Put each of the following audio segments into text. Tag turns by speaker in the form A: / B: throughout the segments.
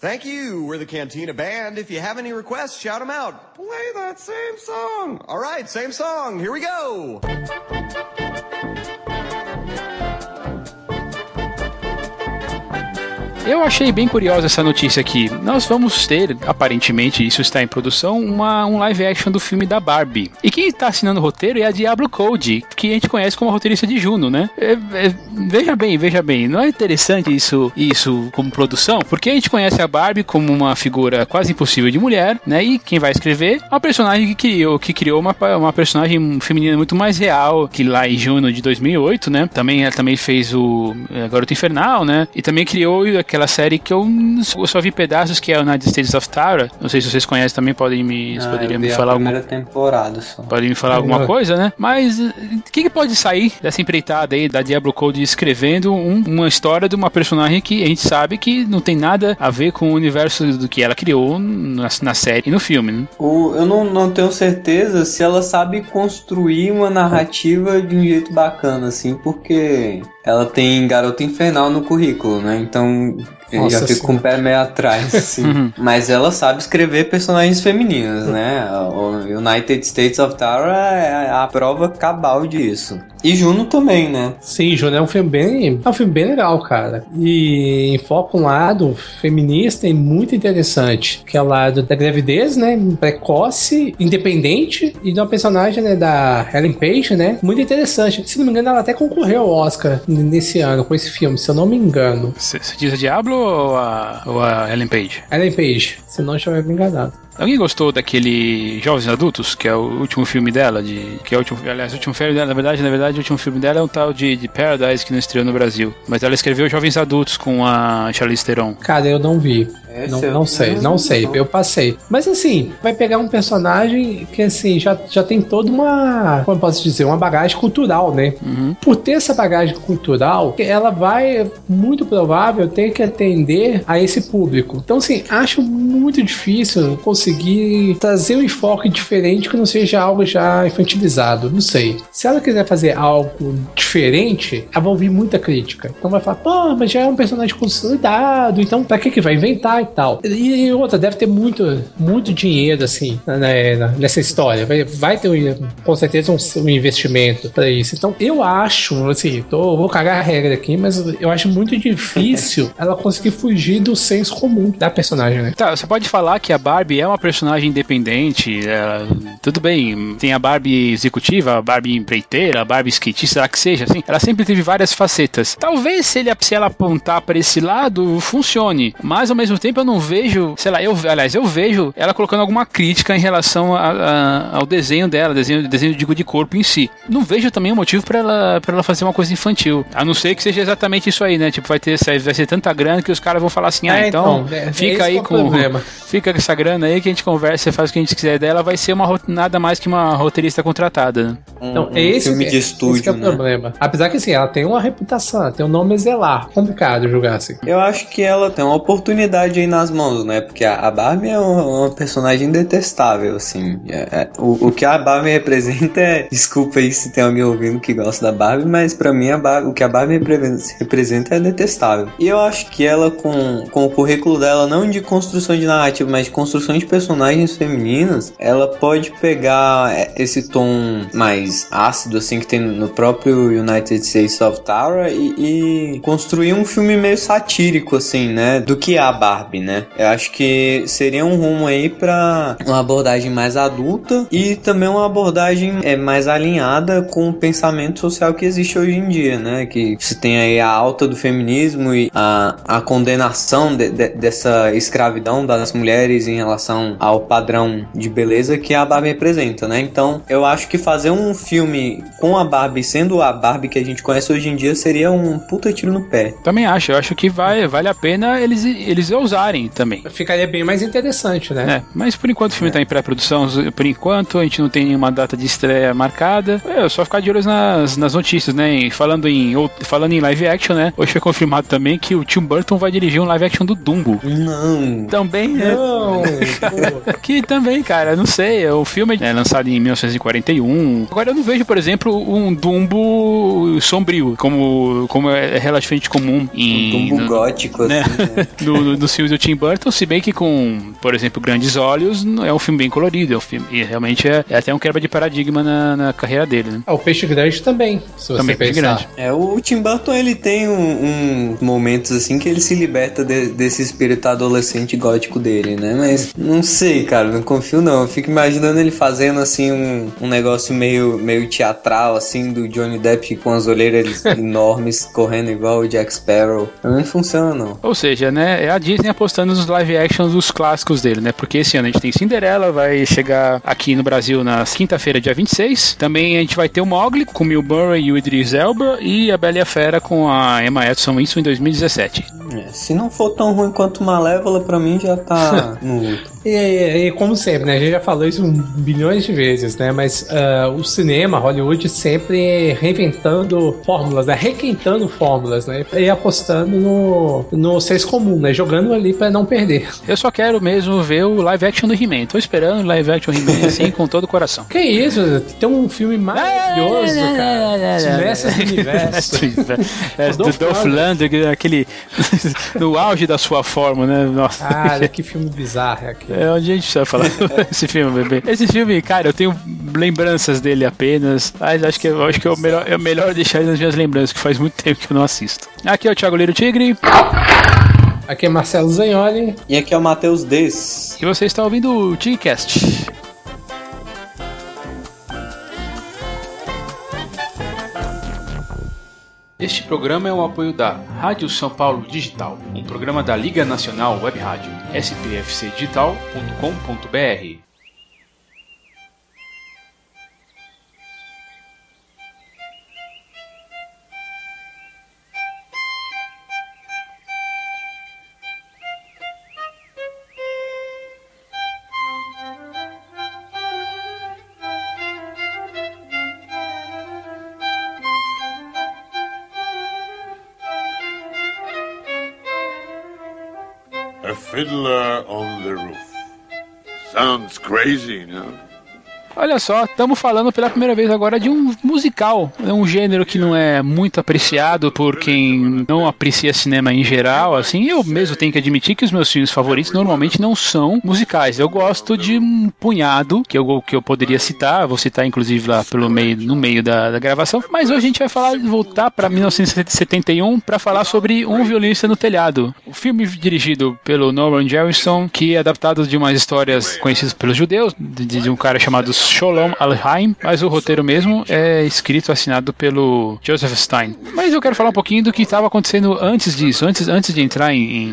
A: Thank you. We're the Cantina Band. If you have any requests, shout them out. Play that same song. All right, same song. Here we go.
B: Eu achei bem curiosa essa notícia aqui. Nós vamos ter, aparentemente, isso está em produção, um live action do filme da Barbie. E quem está assinando o roteiro é a Diablo Cody, que a gente conhece como roteirista de Juno, né? Veja bem, não é interessante isso como produção? Porque a gente conhece a Barbie como uma figura quase impossível de mulher, né? E quem vai escrever é uma personagem que criou uma personagem feminina muito mais real, que lá em Juno de 2008, né? Ela também fez o Garota Infernal, né? E também criou aquela série que eu só vi pedaços, que é o United States of Tara. Não sei se vocês conhecem também, poderiam me falar
C: alguma temporada só.
B: Podem me falar alguma coisa, né? Mas o que pode sair dessa empreitada aí da Diablo Cody escrevendo uma história de uma personagem que a gente sabe que não tem nada a ver com o universo do que ela criou na série e no filme, né?
C: Eu não tenho certeza se ela sabe construir uma narrativa de um jeito bacana, assim, porque ela tem Garota Infernal no currículo, né? Então eu já fico com o pé meio atrás, assim. Mas ela sabe escrever personagens femininas, né? O United States of Tara é a prova cabal disso. E Juno também, né?
D: Sim, Juno é um filme bem legal, cara. E enfoca um lado feminista e muito interessante, que é o lado da gravidez, né? Precoce, independente, e de uma personagem, né, da Ellen Page, né? Muito interessante. Se não me engano, ela até concorreu ao Oscar nesse ano com esse filme, se eu não me engano.
B: Você diz a Diablo ou a Ellen Page?
D: Ellen Page, se não estiver me enganado.
B: Alguém gostou daquele Jovens Adultos, que é o último filme dela? O último filme dela, na verdade, o último filme dela é um tal de Paradise, que não estreou no Brasil. Mas ela escreveu Jovens Adultos com a Charlize Theron. Cara,
D: eu não vi. Não sei, eu passei. Mas assim, vai pegar um personagem que assim, já tem toda uma, como eu posso dizer, uma bagagem cultural, né? Por ter essa bagagem cultural, ela vai, muito provável, ter que atender a esse público. Então assim, acho muito difícil conseguir trazer um enfoque diferente que não seja algo já infantilizado, não sei. Se ela quiser fazer algo diferente, ela vai ouvir muita crítica. Então vai falar, pô, mas já é um personagem consolidado, então pra que vai inventar e tal? E outra, deve ter muito dinheiro, assim, nessa história. Vai ter, com certeza, um investimento pra isso. Então eu acho, assim, vou cagar a regra aqui, mas eu acho muito difícil ela conseguir fugir do senso comum da personagem, né?
B: Tá, você pode falar que a Barbie é uma personagem independente, tudo bem, tem a Barbie executiva, a Barbie empreiteira, a Barbie skatista, lá que seja, assim, ela sempre teve várias facetas. Talvez se ela apontar para esse lado, funcione, mas ao mesmo tempo eu não vejo, sei lá, eu vejo ela colocando alguma crítica em relação ao desenho dela, desenho de corpo em si. Não vejo também um motivo pra ela fazer uma coisa infantil, a não ser que seja exatamente isso aí, né, tipo, vai ser tanta grana que os caras vão falar assim, então fica aí fica com essa grana aí que a gente conversa, faz o que a gente quiser dela, vai ser nada mais que uma roteirista contratada, né?
C: Então, esse filme de estúdio,
D: esse é o problema. Apesar que assim, ela tem uma reputação, ela tem um nome zelar, complicado julgar assim.
C: Eu acho que ela tem uma oportunidade aí nas mãos, né? Porque a Barbie é uma personagem detestável, assim. O que a Barbie representa é, desculpa aí se tem alguém ouvindo que gosta da Barbie, mas pra mim o que a Barbie representa é detestável. E eu acho que ela, com o currículo dela, não de construção de narrativa, mas de construção de personagens femininas, ela pode pegar esse tom mais ácido, assim, que tem no próprio United States of Tara e construir um filme meio satírico, assim, né, do que é a Barbie, né? Eu acho que seria um rumo aí pra uma abordagem mais adulta e também uma abordagem mais alinhada com o pensamento social que existe hoje em dia, né? Que você tem aí a alta do feminismo e a condenação dessa escravidão das mulheres em relação ao padrão de beleza que a Barbie representa, né? Então, eu acho que fazer um filme com a Barbie sendo a Barbie que a gente conhece hoje em dia seria um puta tiro no pé.
B: Também acho, eu acho que vale a pena eles ousarem também.
D: Ficaria bem mais interessante, né?
B: Mas por enquanto o filme tá em pré-produção, por enquanto a gente não tem nenhuma data de estreia marcada. Só ficar de olho nas notícias, né? E falando em live action, né? Hoje foi confirmado também que o Tim Burton vai dirigir um live action do Dumbo.
C: Não.
B: Também, não. Que também, cara, não sei. O filme é lançado em 1941. Agora Agora eu não vejo, por exemplo, um Dumbo sombrio, como é relativamente comum em...
C: Dumbo gótico,
B: né?
C: assim, né?
B: Nos filmes do Tim Burton, se bem que com, por exemplo, Grandes Olhos, é um filme bem colorido, é um filme, e realmente é até um quebra de paradigma na carreira dele, né?
D: O Peixe Grande também, se você
B: também
D: pensar.
C: O Tim Burton, ele tem um momentos assim que ele se liberta desse espírito adolescente gótico dele, né? Mas não sei, cara, não confio não. Eu fico imaginando ele fazendo assim um negócio meio teatral, assim, do Johnny Depp com as olheiras enormes correndo igual o Jack Sparrow. Não funciona, não.
B: Ou seja, né, é a Disney apostando nos live actions dos clássicos dele, né? Porque esse ano a gente tem Cinderela, vai chegar aqui no Brasil na quinta-feira, dia 26. Também a gente vai ter o Mowgli com o Bill Murray e o Idris Elba, e a Bela e a Fera com a Emma Watson, isso em 2017.
C: Se não for tão ruim quanto Malévola, pra mim já tá no luto.
D: E como sempre, né? A gente já falou isso bilhões de vezes, né? Mas o cinema, Hollywood, sempre reinventando fórmulas, né? Requentando fórmulas, né? E apostando no senso comum, né? Jogando ali pra não perder.
B: Eu só quero mesmo ver o live action do He-Man. Tô esperando o live action do He-Man assim, com todo o coração.
D: Que isso? Tem um filme maravilhoso, cara. Mestres do Universo.
B: Do Dolph Lundgren, aquele... no auge da sua forma, né? Nossa.
D: Cara, que filme bizarro é aquele.
B: É onde a gente vai falar esse filme, bebê. Esse filme, cara, eu tenho lembranças dele apenas, mas acho que é melhor deixar ele nas minhas lembranças, que faz muito tempo que eu não assisto. Aqui é o Thiago Liro Tigre.
D: Aqui é Marcelo Zagnoli.
C: E aqui é o Matheus Des.
B: E você está ouvindo o Tigcast. Este programa é um apoio da Rádio São Paulo Digital, um programa da Liga Nacional Web Rádio, spfcdigital.com.br.
E: A Fiddler on the Roof. Sounds crazy, no?
B: Olha só, estamos falando pela primeira vez agora de um musical. É um gênero que não é muito apreciado por quem não aprecia cinema em geral, assim. Eu mesmo tenho que admitir que os meus filmes favoritos normalmente não são musicais. Eu gosto de um punhado que eu poderia citar, vou citar inclusive lá no meio da gravação. Mas hoje a gente vai voltar para 1971 para falar sobre Um Violinista no Telhado. O filme dirigido pelo Norman Jewison, que é adaptado de umas histórias conhecidas pelos judeus, de um cara chamado Sholom Aleichem, mas o roteiro mesmo é escrito e assinado pelo Joseph Stein. Mas eu quero falar um pouquinho do que estava acontecendo antes disso, antes de entrar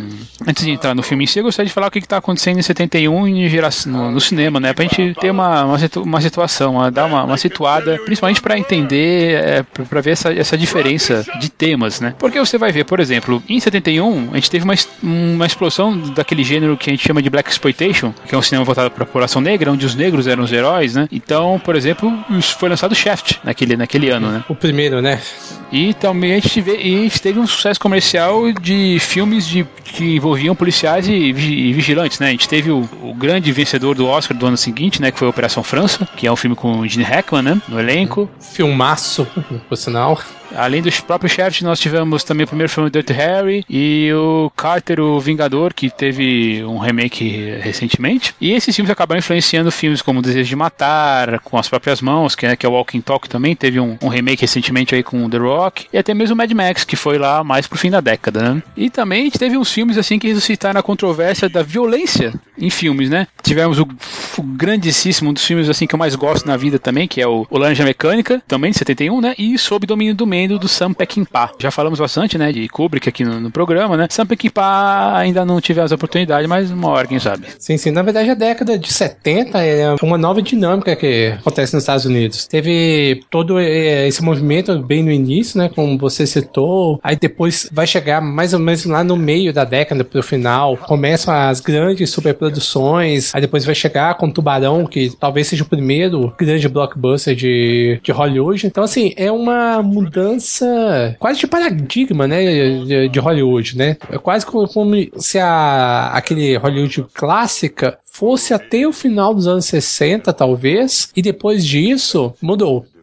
B: no filme em si. Eu gostaria de falar o que está acontecendo em 71 no cinema, né, pra gente ter uma situação, dar uma situada, principalmente para entender, para ver essa diferença de temas, né, porque você vai ver, por exemplo, em 71 a gente teve uma explosão daquele gênero que a gente chama de Black Exploitation, que é um cinema voltado para a população negra, onde os negros eram os heróis, né? Então, por exemplo, foi lançado Shaft naquele ano, né?
D: O primeiro, né?
B: E também a gente teve um sucesso comercial de filmes que envolviam policiais e vigilantes, né? A gente teve o grande vencedor do Oscar do ano seguinte, né? Que foi Operação França, que é um filme com o Gene Hackman, né? No elenco.
D: Filmaço, por sinal.
B: Além dos próprios Shaft, nós tivemos também o primeiro filme Dirty Harry e o Carter, o Vingador, que teve um remake recentemente. E esses filmes acabaram influenciando filmes como Desejo de Matar, Com as Próprias Mãos, que é o Walking Talk também, teve um remake recentemente aí com The Rock, e até mesmo Mad Max, que foi lá mais pro fim da década, né? E também a gente teve uns filmes assim que ressuscitaram a controvérsia da violência em filmes, né? Tivemos o grandíssimo, um dos filmes assim que eu mais gosto na vida também, que é o Laranja Mecânica, também de 71, né? E Sob Domínio do Medo, do Sam Peckinpah. Já falamos bastante, né, de Kubrick aqui no programa, né? Sam Peckinpah ainda não tive as oportunidades, mas uma hora, quem sabe.
D: Sim. Na verdade, a década de 70 é uma nova dinâmica que acontece nos Estados Unidos. Teve todo esse movimento bem no início, né, como você citou, aí depois vai chegar mais ou menos lá no meio da década, pro final, começam as grandes superproduções, aí depois vai chegar com Tubarão, que talvez seja o primeiro grande blockbuster de Hollywood. Então, assim, é uma mudança quase de paradigma, né, de Hollywood, né? É quase como se aquele Hollywood clássica fosse até o final dos anos 60, talvez, e depois disso mudou.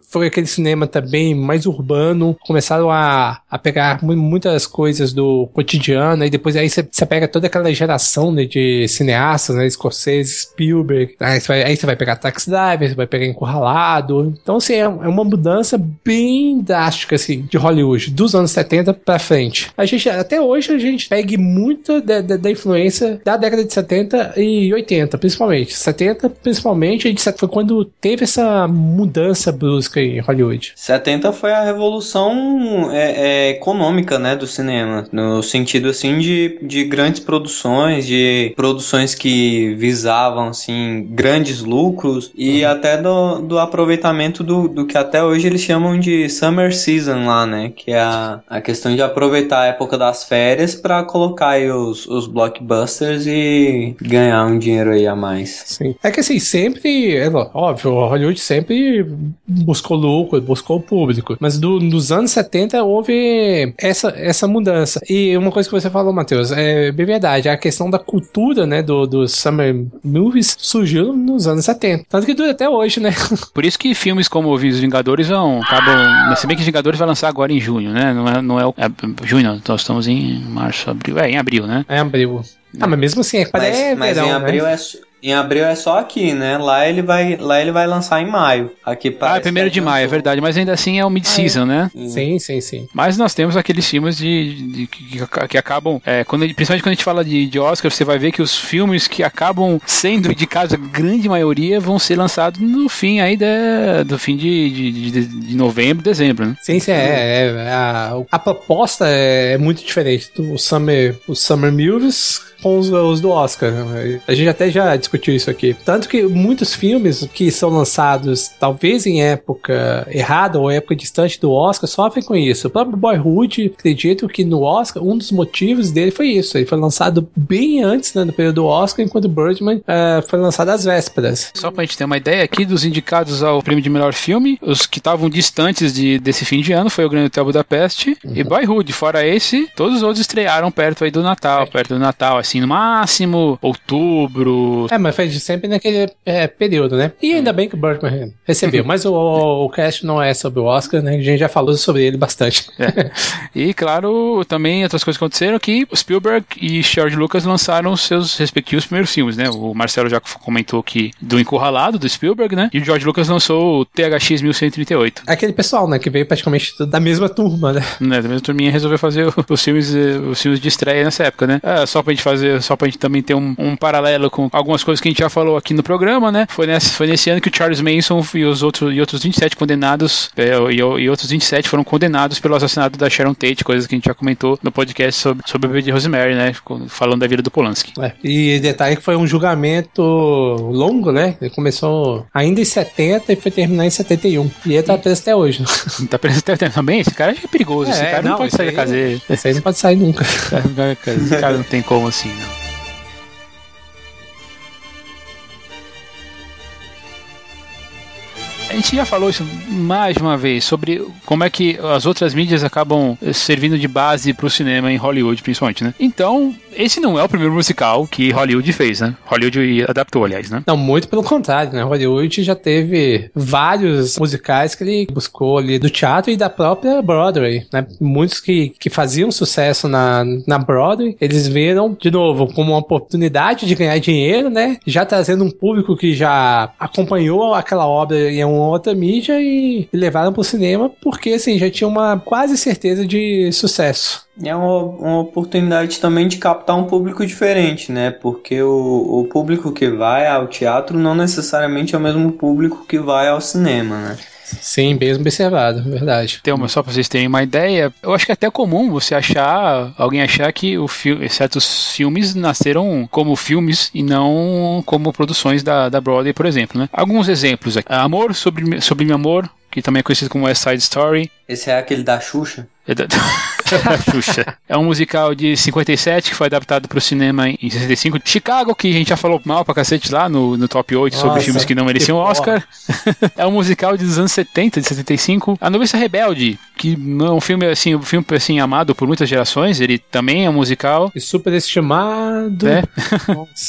D: foi aquele cinema também mais urbano, começaram a pegar muitas coisas do cotidiano, e depois aí você pega toda aquela geração, né, de cineastas, né, Scorsese, Spielberg, aí você vai pegar Taxi Driver, você vai pegar Encurralado. Então, assim, é uma mudança bem drástica, assim, de Hollywood, dos anos 70 pra frente. Até hoje, a gente pega muito da influência da década de 70 e 80, principalmente. 70, principalmente, foi quando teve essa mudança brusca em Hollywood.
C: 70 foi a revolução econômica, né, do cinema, no sentido, assim, de grandes produções, de produções que visavam, assim, grandes lucros e até do aproveitamento do que até hoje eles chamam de summer season lá, né, que é a questão de aproveitar a época das férias para colocar aí os blockbusters e ganhar um dinheiro aí a mais.
D: Sim. É que assim, sempre, óbvio, Hollywood sempre buscou lucro, buscou o público, mas nos anos 70 houve essa mudança. E uma coisa que você falou, Matheus, é bem verdade, a questão da cultura, né, dos summer movies surgiu nos anos 70. Tanto que dura até hoje, né?
B: Por isso que filmes como Os Vingadores acabam... Se bem que Os Vingadores vai lançar agora em junho, né? Não é junho, não. Nós estamos em março, abril. Em abril, né?
D: É abril. Mas mesmo assim,
C: mas
D: verão,
C: em abril, né? Em abril é só aqui, né? Lá ele vai lançar em maio. Aqui
B: é 1º de maio, é verdade. Mas ainda assim é o mid-season, né?
D: Sim.
B: Mas nós temos aqueles filmes que acabam... principalmente quando a gente fala de Oscar, você vai ver que os filmes que acabam sendo indicados, a grande maioria, vão ser lançados no fim aí do fim de novembro, dezembro, né?
D: Sim. A proposta é muito diferente dos Summer Movies com os do Oscar. A gente até já discutiu isso aqui. Tanto que muitos filmes que são lançados talvez em época errada ou época distante do Oscar sofrem com isso. O próprio Boyhood, acredito que no Oscar, um dos motivos dele foi isso. Ele foi lançado bem antes, né, no período do Oscar, enquanto Birdman foi lançado às vésperas.
B: Só pra gente ter uma ideia aqui dos indicados ao prêmio de melhor filme, os que estavam distantes desse fim de ano foi o Grande Hotel Budapeste e Boyhood. Fora esse, todos os outros estrearam perto aí do Natal, assim, no máximo outubro.
D: Mas foi sempre naquele período, né? E ainda bem que o Birdman recebeu. Mas o cast não é sobre o Oscar, né? A gente já falou sobre ele bastante.
B: E, claro, também outras coisas aconteceram que o Spielberg e George Lucas lançaram seus respectivos primeiros filmes, né? O Marcelo já comentou que do Encurralado, do Spielberg, né? E o George Lucas lançou o THX 1138.
D: Aquele pessoal, né? Que veio praticamente da mesma turma, né?
B: Da mesma turminha resolveu fazer os filmes de estreia nessa época, né? Só pra gente também ter um paralelo com algumas coisas que a gente já falou aqui no programa, né? Foi nesse ano que o Charles Manson e outros 27 condenados, e outros 27 foram condenados pelo assassinato da Sharon Tate, coisas que a gente já comentou no podcast sobre o bebê de Rosemary, né? Falando da vida do Polanski.
D: E detalhe que foi um julgamento longo, né? Ele começou ainda em 70 e foi terminar em 71. E ele tá preso até hoje.
B: Tá preso até também? Esse cara é perigoso. Esse cara não pode sair da cadeia.
D: Esse aí não pode sair nunca.
B: Esse cara não tem como assim, não. A gente já falou isso mais de uma vez, sobre como é que as outras mídias acabam servindo de base pro cinema em Hollywood, principalmente, né? Então, esse não é o primeiro musical que Hollywood fez, né? Hollywood adaptou, aliás, né?
D: Não, muito pelo contrário, né? Hollywood já teve vários musicais que ele buscou ali do teatro e da própria Broadway, né? Muitos que faziam sucesso na Broadway, eles viram, de novo, como uma oportunidade de ganhar dinheiro, né? Já trazendo um público que já acompanhou aquela obra em uma outra mídia e levaram pro cinema porque, assim, já tinha uma quase certeza de sucesso.
C: É uma oportunidade também de captar um público diferente, né? Porque o público que vai ao teatro não necessariamente é o mesmo público que vai ao cinema, né?
D: Sim, bem observado, verdade.
B: Só pra vocês terem uma ideia, eu acho que é até comum você alguém achar que certos filmes nasceram como filmes e não como produções da Broadway, por exemplo, né? Alguns exemplos aqui. Amor, Sublime Amor, que também é conhecido como West Side Story.
C: Esse é aquele da Xuxa?
B: Xuxa. É um musical de 57 que foi adaptado para o cinema em 65. Chicago, que a gente já falou mal pra cacete lá no top 8 sobre filmes que não mereciam Oscar. É um musical dos anos 70, de 75. A Noviça Rebelde, que é um filme assim amado por muitas gerações. Ele também é um musical.
D: E super estimado.
B: É.
D: Nossa.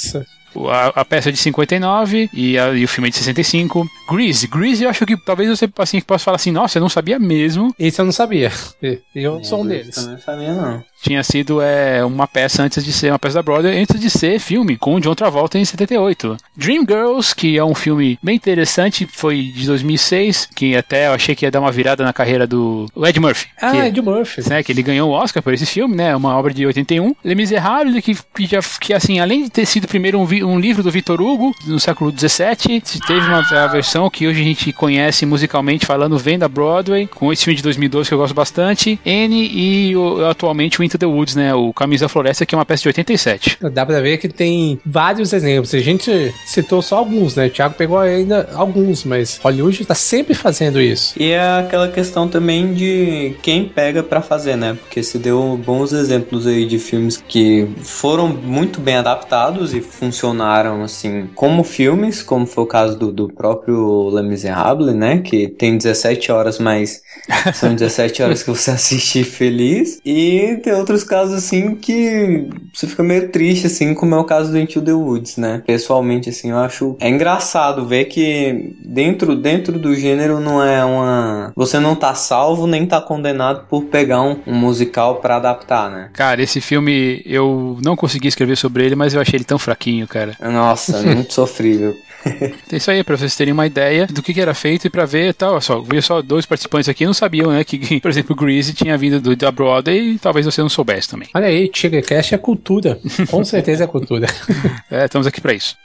B: A peça é de 59 e o filme é de 65. Grease eu acho que talvez você assim, possa falar assim, nossa, eu não sabia mesmo.
D: Isso eu não sabia. Eu sou um deles.
C: Eu não sabia, não.
B: Tinha sido uma peça antes de ser uma peça da Broadway, antes de ser filme, com o John Travolta em 78. Dreamgirls, que é um filme bem interessante, foi de 2006, que até eu achei que ia dar uma virada na carreira do Ed Murphy.
D: Ed Murphy.
B: Né, que ele ganhou o Oscar por esse filme, né? Uma obra de 81. Les Misérables, que assim, além de ter sido primeiro um livro do Victor Hugo, no século XVII, teve a versão que hoje a gente conhece musicalmente falando, vem da Broadway, com esse filme de 2012 que eu gosto bastante, e atualmente o Into the Woods, né? O Caminhos da Floresta, que é uma peça de 87.
D: Dá pra ver que tem vários exemplos. A gente citou só alguns, né? O Thiago pegou ainda alguns, mas Hollywood tá sempre fazendo isso.
C: E é aquela questão também de quem pega pra fazer, né? Porque se deu bons exemplos aí de filmes que foram muito bem adaptados e funcionaram, assim, como filmes, como foi o caso do próprio Les Misérables, né? Que tem 17 horas, mas são 17 horas que você assiste feliz. E tem outros casos, assim, que você fica meio triste, assim, como é o caso do Into the Woods, né? Pessoalmente, assim, eu acho... É engraçado ver que dentro do gênero não é uma... Você não tá salvo nem tá condenado por pegar um musical pra adaptar, né?
B: Cara, esse filme, eu não consegui escrever sobre ele, mas eu achei ele tão fraquinho, cara.
C: Nossa, muito sofrível.
B: É isso aí, pra vocês terem uma ideia do que era feito e pra ver, tal, vi só 2 participantes aqui não sabiam, né, que, por exemplo, o Grease tinha vindo da Broadway e talvez você não soubesse também.
D: Olha aí, TigerCast é cultura. Com certeza é cultura.
B: Estamos aqui pra isso.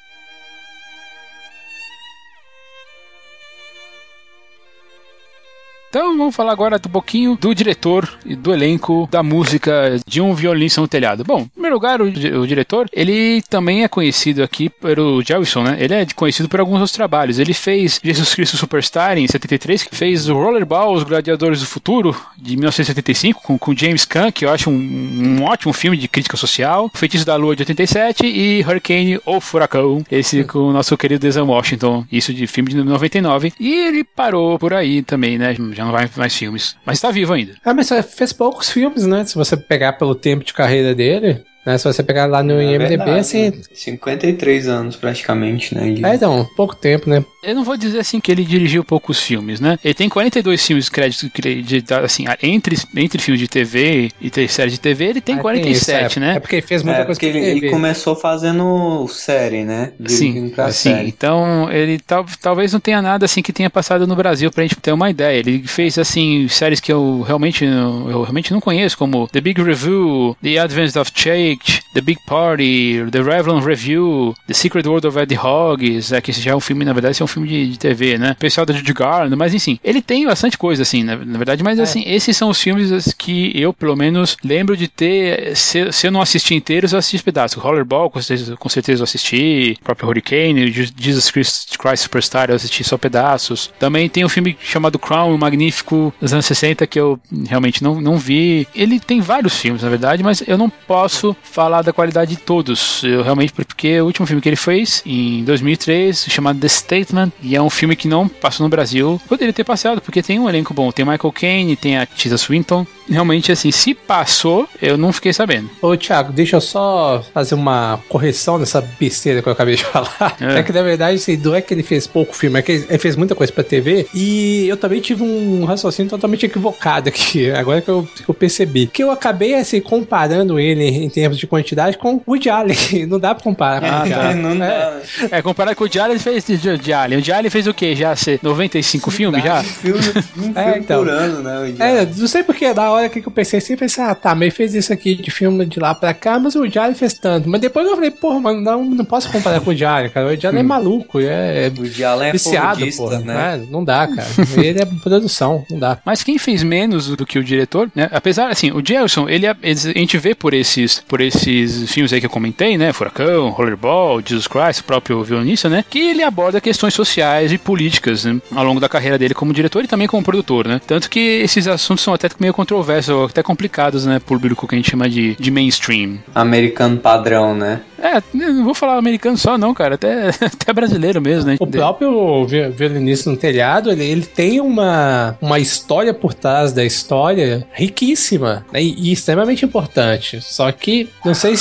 B: Então vamos falar agora um pouquinho do diretor e do elenco da música de Um Violinista no Telhado. Bom, em primeiro lugar, o diretor, ele também é conhecido aqui pelo Jewison, né? Ele é conhecido por alguns outros trabalhos. Ele fez Jesus Cristo Superstar em 73, que fez o Rollerball, Os Gladiadores do Futuro, de 1975, com James Caan, que eu acho um ótimo filme de crítica social. O Feitiço da Lua, de 87, e Hurricane ou Furacão, esse com o nosso querido Denzel Washington, isso de filme de 99. E ele parou por aí também, né? Já não vai mais filmes. Mas tá vivo ainda.
D: Mas fez poucos filmes, né? Se você pegar pelo tempo de carreira dele, né? Se você pegar lá no IMDb,
C: verdade,
D: assim...
C: 53 anos praticamente, né?
D: Então, pouco tempo, né?
B: Eu não vou dizer assim que ele dirigiu poucos filmes, né? Ele tem 42 filmes de crédito, assim, entre filmes de TV e série de TV, ele tem 47,
D: isso,
B: né?
D: É porque ele fez muita coisa
C: porque ele começou fazendo série, né?
B: Sim,
C: série.
B: Então ele talvez não tenha nada assim que tenha passado no Brasil pra gente ter uma ideia. Ele fez assim séries que eu realmente não conheço, como The Big Review, The Advent of Change, The Big Party, The Revlon Review, The Secret World of Eddie Hoggs, que esse já é um filme, na verdade, esse é um filme de TV, né? O pessoal da Judy Garland, mas enfim, ele tem bastante coisa assim, na verdade, mas assim, esses são os filmes que eu, pelo menos, lembro de ter, se eu não assisti inteiros, eu assisti pedaços. Rollerball, com certeza eu assisti, o próprio Hurricane, Jesus Christ Superstar, eu assisti só pedaços. Também tem um filme chamado Crown, o Magnífico, dos anos 60, que eu realmente não vi. Ele tem vários filmes, na verdade, mas eu não posso falar da qualidade de todos. Eu realmente, porque o último filme que ele fez, em 2003, chamado The Statement, e é um filme que não passou no Brasil. Poderia ter passado, porque tem um elenco bom. Tem Michael Caine, tem a Tilda Swinton. Realmente, assim, se passou, eu não fiquei sabendo.
D: Ô, Thiago, deixa eu só fazer uma correção nessa besteira que eu acabei de falar. É que, na verdade, assim, não é que ele fez pouco filme, é que ele fez muita coisa pra TV, e eu também tive um raciocínio totalmente equivocado aqui, agora que eu percebi. Que eu acabei, assim, comparando ele em termos de quantidade com o Woody Allen. Não dá pra comparar com o Woody Allen.
C: Não dá.
B: Comparado com o Woody Allen, ele fez de Allen. O Woody Allen fez o quê? Já 95 filmes, já?
C: Filme
D: então,
C: por ano, né?
D: Não sei porque, da hora que eu pensei assim, mas ele fez isso aqui de filme de lá pra cá, mas o Woody Allen fez tanto. Mas depois eu falei, porra, mano, não posso comparar com o Woody Allen, cara. O Woody Allen é maluco,
C: o Woody Allen é
D: viciado, porra, né? Não dá, cara. Ele é produção, não dá.
B: Mas quem fez menos do que o diretor, né? Apesar, assim, o Jewison, a gente vê por esses filmes aí que eu comentei, né? Furacão, Rollerball, Jesus Christ, o próprio violinista, né? Que ele aborda questões sociais e políticas, né? Ao longo da carreira dele como diretor e também como produtor, né? Tanto que esses assuntos são até meio controversos, até complicados, né? Público que a gente chama de mainstream.
C: Americano padrão, né?
B: Não vou falar americano só não, cara, até brasileiro mesmo, né?
D: O próprio violinista no telhado, ele tem uma história por trás da história riquíssima, né? E extremamente importante. Só que não sei se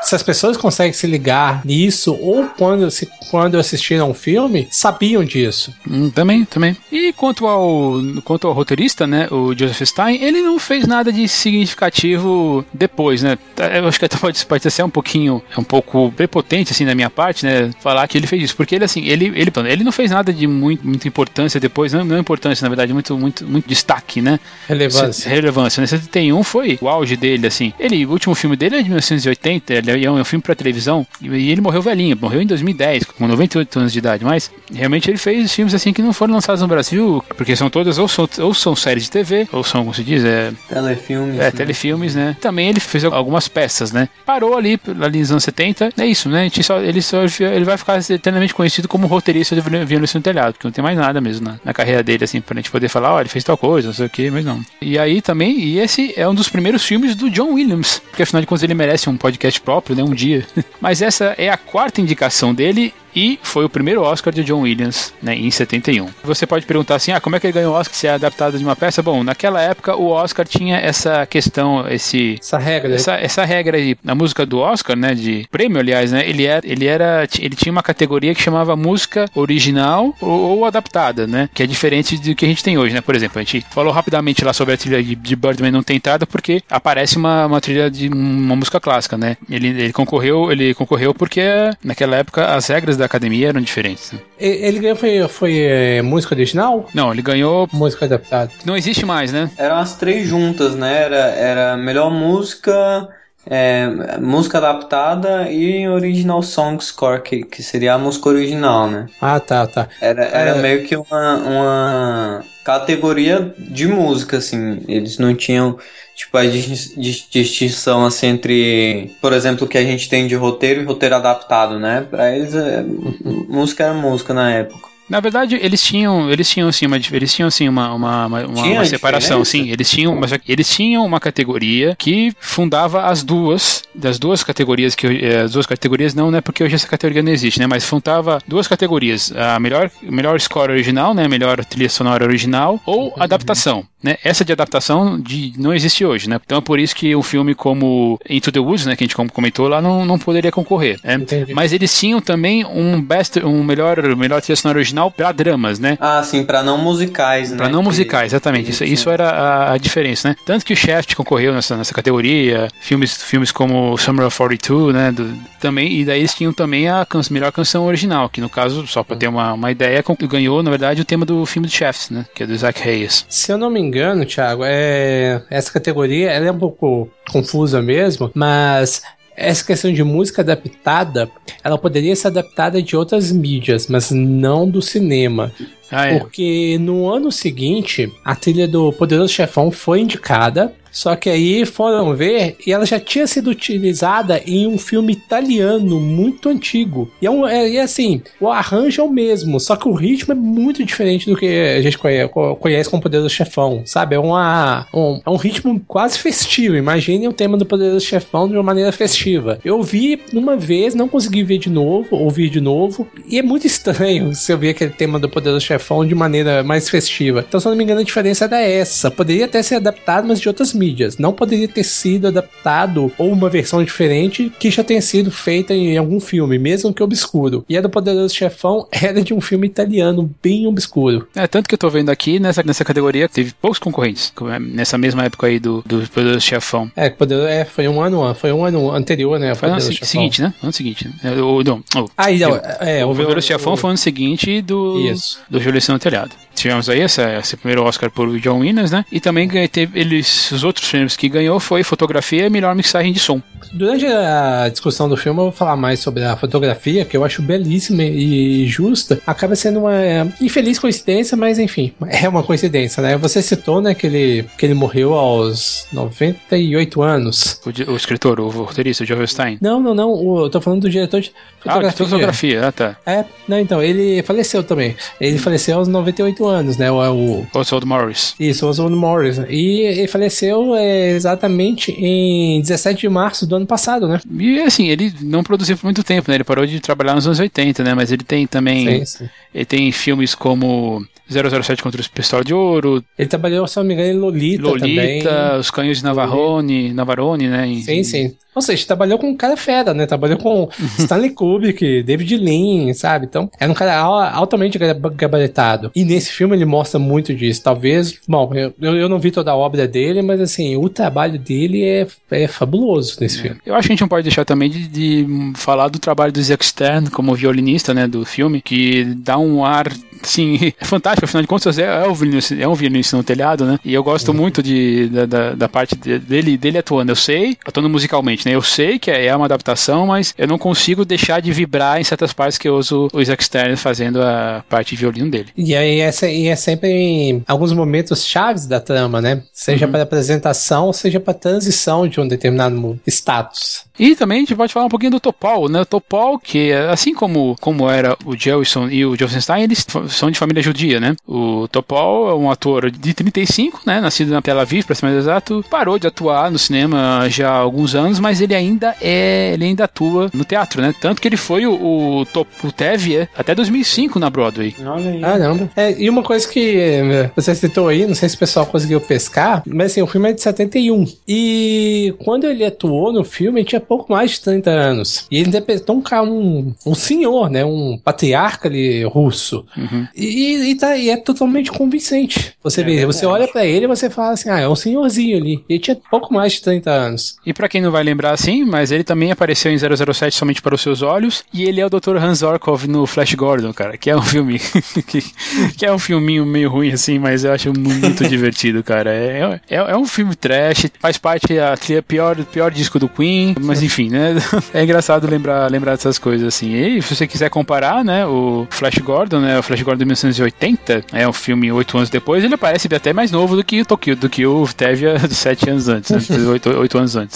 D: se as pessoas conseguem se ligar nisso, ou quando assistiram um filme, sabiam disso.
B: Também. E quanto ao roteirista, né, o Joseph Stein, ele não fez nada de significativo depois, né? Eu acho que até pode ser um pouco prepotente, assim, da minha parte, né, falar que ele fez isso, porque ele, assim, ele não fez nada de muita importância depois, não importância, na verdade, muito destaque, né? Relevância. Né? 71 foi o auge dele, assim. O último filme dele é de 1980, ele é um filme pra televisão, e ele morreu velhinho, morreu em 2010, com 98 anos de idade, mas realmente ele fez filmes, assim, que não foram lançados no Brasil, porque são todas, ou são séries de TV, ou são, como se diz,
C: telefilmes.
B: Telefilmes, né? Também ele fez algumas peças, né? Parou ali nos anos 70, é isso, né? Ele vai ficar eternamente conhecido como roteirista de Violência no Telhado, porque não tem mais nada mesmo na carreira dele, assim, pra gente poder falar, ele fez tal coisa, não sei o que, mas não. E aí também, e esse é um dos primeiros filmes do John Williams, porque afinal de contas ele merece um podcast próprio, né? Um dia. Mas essa é a 4ª indicação dele, e foi o primeiro Oscar de John Williams, né, em 71. Você pode perguntar assim, como é que ele ganhou o Oscar se é adaptado de uma peça? Bom, naquela época o Oscar tinha essa questão, essa regra aí. Na música do Oscar, né, de prêmio, aliás, né, ele tinha uma categoria que chamava música original ou adaptada, né, que é diferente do que a gente tem hoje, né. Por exemplo, a gente falou rapidamente lá sobre a trilha de Birdman não tentada, porque aparece uma trilha de uma música clássica, né. Ele concorreu porque naquela época as regras da academia eram diferentes. Né?
D: Ele ganhou, foi música original?
B: Não, ele ganhou...
D: Música adaptada.
B: Não existe mais, né?
C: Eram as 3 juntas, né? Era melhor música, música adaptada e original song score, que seria a música original, né?
D: Ah, tá.
C: Era meio que uma categoria de música, assim. Eles não tinham... Tipo, a distinção, assim, entre, por exemplo, o que a gente tem de roteiro e roteiro adaptado, né? Pra eles, música era música na época.
B: Na verdade, eles tinham sim uma separação, sim. Eles tinham uma categoria que fundava das duas categorias as duas categorias não é porque hoje essa categoria não existe, né? Mas fundava 2 categorias: a melhor score original, né? Melhor trilha sonora original ou adaptação, né? Essa de adaptação não existe hoje, né? Então é por isso que um filme como Into the Woods, né? Que a gente comentou lá não poderia concorrer, né? Mas eles tinham também um melhor trilha sonora original para dramas, né?
C: Ah, sim, para não musicais, né?
B: Para não musicais, exatamente. Isso era a diferença, né? Tanto que o Shaft concorreu nessa categoria, filmes como Summer of 42, né? Também, e daí eles tinham também a melhor canção original, que no caso, só para ter uma ideia, ganhou, na verdade, o tema do filme do Shaft, né? Que é do Isaac Hayes.
D: Se eu não me engano, Thiago, essa categoria ela é um pouco confusa mesmo, mas... Essa questão de música adaptada, ela poderia ser adaptada de outras mídias, mas não do cinema. Porque no ano seguinte, a trilha do Poderoso Chefão foi indicada, só que aí foram ver e ela já tinha sido utilizada em um filme italiano muito antigo. E assim, o arranjo é o mesmo, só que o ritmo é muito diferente do que a gente conhece como Poderoso Chefão, sabe? É um ritmo quase festivo. Imagine o tema do Poderoso Chefão de uma maneira festiva. Eu vi uma vez, não consegui ouvir de novo, e é muito estranho se eu ver aquele tema do Poderoso Chefão de maneira mais festiva. Então, se eu não me engano, a diferença era essa. Poderia até ser adaptado, mas de outras mídias. Não poderia ter sido adaptado ou uma versão diferente que já tenha sido feita em algum filme, mesmo que obscuro. E a do Poderoso Chefão era de um filme italiano bem obscuro.
B: Tanto que eu tô vendo aqui, nessa categoria, teve poucos concorrentes. Nessa mesma época aí do Poderoso Chefão.
D: Foi um ano anterior, né?
B: Foi o ano seguinte, né? Ano seguinte. Né? O Poderoso Chefão foi o ano seguinte do Violência no Telhado. Tivemos aí esse primeiro Oscar por John Williams, né? E também teve os outros prêmios que ganhou foi fotografia e melhor mixagem de som.
D: Durante a discussão do filme eu vou falar mais sobre a fotografia, que eu acho belíssima e justa. Acaba sendo uma infeliz coincidência, mas enfim, é uma coincidência, né? Você citou, né, que ele morreu aos 98 anos.
B: O escritor, o roteirista, o Joel Stein?
D: Não, eu tô falando do diretor de fotografia.
B: Tá.
D: Então, ele faleceu também. Ele faleceu aos 98 anos, né? O
B: Oswald Morris.
D: Isso, Oswald Morris. E ele faleceu exatamente em 17 de março do ano passado, né?
B: E assim, ele não produziu por muito tempo, né? Ele parou de trabalhar nos anos 80, né? Mas ele tem também... Sim. Ele tem filmes como 007 contra o Pistola de Ouro.
D: Ele trabalhou, se não me engano, em Lolita também.
B: Os Canhões de Navarone, né?
D: Sim. Ou seja, trabalhou com um cara fera, né? Trabalhou com Stanley Kubrick, David Lean, sabe? Então, era um cara altamente gabaritado. E nesse filme ele mostra muito disso. Talvez, bom, eu não vi toda a obra dele, mas assim, o trabalho dele é fabuloso nesse filme.
B: Eu acho que a gente não pode deixar também de falar do trabalho do Isaac Stern como violinista, né, do filme, que dá um ar, assim, é fantástico, afinal de contas é um violinista no telhado, né? E eu gosto muito da parte dele atuando. Atuando musicalmente, né? Eu sei que é uma adaptação, mas eu não consigo deixar de vibrar em certas partes que eu uso o Isaac Stern fazendo a parte de violino dele.
D: E aí é sempre em alguns momentos chaves da trama, né? Seja para apresentação, seja para transição de um determinado status.
B: E também a gente pode falar um pouquinho do Topol, né? O Topol, que assim como era o Jewison e o Josenstein, eles são de família judia, né? O Topol é um ator de 35, né? Nascido na Tel Aviv, para ser mais exato. Parou de atuar no cinema já há alguns anos, mas ele ainda atua no teatro, né? Tanto que ele foi o Tevye até 2005 na Broadway.
D: Olha aí. Caramba. E uma coisa que você citou aí, não sei se o pessoal conseguiu pescar, mas assim, o filme é de 71. E quando ele atuou no filme, ele tinha pouco mais de 30 anos. E ele interpretou um senhor, né? Um patriarca ali russo. E é totalmente convincente. Você olha pra ele e você fala assim, é um senhorzinho ali. Ele tinha pouco mais de 30 anos.
B: E pra quem não vai lembrar assim, mas ele também apareceu em 007 Somente para os Seus Olhos, e ele é o Dr. Hans Orkov no Flash Gordon, cara, que é um filme que é um filminho meio ruim assim, mas eu acho muito divertido, cara. É um filme trash, faz parte pior disco do Queen, mas enfim, né? É engraçado lembrar dessas coisas assim. E se você quiser comparar, né, o Flash Gordon, né, o Flash Gordon de 1980, é um filme 8 anos depois, ele parece até mais novo do que o Tevye 7 anos antes, né? 8 anos antes.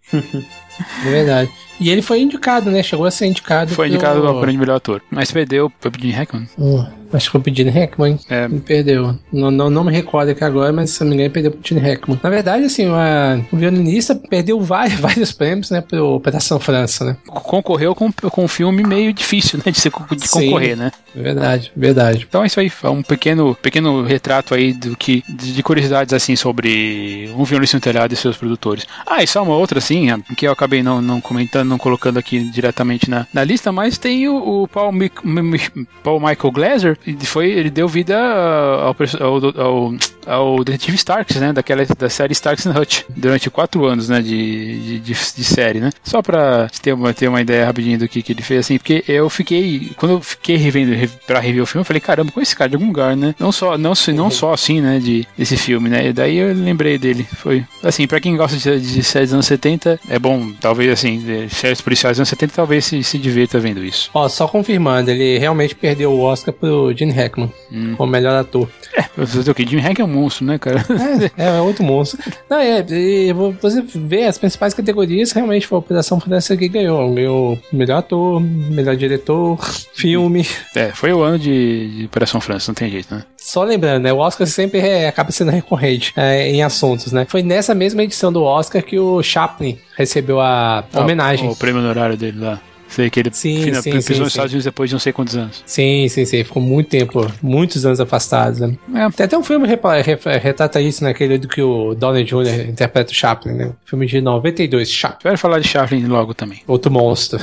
D: É verdade. E ele foi indicado, né? Chegou a ser indicado.
B: Foi indicado ao prêmio de melhor ator. Mas perdeu pro Gene Hackman.
D: Acho que foi pro Gene Hackman. Me perdeu. Não me recordo aqui agora, mas se não me engano, perdeu pro Gene Hackman. Na verdade, assim, o violinista perdeu vários prêmios, né? Pro Operação França, né?
B: Concorreu com um filme meio difícil, né? De concorrer, né?
D: Verdade.
B: Então é isso aí. É um pequeno retrato aí de curiosidades, assim, sobre um violinista no telhado e seus produtores. E só uma outra, assim, que eu acabei não comentando, não colocando aqui diretamente na lista, mas tem o Paul Michael Glaser. Ele deu vida ao Detetive Starks, né? Da série Starks and Hutch, durante 4 anos, né? De série, né? Só pra ter uma ideia rapidinho do que ele fez, assim, porque quando eu fiquei pra rever o filme, eu falei, caramba, com esse cara de algum lugar, né? Não só assim, né? Desse filme, né? E daí eu lembrei dele. Foi, assim, pra quem gosta de séries dos anos 70, é bom, talvez, assim, séries policiais dos anos 70, talvez se divirta vendo isso.
D: Só confirmando, ele realmente perdeu o Oscar pro Gene Hackman, como melhor ator.
B: Gene Hackman é um monstro, né, cara?
D: É outro monstro. Você vê as principais categorias, realmente foi a Operação França que ganhou. Ganhou melhor ator, melhor diretor, filme.
B: Foi o ano de Operação França, não tem jeito, né?
D: Só lembrando, né? O Oscar sempre acaba sendo recorrente em assuntos, né? Foi nessa mesma edição do Oscar que o Chaplin recebeu a homenagem.
B: O prêmio honorário dele lá. Sei que ele pisou nos Estados Unidos depois de não sei quantos anos.
D: Sim. Ficou muito tempo, muitos anos afastado, né? Tem até um filme que retrata isso, né? Aquele do que o Downey Jr. interpreta o Chaplin, né? Filme de 92, Chaplin.
B: Quero falar de Chaplin logo também.
D: Outro monstro.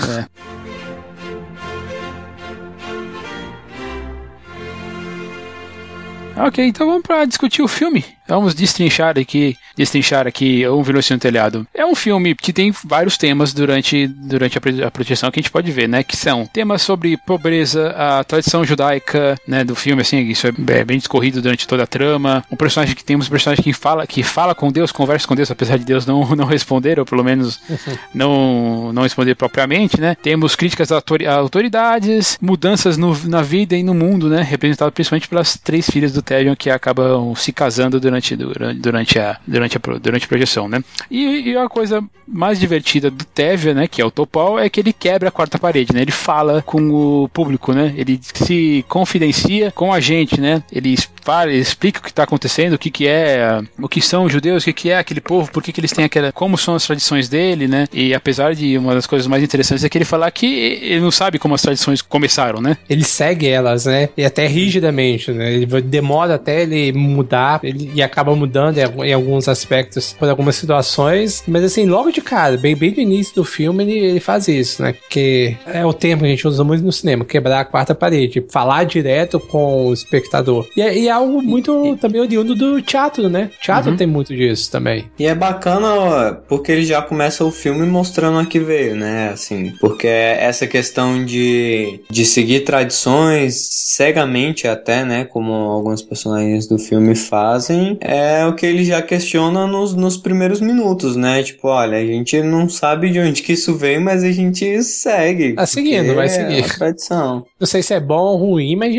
B: Ok, então vamos para discutir o filme. Vamos destrinchar aqui Um Violinista no Telhado. É um filme que tem vários temas durante a projeção que a gente pode ver, né? Que são temas sobre pobreza, a tradição judaica, né? Do filme, assim, isso é bem discorrido durante toda a trama. Temos um personagem que fala com Deus, conversa com Deus, apesar de Deus não responder, ou pelo menos não responder propriamente, né? Temos críticas a autoridades, mudanças na vida e no mundo, né? Representado principalmente pelas 3 filhas do Tevye que acabam se casando durante a projeção, né? E a coisa mais divertida do Tevye, né, que é o Topol, é que ele quebra a 4ª parede, né? Ele fala com o público, né? Ele se confidencia com a gente, né? Ele explica o que está acontecendo, o que são os judeus, o que é aquele povo, por que eles têm como são as tradições dele, né? E apesar de uma das coisas mais interessantes é que ele falar que ele não sabe como as tradições começaram, né?
D: Ele segue elas, né? E até rigidamente, né? Ele demora até ele mudar, e acaba mudando em alguns aspectos por algumas situações, mas assim, logo de cara, bem do início do filme, ele faz isso, né? Que é o termo que a gente usa muito no cinema, quebrar a quarta parede, falar direto com o espectador. E é algo muito também oriundo do teatro, né? Teatro tem muito disso também.
C: E é bacana, porque ele já começa o filme mostrando a que veio, né? Assim, porque essa questão de seguir tradições cegamente até, né? Como alguns personagens do filme fazem, é o que ele já questiona nos primeiros minutos, né? Tipo, olha, a gente não sabe de onde que isso veio, mas a gente segue.
D: Tá seguindo, vai seguir.
C: É a tradição.
D: Não sei se é bom ou ruim, mas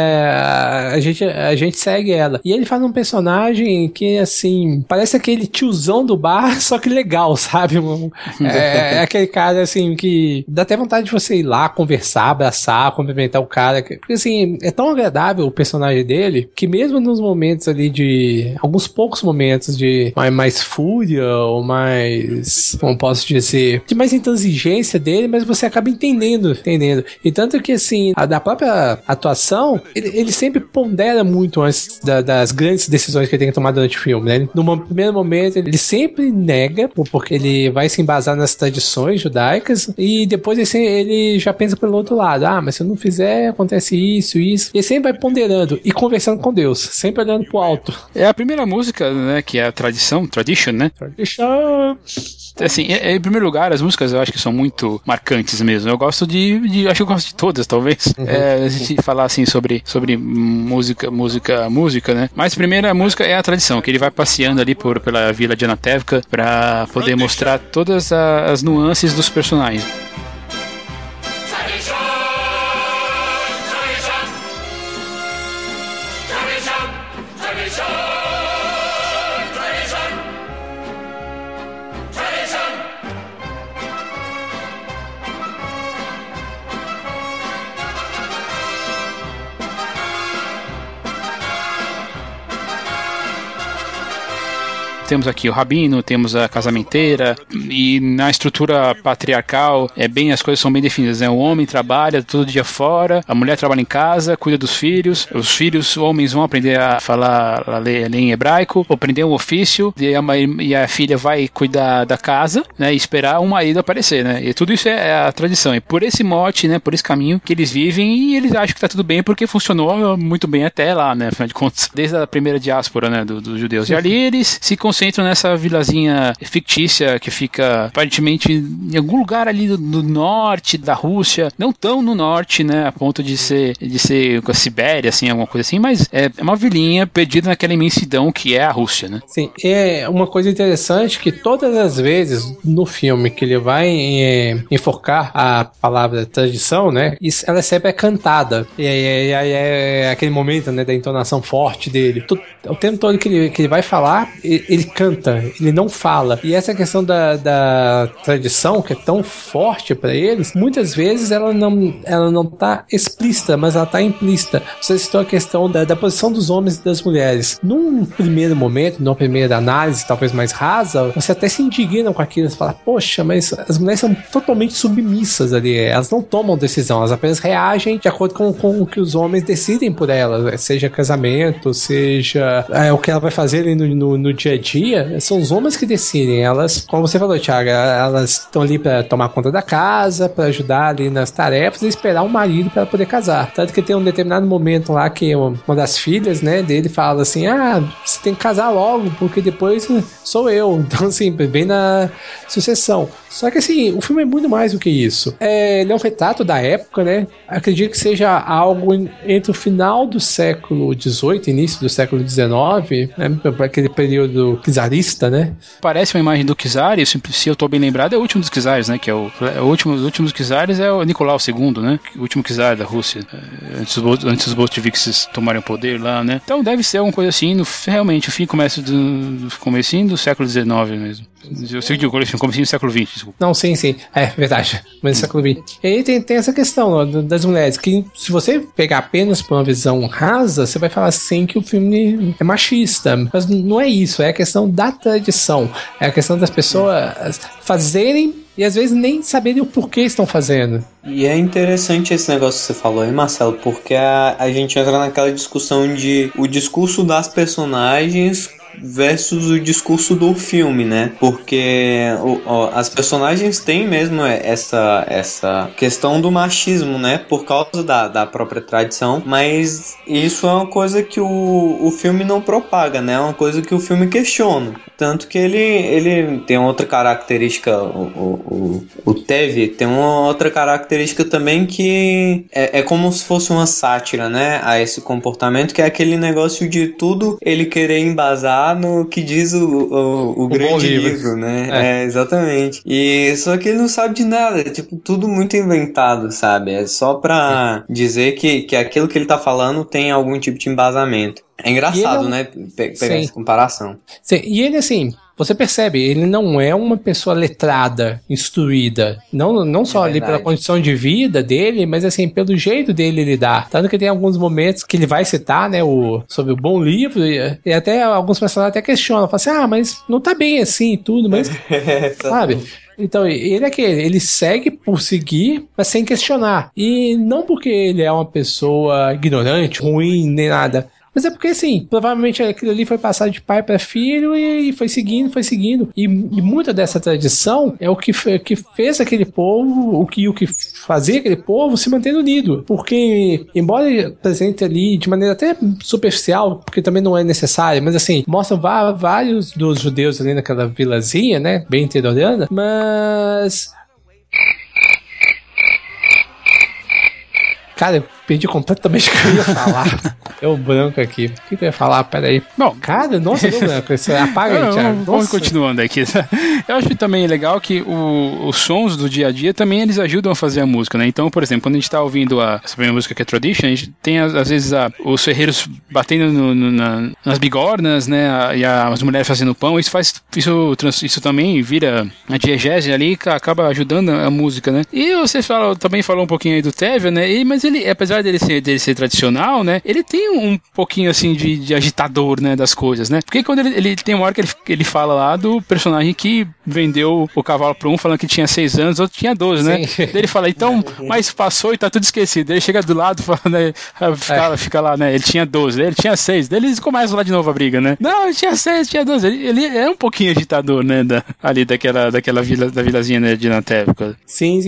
D: a gente segue ela. E ele faz um personagem que, assim, parece aquele tiozão do bar, só que legal, sabe? É aquele cara, assim, que dá até vontade de você ir lá, conversar, abraçar, cumprimentar o cara. Porque, assim, é tão agradável o personagem dele, que mesmo nos momentos ali alguns poucos momentos de mais fúria, ou mais, como posso dizer, de mais intransigência dele, mas você acaba entendendo. E tanto que, assim, da própria atuação, ele sempre pondera muito antes das grandes decisões que ele tem que tomar durante o filme, né? No primeiro momento, ele sempre nega, porque ele vai se embasar nas tradições judaicas, e depois ele já pensa pelo outro lado. Mas se eu não fizer, acontece isso. E ele sempre vai ponderando e conversando com Deus, sempre olhando pro alto.
B: É a primeira música, né, que é a tradition, né?
D: Tradition.
B: Assim, em primeiro lugar, as músicas eu acho que são muito marcantes mesmo. Eu gosto acho que eu gosto de todas, talvez. A gente falar assim sobre música, né? Mas a primeira música é a tradição, que ele vai passeando ali pela vila de Anatevka pra poder mostrar todas as nuances dos personagens. Temos aqui o rabino, temos a casamenteira, e na estrutura patriarcal as coisas são bem definidas, né? O homem trabalha todo dia fora, a mulher trabalha em casa, cuida dos filhos, os homens vão aprender a falar, a ler em hebraico, aprender um ofício, e a filha vai cuidar da casa, né? E esperar um marido aparecer, né? E tudo isso é a tradição, e por esse mote, né? Por esse caminho que eles vivem, e eles acham que tá tudo bem porque funcionou muito bem até lá, né? Afinal de contas, desde a primeira diáspora, né? Dos judeus. E ali eles se concentram nessa vilazinha fictícia que fica aparentemente em algum lugar ali do norte da Rússia, não tão no norte, né, a ponto de ser com a Sibéria, assim, alguma coisa assim, mas é uma vilinha perdida naquela imensidão que é a Rússia, né?
D: Sim, é uma coisa interessante que todas as vezes no filme que ele vai enfocar a palavra tradição, né, ela sempre é cantada, e é aquele momento, né, da entonação forte dele. O tempo todo que ele vai falar, ele canta, ele não fala. E essa questão da tradição, que é tão forte para eles, muitas vezes ela não tá explícita, mas ela tá implícita. Você citou a questão da posição dos homens e das mulheres. Num primeiro momento, numa primeira análise, talvez mais rasa, você até se indigna com aquilo, você fala, poxa, mas as mulheres são totalmente submissas ali, elas não tomam decisão, elas apenas reagem de acordo com o que os homens decidem por elas, seja casamento, seja o que ela vai fazer ali no dia a dia, são os homens que decidem. Elas, como você falou, Thiago, elas estão ali para tomar conta da casa, para ajudar ali nas tarefas e esperar o marido para poder casar. Tanto que tem um determinado momento lá que uma das filhas, né, dele fala assim, você tem que casar logo, porque depois sou eu. Então, assim, bem na sucessão. Só que, assim, o filme é muito mais do que isso. Ele é um retrato da época, né? Acredito que seja algo entre o final do século XVIII e início do século XIX, né? Aquele período czarista, né?
B: Parece uma imagem do czar, e se eu tô bem lembrado, é o último dos czares, né? Que é os últimos czares é o Nicolau II, né? O último czar da Rússia, antes dos bolcheviques tomarem o poder lá, né? Então deve ser alguma coisa assim, realmente, o fim começa do comecinho do século XIX mesmo. Eu sei de comecinho do século XX, desculpa.
D: Não, sim. É verdade. Mas do século XX. E aí tem essa questão das mulheres, que se você pegar apenas por uma visão rasa, você vai falar assim que o filme é machista. Mas não é isso, é a questão da tradição. É a questão das pessoas fazerem e às vezes nem saberem o porquê estão fazendo.
C: E é interessante esse negócio que você falou aí, Marcelo, porque a gente entra naquela discussão de o discurso das personagens versus o discurso do filme, né? Porque as personagens têm mesmo essa questão do machismo, né? Por causa da própria tradição, mas isso é uma coisa que o filme não propaga, né? É uma coisa que o filme questiona. Tanto que ele tem outra característica, o Teve tem uma outra característica também que é como se fosse uma sátira, né? A esse comportamento, que é aquele negócio de tudo ele querer embasar no que diz o grande livro, né? Exatamente. E só que ele não sabe de nada, é tipo tudo muito inventado, sabe? É só pra dizer que aquilo que ele tá falando tem algum tipo de embasamento. É engraçado, né? Pegar essa comparação.
D: Sim. E ele, assim, você percebe, ele não é uma pessoa letrada, instruída. Não só ali pela condição de vida dele, mas assim, pelo jeito dele lidar. Tanto que tem alguns momentos que ele vai citar, né, sobre o bom livro, e até alguns personagens até questionam, falam assim, mas não tá bem assim e tudo, mas sabe? Então, ele é aquele, ele segue por seguir, mas sem questionar. E não porque ele é uma pessoa ignorante, ruim, nem nada. Mas é porque, assim, provavelmente aquilo ali foi passado de pai para filho e foi seguindo. E muita dessa tradição é o que fez aquele povo, o que fazia aquele povo se manter unido. Porque, embora ele presente ali de maneira até superficial, porque também não é necessário, mas assim, mostram vários dos judeus ali naquela vilazinha, né, bem interiorana, mas... Cara, eu perdi completamente o que eu ia falar. Deu branco aqui. O que eu ia falar? Peraí.
B: Bom,
D: cara, nossa, deu branco. Apaga aí, Thiago.
B: Vamos continuando aqui. Eu acho também legal que os sons do dia a dia também eles ajudam a fazer a música, né? Então, por exemplo, quando a gente tá ouvindo essa primeira música que é Tradition, a gente tem às vezes os ferreiros batendo nas bigornas, né? E as mulheres fazendo pão. Isso também vira a diegese ali, que acaba ajudando a música, né? E você também falou um pouquinho aí do Tevye, né? Mas ele, apesar dele ser tradicional, né? Ele tem um pouquinho assim de agitador, né? Das coisas, né? Porque quando ele tem uma hora que ele fala lá do personagem que vendeu o cavalo para um falando que tinha 6 anos, outro tinha 12, né? Daí ele fala, então, mas passou e tá tudo esquecido. Daí ele chega do lado, fala, né? Fica lá, né? Ele tinha 12, ele tinha 6. Daí eles começam lá de novo a briga, né? Não, ele tinha 6, tinha 12. Ele é um pouquinho agitador, né? Ali daquela vilazinha, né, de Natevka.
D: Sim.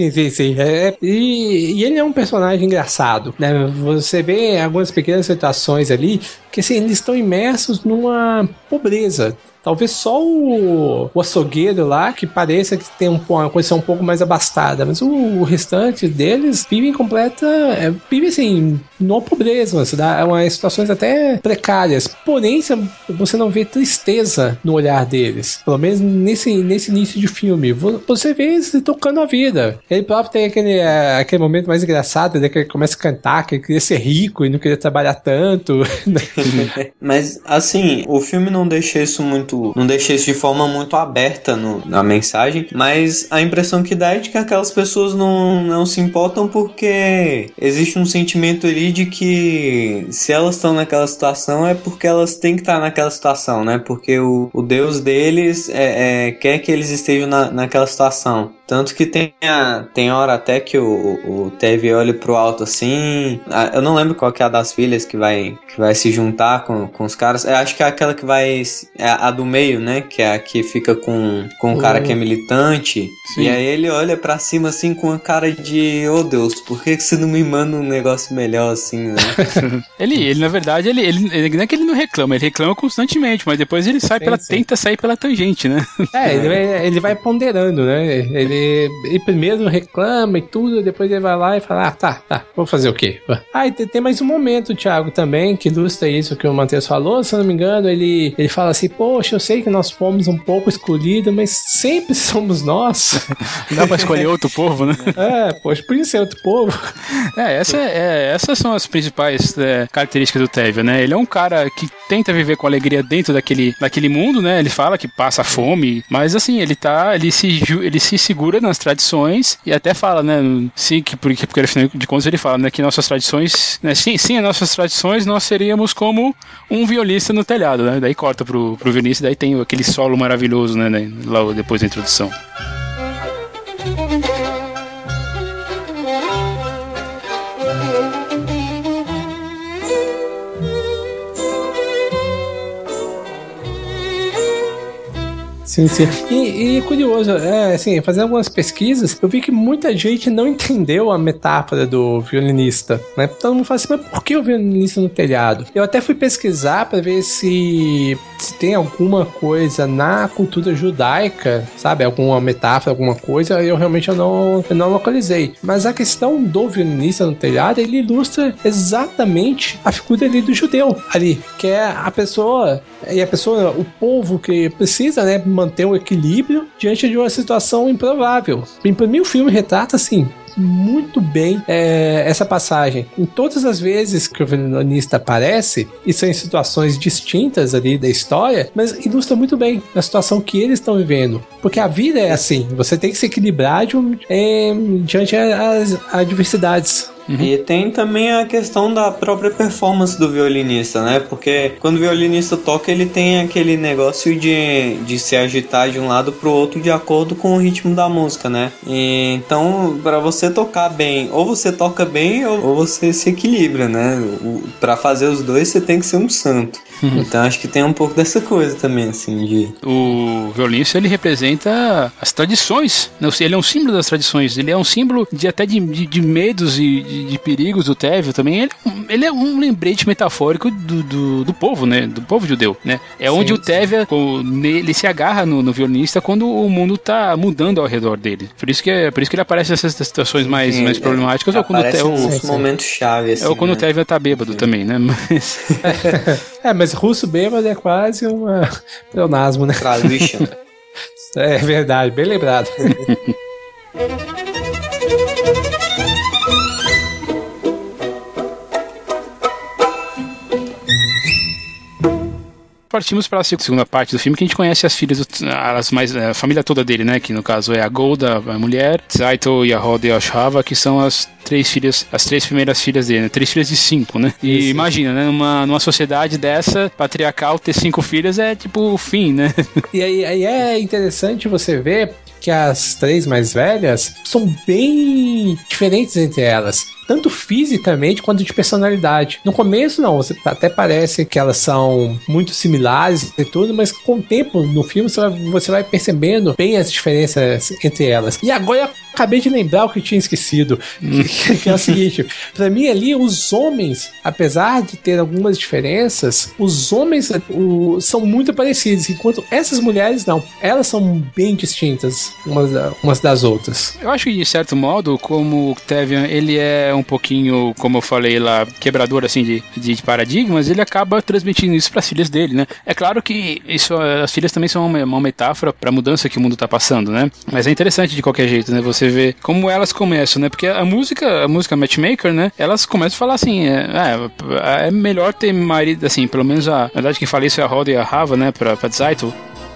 D: E ele é um personagem engraçado, né? Você vê algumas pequenas situações ali que, assim, eles estão imersos numa pobreza. Talvez só o açougueiro lá, que pareça que tem uma condição um pouco mais abastada, mas o restante deles vive assim, numa pobreza, umas situações até precárias. Porém, você não vê tristeza no olhar deles. Pelo menos nesse início de filme. Você vê eles tocando a vida. Ele próprio tem aquele momento mais engraçado, né, que ele começa a cantar, que ele queria ser rico e não queria trabalhar tanto.
C: Mas, assim, o filme não deixa isso de forma muito aberta na mensagem, mas a impressão que dá é de que aquelas pessoas não se importam porque existe um sentimento ali de que se elas estão naquela situação é porque elas têm que estar naquela situação, né? Porque o Deus deles quer que eles estejam naquela situação. Tanto que tem hora até que o Tevye olha pro alto assim. Eu não lembro qual que é a das filhas que vai se juntar com os caras. Eu acho que é aquela que vai... É a do meio, né? Que é a que fica com o cara que é militante. Sim. E aí ele olha pra cima assim com a cara de... Oh Deus, por que você não me manda um negócio melhor assim, né?
B: ele na verdade, ele não é que ele não reclama. Ele reclama constantemente, mas depois ele tenta sair pela tangente, né?
D: Ele vai ponderando, né? Ele primeiro reclama e tudo, depois ele vai lá e fala, tá, vou fazer o quê? E tem mais um momento, Thiago, também, que ilustra isso que o Matheus falou, se eu não me engano, ele fala assim, poxa, eu sei que nós fomos um pouco escolhidos, mas sempre somos nós.
B: Dá pra escolher outro povo, né?
D: Poxa, podia ser outro povo.
B: Essas são as principais características do Tevye, né? Ele é um cara que tenta viver com alegria dentro daquele mundo, né? Ele fala que passa fome, mas assim, ele se segura nas tradições e até fala, né? Sim, porque afinal de contas ele fala, né? Que nossas tradições, né? Sim, as nossas tradições, nós seríamos como um violista no telhado, né? Daí corta pro violista, daí tem aquele solo maravilhoso, né? Lá depois da introdução.
D: Sim. E curioso, assim, fazendo algumas pesquisas, eu vi que muita gente não entendeu a metáfora do violinista, né? Todo mundo fala assim, mas por que o violinista no telhado? Eu até fui pesquisar para ver se tem alguma coisa na cultura judaica, sabe? Alguma metáfora, alguma coisa, eu realmente não localizei. Mas a questão do violinista no telhado, ele ilustra exatamente a figura ali do judeu ali, que é a pessoa, o povo que precisa, né, manter o equilíbrio diante de uma situação improvável. E para mim o filme retrata assim muito bem essa passagem. Em todas as vezes que o violinista aparece, e são em situações distintas ali da história, mas ilustra muito bem a situação que eles estão vivendo. Porque a vida é assim, você tem que se equilibrar diante das adversidades.
C: E tem também a questão da própria performance do violinista, né? Porque quando o violinista toca, ele tem aquele negócio de se agitar de um lado pro outro de acordo com o ritmo da música, né? E então, para você tocar bem, ou você toca bem ou você se equilibra, né? Para fazer os dois, você tem que ser um santo. Então acho que tem um pouco dessa coisa também, assim,
B: O violinista, ele representa as tradições, né? Ele é um símbolo das tradições, ele é um símbolo até de medos e de perigos do Tevye também. Ele é um lembrete metafórico do povo, né? Do povo judeu, né? É onde o Tevye, ele se agarra no violinista quando o mundo tá mudando ao redor dele. Por isso que ele aparece nessas situações mais problemáticas, ou quando
C: o momentos chave, assim,
B: ou quando o Tevye tá bêbado também, né?
D: Mas russo bêbado é quase um pleonasmo, né?
C: Tradition.
D: É verdade, bem lembrado.
B: Partimos para a segunda parte do filme, que a gente conhece as filhas, a família toda dele, né? Que no caso é a Golda, a mulher, Zaito, Yahod e Ashava, que são as três primeiras filhas dele, né? 3 filhas de 5, né? E isso. Imagina, né? Numa sociedade dessa, patriarcal, ter 5 filhas é tipo o fim, né?
D: E aí é interessante você ver que as 3 mais velhas são bem diferentes entre elas, tanto fisicamente quanto de personalidade. No começo não, você até parece que elas são muito similares e tudo, mas com o tempo no filme você vai percebendo bem as diferenças entre elas. E agora eu acabei de lembrar o que eu tinha esquecido, que é o seguinte, pra mim ali os homens, apesar de ter algumas diferenças, os homens são muito parecidos, enquanto essas mulheres não, elas são bem distintas umas das outras.
B: Eu acho que de certo modo, como o Tevye, ele é um pouquinho, como eu falei lá, quebrador assim de paradigmas, ele acaba transmitindo isso para as filhas dele, né? É claro que as filhas também são uma metáfora para a mudança que o mundo tá passando, né? Mas é interessante de qualquer jeito, né? Você vê como elas começam, né? Porque a música Matchmaker, né? Elas começam a falar assim, é melhor ter marido, assim, pelo menos na verdade quem fala isso é a Roda e a Rava, né? Pra Zaito.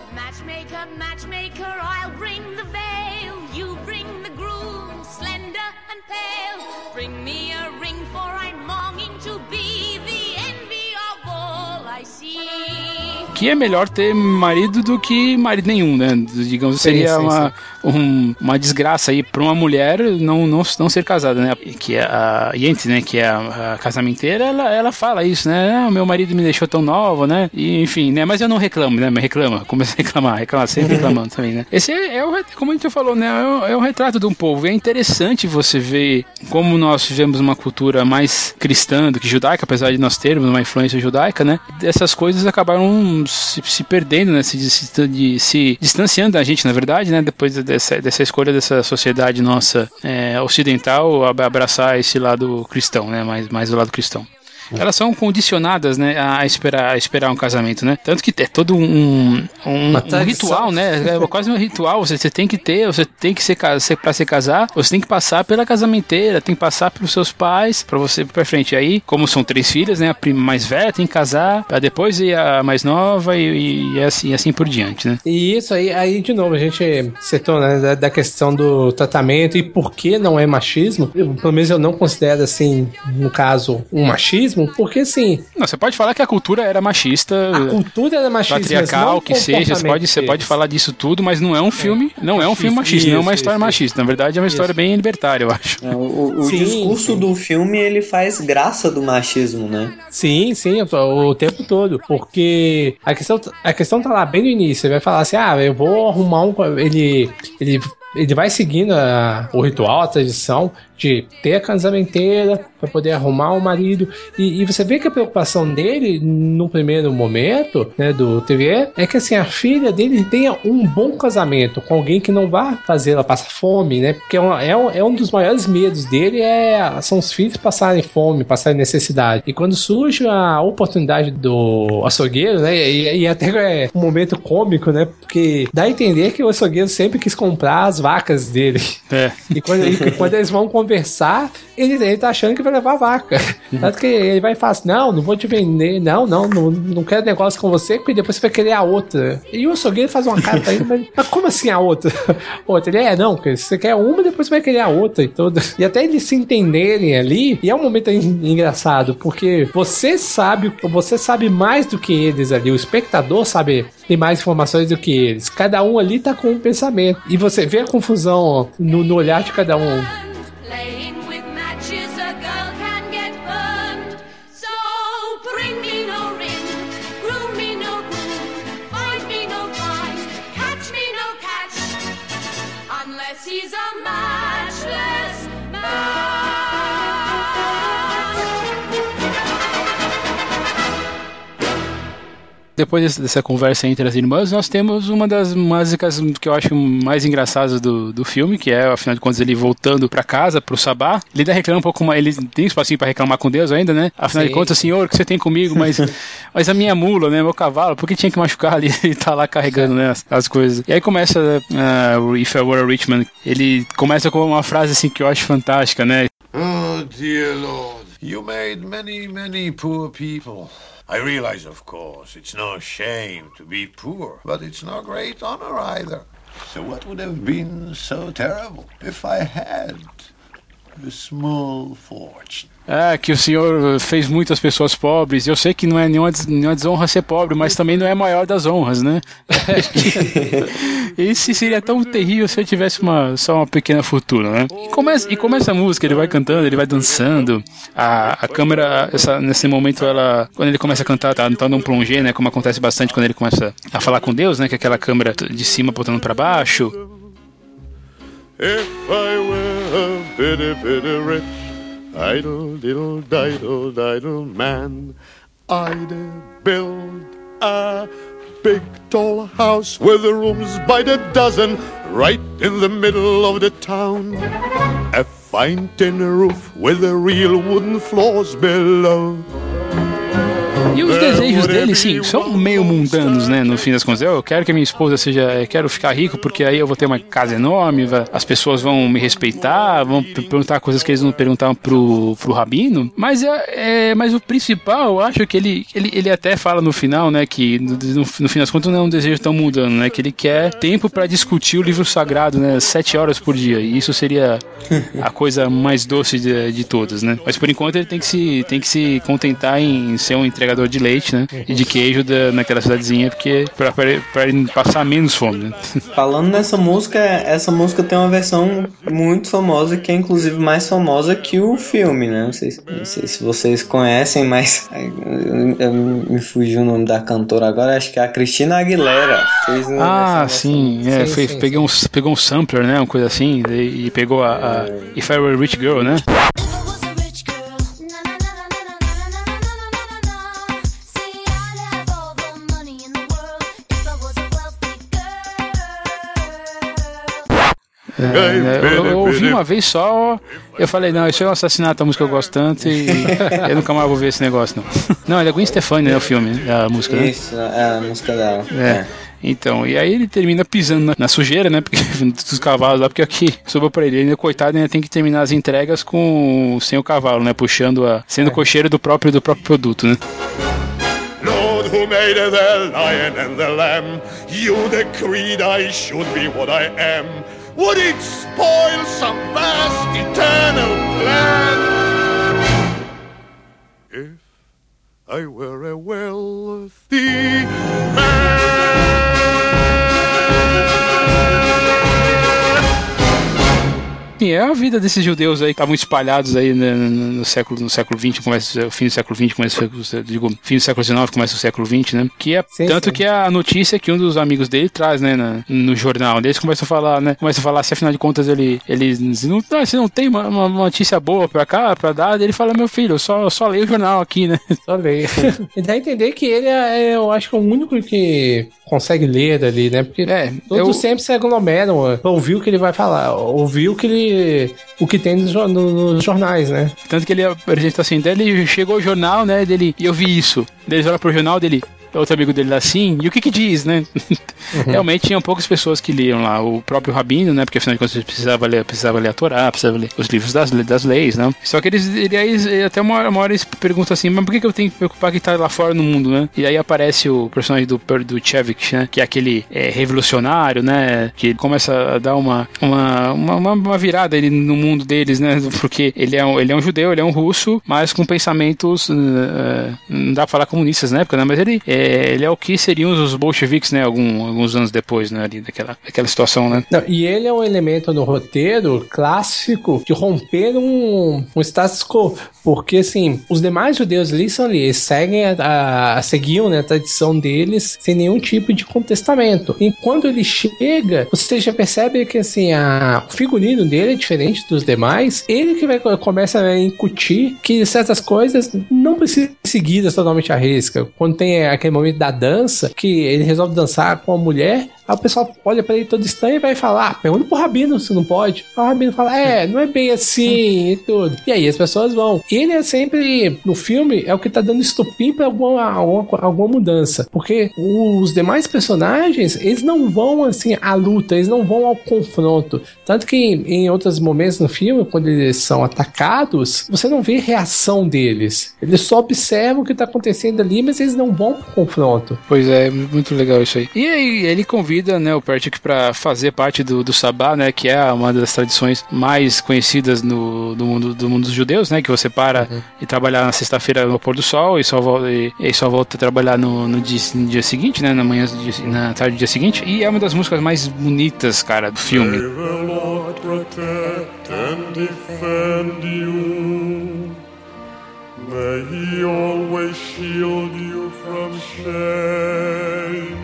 B: Que é melhor ter marido do que marido nenhum, né? Digamos, seria uma desgraça aí pra uma mulher não ser casada, né? Que é a Yente, né? Que é a casamenteira, ela fala isso, né? Meu marido me deixou tão nova, né? E, enfim, né? Mas eu não reclamo, né? Mas começa a reclamar, sempre reclamando também, né? Esse como a gente falou, né? É o retrato de um povo. E é interessante você ver como nós vivemos uma cultura mais cristã do que judaica, apesar de nós termos uma influência judaica, né? Essas coisas acabaram se perdendo, né? Se distanciando da gente, na verdade, né? Depois dessa escolha dessa sociedade nossa ocidental abraçar esse lado cristão, né? Mais o lado cristão. Elas são condicionadas, né, a esperar um casamento, né? Tanto que é todo um ritual, né? É quase um ritual. Você tem que para se casar, você tem que passar pela casamenteira, tem que passar pelos seus pais para você ir pra frente. Aí, como são 3 filhas, né? A mais velha tem que casar, para depois ir a mais nova e assim por diante, né?
D: E isso aí de novo, a gente citou, né, da questão do tratamento e por que não é machismo. Pelo menos eu não considero, assim, no caso, um machismo. Porque assim...
B: Não, você pode falar que a cultura era machista.
D: A cultura era machista,
B: patriarcal, que seja. Você pode falar disso tudo, mas não é um filme. Não é um filme machista, não é uma história machista. Na verdade, é uma história bem libertária, eu acho.
C: O discurso do filme, ele faz graça do machismo, né?
D: Sim, o tempo todo. Porque a questão tá lá bem no início. Ele vai falar assim, eu vou arrumar ele vai seguindo o ritual, a tradição de ter a casamenteira para poder arrumar o marido. E você vê que a preocupação dele, no primeiro momento, né, do TV, é que assim, a filha dele tenha um bom casamento com alguém que não vá fazer ela passar fome, né? Porque é um dos maiores medos dele, são os filhos passarem fome, passarem necessidade. E quando surge a oportunidade do açougueiro, né? E até é um momento cômico, né? Porque dá a entender que o açougueiro sempre quis comprar as vacas dele. E quando eles vão conversar, ele tá achando que vai levar a vaca. Tanto que ele vai falar assim, não vou te vender, não quero negócio com você, porque depois você vai querer a outra. E o açougueiro faz uma cara pra ele, mas como assim a outra? Ele não, porque você quer uma, depois você vai querer a outra e tudo. E até eles se entenderem ali, e é um momento engraçado, porque você sabe mais do que eles ali, o espectador tem mais informações do que eles. Cada um ali tá com um pensamento. E você vê a confusão no olhar de cada um.
B: Depois dessa conversa entre as irmãs, nós temos uma das músicas que eu acho mais engraçadas do filme, que é, afinal de contas, ele voltando pra casa, pro sabá. Ele ainda reclama um pouco mais, ele tem espacinho pra reclamar com Deus ainda, né? Afinal de contas, Senhor, o que você tem comigo? Mas a minha mula, né? Meu cavalo, por que tinha que machucar ali? Ele tá lá carregando, né? As coisas. E aí começa If I Were a Rich Man. Ele começa com uma frase assim que eu acho fantástica, né?
E: Oh, dear Lord, you made many, many poor people. I realize, of course, it's no shame to be poor, but it's no great honor either. So what would have been so terrible if I had a small fortune?
B: Que o Senhor fez muitas pessoas pobres. Eu sei que não é nenhuma desonra ser pobre, mas também não é a maior das honras, né? Esse seria tão terrível se eu tivesse só uma pequena fortuna, né? E começa a música, ele vai cantando, ele vai dançando. A câmera, nesse momento, quando ele começa a cantar, tá num plongé, né? Como acontece bastante quando ele começa a falar com Deus, né? Que é aquela câmera de cima apontando pra baixo.
E: If I were a bitty rich, idle, diddle man, I'd build a big tall house with rooms by the dozen right in the middle of the town. A fine tin roof with the real wooden floors below.
B: E os desejos dele, sim, são meio mundanos, né? No fim das contas, eu quero que a minha esposa quero ficar rico, porque aí eu vou ter uma casa enorme, as pessoas vão me respeitar, vão perguntar coisas que eles não perguntavam pro rabino. Mas o principal, eu acho que ele até fala no final, né? Que no fim das contas não é um desejo tão mundano, né? Que ele quer tempo para discutir o livro sagrado, né? 7 horas por dia. E isso seria a coisa mais doce de todas, né? Mas por enquanto ele tem que se contentar em ser um entregador de leite, né? E de queijo naquela cidadezinha, porque pra ele passar menos fome, né?
C: Falando nessa música, essa música tem uma versão muito famosa, que é inclusive mais famosa que o filme, né? Não sei se vocês conhecem, mas me fugiu o nome da cantora agora, acho que é a Christina Aguilera. Fez
B: sim. Pegou um sampler, né? Uma coisa assim, e pegou a If I Were a Rich Girl, né? Eu ouvi uma vez só, eu falei, não, isso é um assassinato, a música eu gosto tanto e eu nunca mais vou ver esse negócio, não. Não, ele é Gwen Stefani, né, o filme, a música, né?
C: Isso, é a música dela.
B: Então, e aí ele termina pisando na sujeira, né, porque, dos cavalos lá, porque aqui sobrou pra ele, ainda coitado, ainda tem que terminar as entregas sem o cavalo, né, sendo cocheiro do próprio produto, né.
E: Lord, who made the lion and the lamb, you decreed I should be what I am. Would it spoil some vast eternal plan? If I were a wealthy man.
B: É a vida desses judeus aí que estavam espalhados aí no século XX, começa o fim do século XX, fim do século XIX, começa o século XX, né? Que é tanto que a notícia que um dos amigos dele traz, né, no jornal. Eles começam a falar, né? Se afinal de contas ele se não tem uma notícia boa pra cá, pra dar, ele fala, meu filho, eu só leio o jornal aqui, né?
D: Só leio. E dá a entender que ele eu acho que é o único que consegue ler ali, né? Porque todos sempre se aglomeram pra ouvir o que ele vai falar, ouvir o que tem nos jornais, né?
B: Tanto que ele apresenta assim, dele chegou o jornal, né? E eu vi isso. Eles olham pro jornal dele. Outro amigo dele lá assim, e o que diz, né? Realmente tinham poucas pessoas que liam lá, o próprio Rabino, né? Porque afinal de contas ele precisava ler a Torá, precisava ler os livros das leis, né? Só que ele até uma hora eles perguntam assim, mas por que eu tenho que me preocupar que tá lá fora no mundo, né? E aí aparece o personagem do Chevik, né? Que é aquele revolucionário, né? Que começa a dar uma virada ali no mundo deles, né? Porque ele é um judeu, ele é um russo, mas com pensamentos, não dá pra falar comunistas na época, né? Mas ele é o que seriam os bolcheviques, né, alguns anos depois, né, ali daquela situação, né.
D: Não, e ele é um elemento no roteiro clássico de romper um status quo, porque, assim, os demais judeus ali são ali, eles seguiam, né, a tradição deles sem nenhum tipo de contestamento. E quando ele chega, você já percebe que, assim, o figurino dele é diferente dos demais, ele que começa a incutir que certas coisas não precisam ser seguidas totalmente à risca. Quando tem aquele momento da dança, que ele resolve dançar com a mulher, aí o pessoal olha pra ele todo estranho e vai falar, pergunta pro Rabino se não pode. Aí o Rabino fala, não é bem assim e tudo. E aí as pessoas vão. Ele é sempre, no filme, é o que tá dando estupim pra alguma mudança. Porque os demais personagens, eles não vão, assim, à luta, eles não vão ao confronto. Tanto que em outros momentos no filme, quando eles são atacados, você não vê reação deles. Eles só observam o que tá acontecendo ali, mas eles não vão pro confronto.
B: Pois é, muito legal isso aí. E aí ele convida, né, o Perchik para fazer parte do Sabá, né, que é uma das tradições mais conhecidas do mundo dos judeus, né, que você para e trabalhar na sexta-feira no pôr do sol e só volta a trabalhar no dia seguinte, né, na tarde do dia seguinte. E é uma das músicas mais bonitas, cara, do filme.
E: May the Lord protect and defend you. May He always shield you from shame.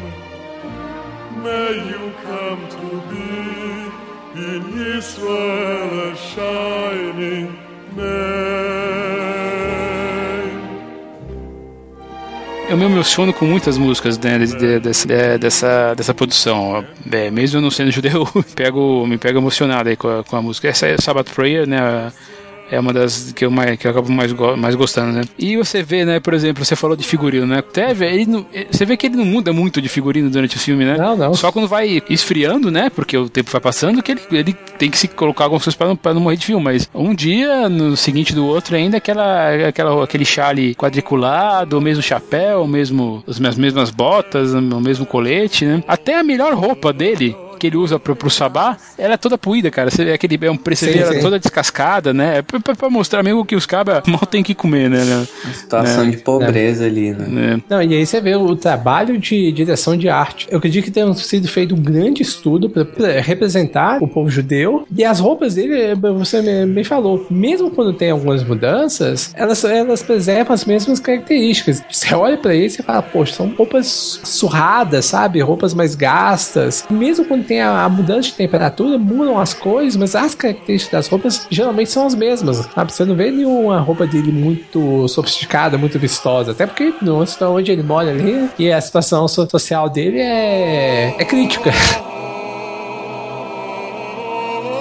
E: May you come to be in Israel a shining name.
B: Eu me emociono com muitas músicas, né, dessa produção. Mesmo eu não sendo judeu, me pego emocionado aí com a música. Essa é Sabbath Prayer, né? É uma das que eu acabo mais gostando, né? E você vê, né, por exemplo, você falou de figurino, né? Você vê que ele não muda muito de figurino durante o filme, né?
D: Não.
B: Só quando vai esfriando, né? Porque o tempo vai passando, que ele tem que se colocar algumas coisas pra não morrer de frio. Mas um dia, no seguinte do outro, ainda aquele chale quadriculado, o mesmo chapéu, as mesmas botas, o mesmo colete, né? Até a melhor roupa dele, que ele usa pro Sabá, ela é toda puída, cara. Você vê ela toda descascada, né? Pra mostrar mesmo que os cabas mal tem que comer, né?
C: Situação de pobreza ali, né?
D: Não, e aí você vê o trabalho de direção de arte. Eu acredito que tenha sido feito um grande estudo pra representar o povo judeu. E as roupas dele, você me falou, mesmo quando tem algumas mudanças, elas preservam as mesmas características. Você olha pra eles e fala, poxa, são roupas surradas, sabe? Roupas mais gastas. Mesmo quando tem a mudança de temperatura, mudam as cores, mas as características das roupas geralmente são as mesmas, sabe? Você não vê nenhuma roupa dele muito sofisticada, muito vistosa, até porque onde ele mora ali, e a situação social dele é crítica.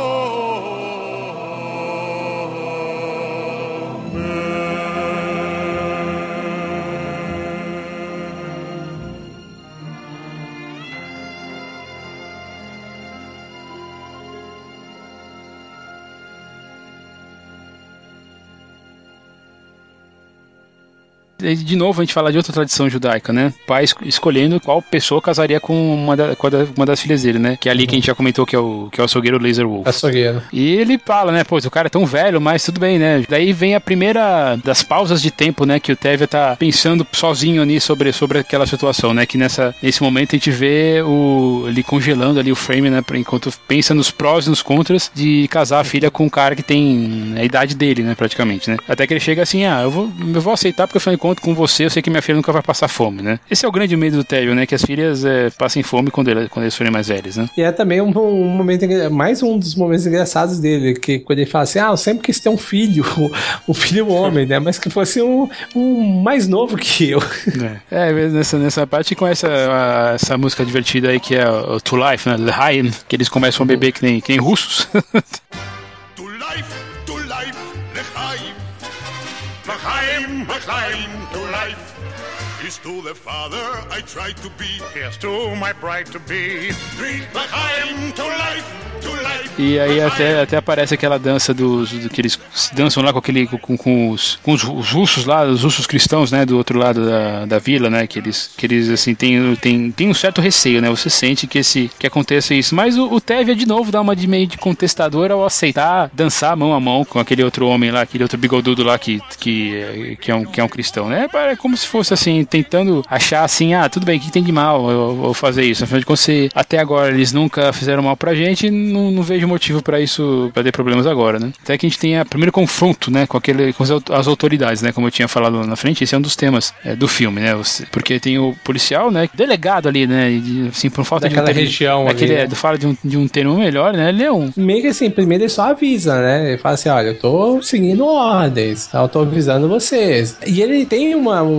B: De novo, a gente fala de outra tradição judaica, né? O pai escolhendo qual pessoa casaria com uma das filhas dele, né? Que é ali que a gente já comentou que é o açougueiro Laser Wolf.
D: Açougueiro.
B: E ele fala, né? Pô, o cara é tão velho, mas tudo bem, né? Daí vem a primeira das pausas de tempo, né? Que o Tevye tá pensando sozinho ali sobre aquela situação, né? Que nesse momento a gente vê ele congelando ali o frame, né? Enquanto pensa nos prós e nos contras de casar a filha com um cara que tem a idade dele, né? Praticamente, né? Até que ele chega assim, eu vou aceitar porque afinal de contas com você eu sei que minha filha nunca vai passar fome, né? Esse é o grande medo do Tevye, né? Que as filhas passem fome quando eles forem mais velhos, né?
D: E é também um momento, mais um dos momentos engraçados dele, que quando ele fala assim, eu sempre quis ter um filho, um filho homem, né? Mas que fosse um mais novo que eu.
B: Nessa parte com essa música divertida aí que é o To Life, né? L'Chaim, que eles começam a beber que nem russos.
E: To life, L'Chaim. L'Chaim, L'Chaim, to life. Is to the father I try to be. Here's to my bride to be. Drink L'Chaim, to life, to life.
B: E aí até aparece aquela dança que eles dançam lá com os russos lá, os russos cristãos, né, do outro lado da vila, né, que eles assim tem um certo receio, né, você sente que aconteça isso, mas o Tevye de novo dá uma de meio de contestador ao aceitar dançar mão a mão com aquele outro homem lá, aquele outro bigodudo lá que é um cristão, né, é como se fosse assim, tentando achar assim, tudo bem, o que tem de mal eu fazer isso, afinal de contas, até agora eles nunca fizeram mal pra gente, não vejo motivo pra isso, pra ter problemas agora, né? Até que a gente tem o primeiro confronto, né, com as autoridades, né, como eu tinha falado na frente, esse é um dos temas do filme, né, porque tem o policial, né, delegado ali, né, assim, por falta
D: daquela região ali, né?
B: Fala de um termo melhor, né, ele é
D: meio que assim, primeiro ele só avisa, né, ele fala assim, olha, eu tô seguindo ordens, eu tô avisando vocês, e ele tem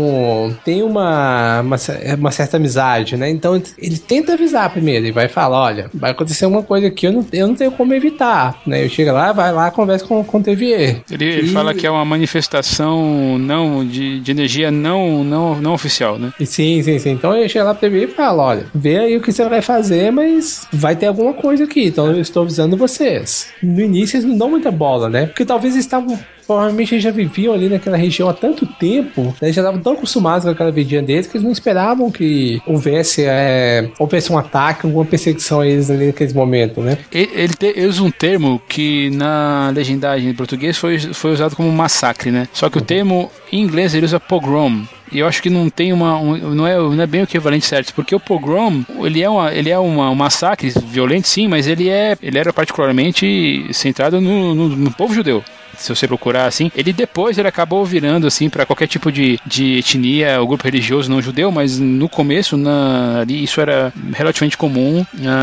D: uma certa amizade, né, então ele tenta avisar primeiro, ele vai falar, olha, vai acontecer uma coisa aqui, eu não tenho como evitar, né? Eu chego lá, vai lá, conversa com o Tevye.
B: Ele fala que é uma manifestação de energia não oficial, né?
D: Sim. Então eu chego lá pro Tevye e falo, olha, vê aí o que você vai fazer, mas vai ter alguma coisa aqui, então eu estou avisando vocês. No início eles não dão muita bola, né? Porque talvez eles estavam... Provavelmente eles já viviam ali naquela região há tanto tempo, né? Eles já estavam tão acostumados com aquela vidinha deles que eles não esperavam que houvesse um ataque, alguma perseguição a eles ali naqueles momentos, né?
B: Ele usa um termo que na legendagem em português foi usado como massacre, né? Só que o termo em inglês ele usa pogrom. E eu acho que não tem não é bem o equivalente certo, porque o pogrom, ele é um massacre violento, sim, mas ele era particularmente centrado no povo judeu. Se você procurar assim, ele acabou virando assim para qualquer tipo de etnia, o grupo religioso não judeu, mas no começo ali isso era relativamente comum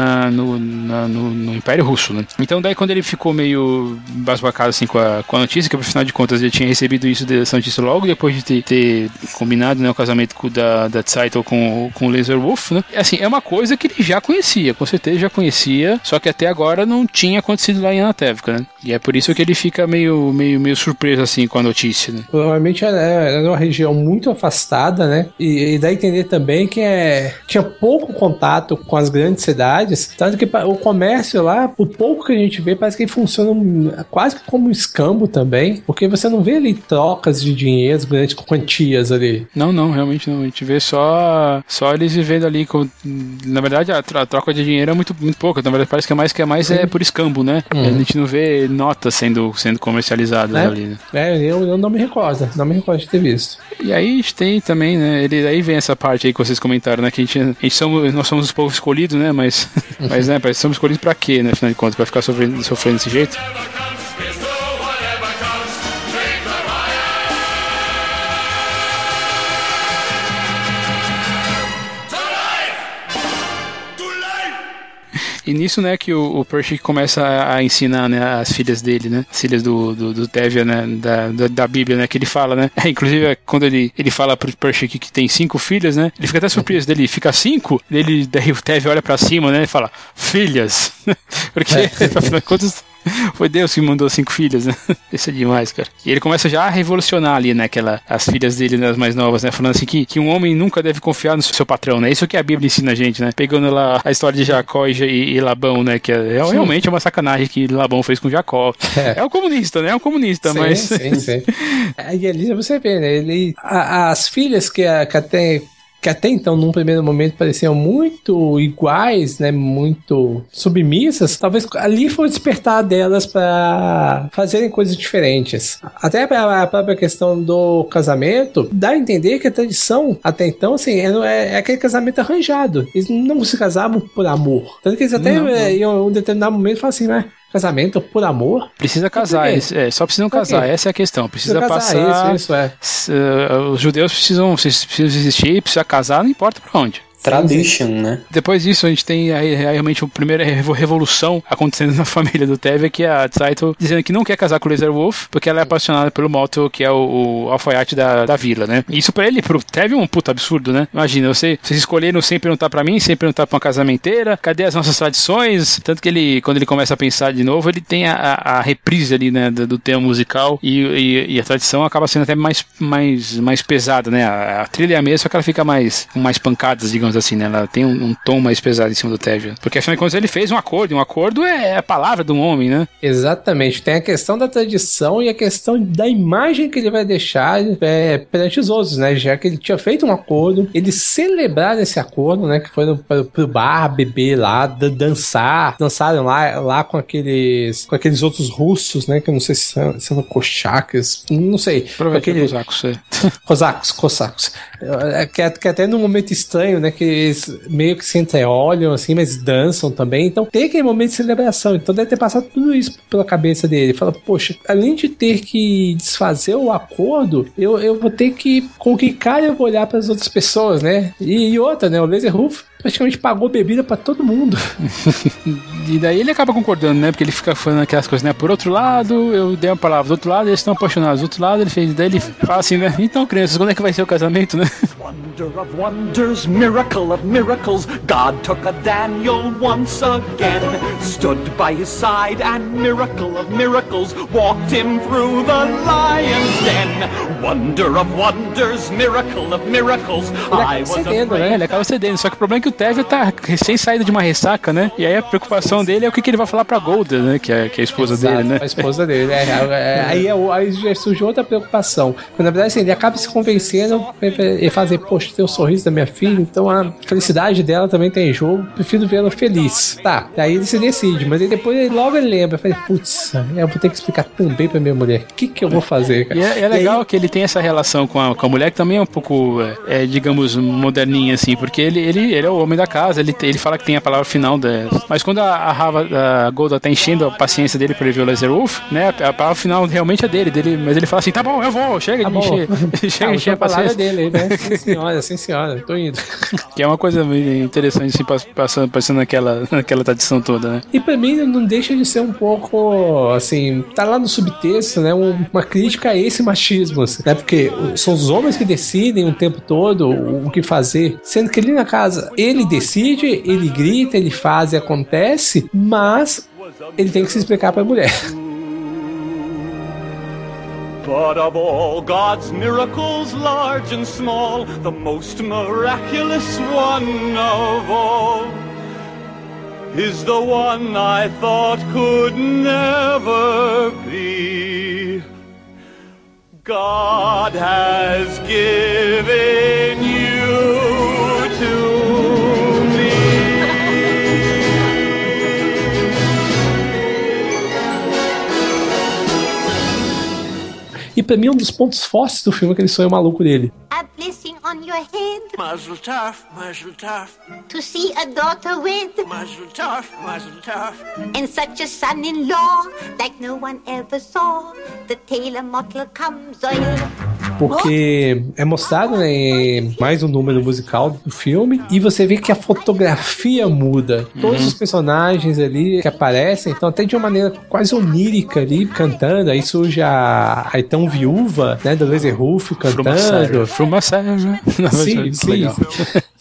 B: no Império Russo, né? Então daí quando ele ficou meio basbacado assim com a notícia, que afinal de contas ele tinha recebido isso dessa notícia logo depois de ter combinado, né, o casamento da Tzeitel com o Laser Wolf, né? Assim, é uma coisa que ele já conhecia, com certeza já conhecia, só que até agora não tinha acontecido lá em Anatevka, né? E é por isso que ele fica meio surpreso assim com a notícia, né?
D: Provavelmente era uma região muito afastada, né? E dá a entender também que tinha pouco contato com as grandes cidades, tanto que o comércio lá, o pouco que a gente vê, parece que funciona quase como um escambo também, porque você não vê ali trocas de dinheiro, grandes quantias ali.
B: Não, realmente não. A gente vê só eles vivendo ali na verdade a troca de dinheiro é muito, muito pouca. Na verdade parece que é mais por escambo, né? A gente não vê notas sendo comercializadas ali, né?
D: Eu não me recordo de ter visto.
B: E aí a gente tem também, né? Aí vem essa parte aí que vocês comentaram, né? Que nós somos os povos escolhidos, né? Mas né? Somos escolhidos pra quê, né? Afinal de contas, pra ficar sofrendo desse jeito? E nisso, né, que o Pershing começa a ensinar, né, as filhas dele, né, as filhas do Tevye, né, da Bíblia, né, que ele fala, né, inclusive quando ele fala pro Pershing que tem 5 filhas, né, ele fica até surpreso dele, fica 5, daí o Tevye olha pra cima, né, e fala, filhas, porque, afinal de contas, Foi Deus que mandou 5 filhas, né? Isso é demais, cara. E ele começa já a revolucionar ali, né? As filhas dele, né, as mais novas, né? Falando assim que um homem nunca deve confiar no seu patrão, né? Isso que a Bíblia ensina a gente, né? Pegando lá a história de Jacó e Labão, né? Que realmente é uma sacanagem que Labão fez com Jacó. É um comunista, né? É um comunista, sim, mas...
D: Sim. E ali você vê, né? As filhas que até então, num primeiro momento, pareciam muito iguais, né, muito submissas, talvez ali foi despertar delas para fazerem coisas diferentes. Até a própria questão do casamento, dá a entender que a tradição, até então, assim, é aquele casamento arranjado. Eles não se casavam por amor. Tanto que eles até em um determinado momento falam assim, né? Casamento por amor?
B: Precisa casar, eles só precisam casar, essa é a questão. Precisa passar. Isso. Os judeus precisam existir, precisa casar, não importa pra onde.
C: Tradition, né?
B: Depois disso, a gente tem aí realmente a primeira revolução acontecendo na família do Tevye, que é a Tsaito dizendo que não quer casar com o Laser Wolf, porque ela é apaixonada pelo Moto, que é o alfaiate da vila, né? E isso pra ele, pro Tevye, é um puto absurdo, né? Imagina, vocês escolheram sem perguntar pra mim, sem perguntar pra uma casamenteira, cadê as nossas tradições? Tanto que quando ele começa a pensar de novo, ele tem a reprise ali, né, do tema musical e a tradição acaba sendo até mais pesada, né? A trilha é a mesma, só que ela fica com mais pancadas, digamos assim, né? Ela tem um tom mais pesado em cima do Tevye. Porque afinal de contas ele fez um acordo, e um acordo é a palavra de um homem, né?
D: Exatamente. Tem a questão da tradição e a questão da imagem que ele vai deixar perante os outros, né? Já que ele tinha feito um acordo, eles celebraram esse acordo, né? Que foram pro bar, beber lá, dançaram lá com aqueles outros russos, né? Que eu não sei se são coxacas, não sei.
B: Provavelmente
D: cossacos. Que até num momento estranho, né? Que eles meio que se entreolham assim, mas dançam também. Então tem aquele momento de celebração. Então deve ter passado tudo isso pela cabeça dele. Ele fala, poxa, além de ter que desfazer o acordo, eu vou ter que... Com que cara eu vou olhar para as outras pessoas, né? E outra, né? O Laser Wolf praticamente pagou bebida pra todo mundo.
B: E daí ele acaba concordando, né? Porque ele fica falando aquelas coisas, né? Por outro lado, eu dei uma palavra. Do outro lado, eles estão apaixonados. Do outro lado, ele fez. Daí ele fala assim, né? Então, crianças, quando é que vai ser o casamento, né?
F: Wonder of wonders, miracle of miracles, God took a Daniel once again, stood by his side and miracle of miracles, walked him through the lion's den. Wonder of wonders, miracle of miracles, I was
B: cedendo, né? Ele acaba cedendo, só que o problema é que o Tevye tá recém saído de uma ressaca, né? E aí a preocupação dele é o que ele vai falar pra Golda, né? Que é a esposa dele, né?
D: A esposa dele, aí já surgiu outra preocupação. Porque, na verdade, assim, ele acaba se convencendo e fazer, poxa, tem o sorriso da minha filha, então a felicidade dela também tem jogo, prefiro vê-la feliz. Tá, aí ele se decide, mas aí depois logo ele lembra, fala, putz, eu vou ter que explicar também pra minha mulher, o que eu vou fazer, cara?
B: E é legal que ele tem essa relação com a mulher, que também é um pouco, digamos, moderninha, assim, porque ele é o homem da casa, ele fala que tem a palavra final mas quando a Golda tá enchendo a paciência dele pra ele ver o Laser Wolf, né, a palavra final realmente é dele, mas ele fala assim, tá bom, eu vou, chega de encher, chega de encher a paciência
D: dele, né? Sim senhora, tô indo.
B: Que é uma coisa interessante, assim, passando naquela tradição toda, né?
D: E pra mim não deixa de ser um pouco, assim, tá lá no subtexto, né, uma crítica a esse machismo, assim, né, porque são os homens que decidem o tempo todo o que fazer, sendo que ali na casa ele decide, ele grita, ele faz e acontece, mas ele tem que se explicar pra mulher.
F: But of all God's miracles, large and small, the most miraculous one of all is the one I thought could never be. God has given you to me.
D: E pra mim um dos pontos fortes do filme é aquele sonho maluco dele.
G: A blessing on your head.
F: Mazel tov, mazel tov.
G: To see a daughter with.
F: Mazel tov, mazel tov.
G: And such a son-in-law like no one ever saw. The tailor Mottler comes on.
D: Porque é mostrado, né, mais um número musical do filme e você vê que a fotografia muda. Todos os personagens ali que aparecem, então até de uma maneira quase onírica ali, cantando. Aí surge a então viúva, né, do Laser Wolf cantando.
B: From a Sarah.
D: Sim.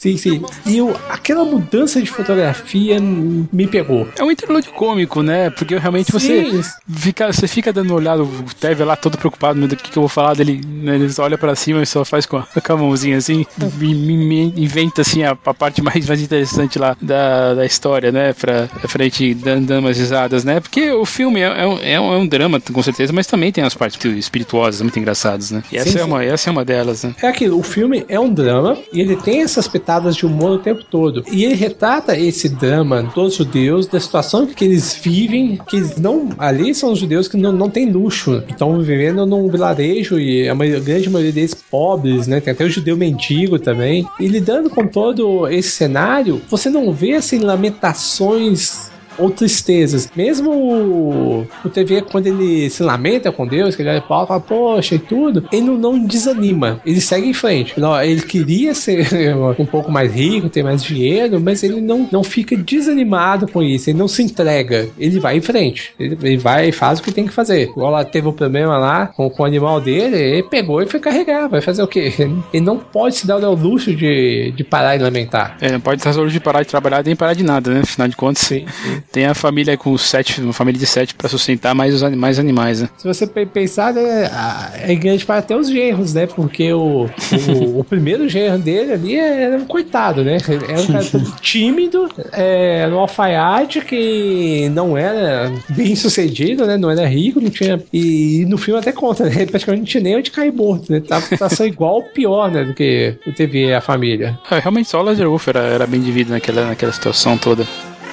D: Sim, sim. E aquela mudança de fotografia me pegou.
B: É um interlúdio cômico, né? Porque realmente você fica dando uma olhada, o Teve lá todo preocupado do que eu vou falar dele, né? Ele olha pra cima e só faz com a mãozinha assim, me inventa assim a parte mais interessante lá da história, né? Pra gente dando umas risadas, né? Porque o filme é um drama, com certeza, mas também tem as partes espirituosas muito engraçadas, né? E essa é uma delas, né?
D: É aquilo, o filme é um drama e ele tem essas pitadas de humor o tempo todo. E ele retrata esse drama dos judeus, da situação que eles vivem, que eles não... Ali são os judeus que não têm luxo, que estão vivendo num vilarejo e a grande maioria deles pobres, né? Tem até o judeu mendigo também. E lidando com todo esse cenário, você não vê, assim, lamentações ou tristezas. Mesmo o TV, quando ele se lamenta com Deus, que ele olha para o fala, poxa, e tudo, ele não desanima, ele segue em frente. Ele queria ser um pouco mais rico, ter mais dinheiro, mas ele não fica desanimado com isso, ele não se entrega, ele vai em frente, ele vai e faz o que tem que fazer. Igual lá teve um problema lá com o animal dele, ele pegou e foi carregar, vai fazer o quê? Ele não pode se dar o luxo de parar e lamentar.
B: Não pode ter o luxo de parar de trabalhar nem parar de nada, né? Afinal de contas, sim. Tem a família com uma família de 7 para sustentar mais animais, né?
D: Se você pensar, né, é grande para até os genros, né? Porque o primeiro genro dele ali era um coitado, né? Era um cara todo tímido, era um alfaiate que não era bem sucedido, né? Não era rico, não tinha... E no filme até conta, né? Ele praticamente não tinha nem onde cair morto, né? Tava situação igual ou pior, né? Do que o TV e a família.
B: Realmente só o Lazer Wolf era bem dividido naquela situação toda.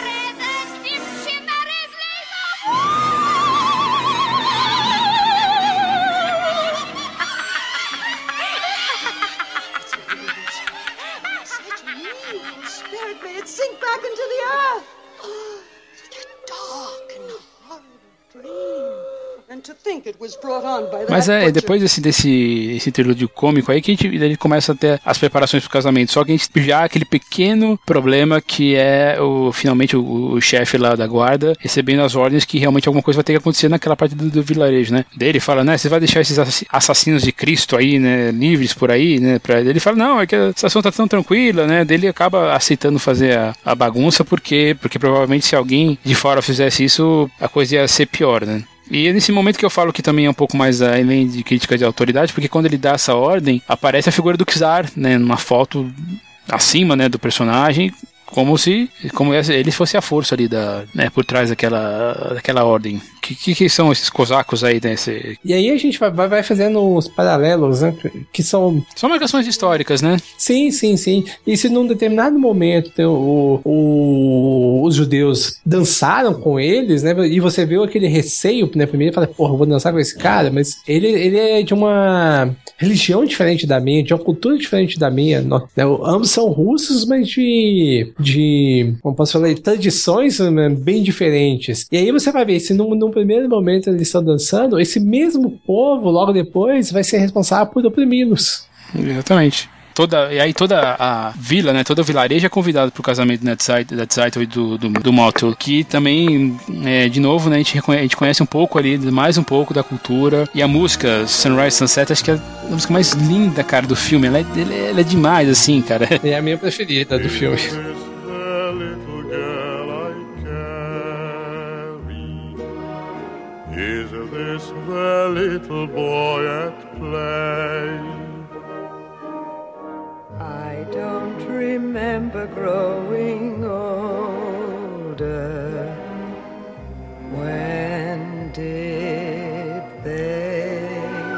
B: Mas depois esse interlúdio cômico aí que ele começa a ter as preparações pro casamento. Só que a gente já há aquele pequeno problema que é finalmente o chefe lá da guarda recebendo as ordens que realmente alguma coisa vai ter que acontecer naquela parte do vilarejo, né? Daí ele fala, né, você vai deixar esses assassinos de Cristo aí, né, livres por aí, né? Ele fala, não, é que a situação tá tão tranquila, né? Daí ele acaba aceitando fazer a bagunça porque provavelmente se alguém de fora fizesse isso, a coisa ia ser pior, né? E é nesse momento que eu falo que também é um pouco mais além de crítica de autoridade, porque quando ele dá essa ordem, aparece a figura do Czar, né, numa foto acima, né, do personagem, como se ele fosse a força ali por trás daquela ordem. Que são esses cosacos aí, né?
D: E aí a gente vai fazendo os paralelos, né? Que são
B: marcações históricas, né?
D: Sim. E se num determinado momento os judeus dançaram com eles, né? E você viu aquele receio, né? Primeiro fala, porra, eu vou dançar com esse cara, mas ele é de uma religião diferente da minha, de uma cultura diferente da minha. Ambos são russos, mas de como posso falar, tradições bem diferentes. E aí você vai ver, se num primeiro momento eles estão dançando, esse mesmo povo, logo depois, vai ser responsável por oprimi-los.
B: Exatamente. Toda a vila, né, todo o vilarejo é convidado pro casamento, né, da Zeitel e do Motel, que também, de novo, né, a gente conhece um pouco ali, mais um pouco da cultura, e a música Sunrise Sunset, acho que é a música mais linda, cara, do filme, ela é demais, assim, cara.
D: É a minha preferida do filme.
E: Is this the little boy at play?
H: I don't remember growing older. When did they?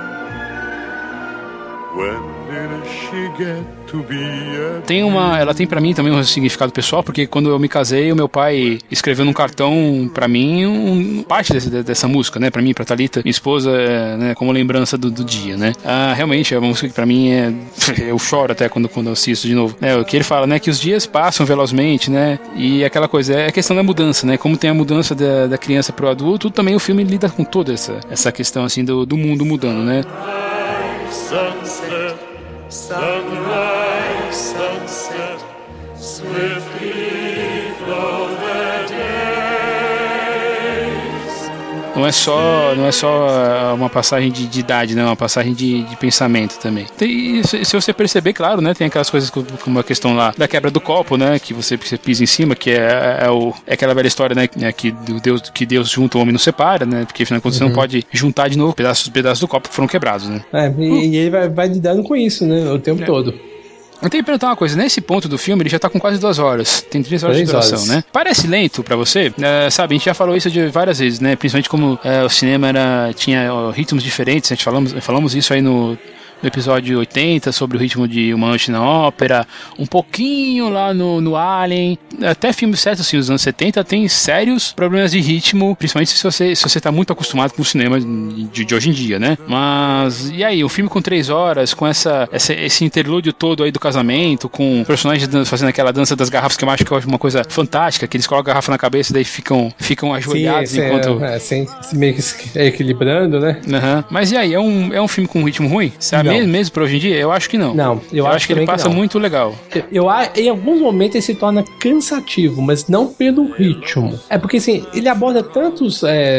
E: When did she get to be
B: ela tem pra mim também um significado pessoal, porque quando eu me casei, o meu pai escreveu num cartão pra mim parte dessa música, né, pra mim, pra Thalita, minha esposa, né, como lembrança do dia, né. Realmente é uma música que pra mim eu choro até quando eu assisto de novo, né, o que ele fala, né, que os dias passam velozmente, né, e aquela coisa, é a questão da mudança, né, como tem a mudança da criança pro adulto, também o filme lida com toda essa questão, assim, do mundo mudando, né.
E: Sunset, sunrise, sunset, swiftly flow the days.
B: não é só uma passagem de idade, né? Uma passagem de pensamento também. Se você perceber, claro, né? Tem aquelas coisas como a questão lá da quebra do copo, né? Que você pisa em cima, que é aquela velha história, né? Que Deus junta, o homem não separa, né? Porque afinal de contas você não pode juntar de novo pedaços do copo que foram quebrados, né?
D: E ele vai lidando com isso, né? O tempo todo.
B: Eu tenho que perguntar uma coisa, nesse ponto do filme ele já tá com quase 2 horas, tem 3 horas de duração, né? Parece lento pra você? Sabe, a gente já falou isso de várias vezes, né? Principalmente como o cinema tinha ritmos diferentes, a gente falamos isso aí no episódio 80, sobre o ritmo de Uma Noite na Ópera, um pouquinho lá no Alien, até filmes certos, assim, dos anos 70, tem sérios problemas de ritmo, principalmente se você tá muito acostumado com o cinema de hoje em dia, né? Mas, e aí, um filme com 3 horas, com esse interlúdio todo aí do casamento, com personagens fazendo aquela dança das garrafas, que eu acho que é uma coisa fantástica, que eles colocam a garrafa na cabeça e daí ficam ajoelhados enquanto...
D: meio que equilibrando, né?
B: Uhum. Mas e aí, é um filme com um ritmo ruim? Sabe? Mesmo pra hoje em dia? Eu acho que não.
D: Não,
B: eu acho que ele passa muito legal.
D: Em alguns momentos ele se torna cansativo, mas não pelo ritmo. É porque, assim, ele aborda tantos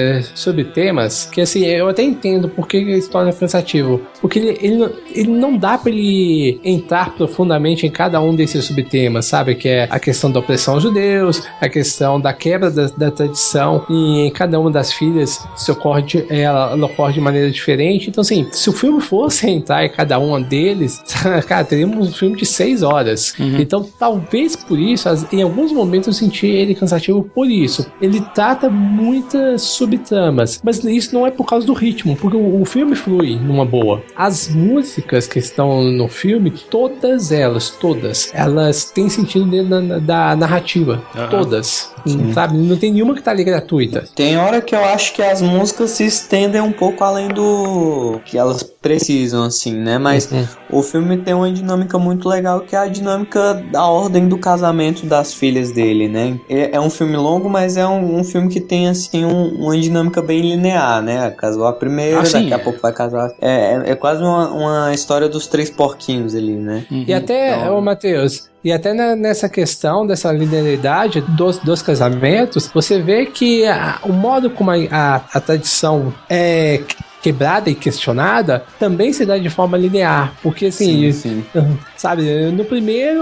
D: subtemas que, assim, eu até entendo por que ele se torna cansativo. Porque ele não dá pra ele entrar profundamente em cada um desses subtemas, sabe? Que é a questão da opressão aos judeus, a questão da quebra da tradição, e em cada uma das filhas ela ocorre de maneira diferente. Então, assim, se o filme fosse entrar em cada um deles, cara, teríamos um filme de 6 horas. Então, talvez por isso, em alguns momentos eu senti ele cansativo por isso. Ele trata muitas subtramas, mas isso não é por causa do ritmo, porque o filme flui numa boa. As músicas que estão no filme, todas elas têm sentido dentro da narrativa. Todas. Sabe? Não tem nenhuma que tá ali gratuita.
C: Tem hora que eu acho que as músicas se estendem um pouco além do que elas precisam, assim, né? Mas o filme tem uma dinâmica muito legal, que é a dinâmica da ordem do casamento das filhas dele, né? É um filme longo, mas é um filme que tem, assim, uma dinâmica bem linear, né? Casou a primeira, daqui a pouco vai casar... É quase uma história dos 3 porquinhos ali, né?
D: E até, Matheus... E até nessa questão dessa linearidade dos casamentos, você vê que o modo como a tradição é quebrada e questionada também se dá de forma linear, porque assim, sabe, no primeiro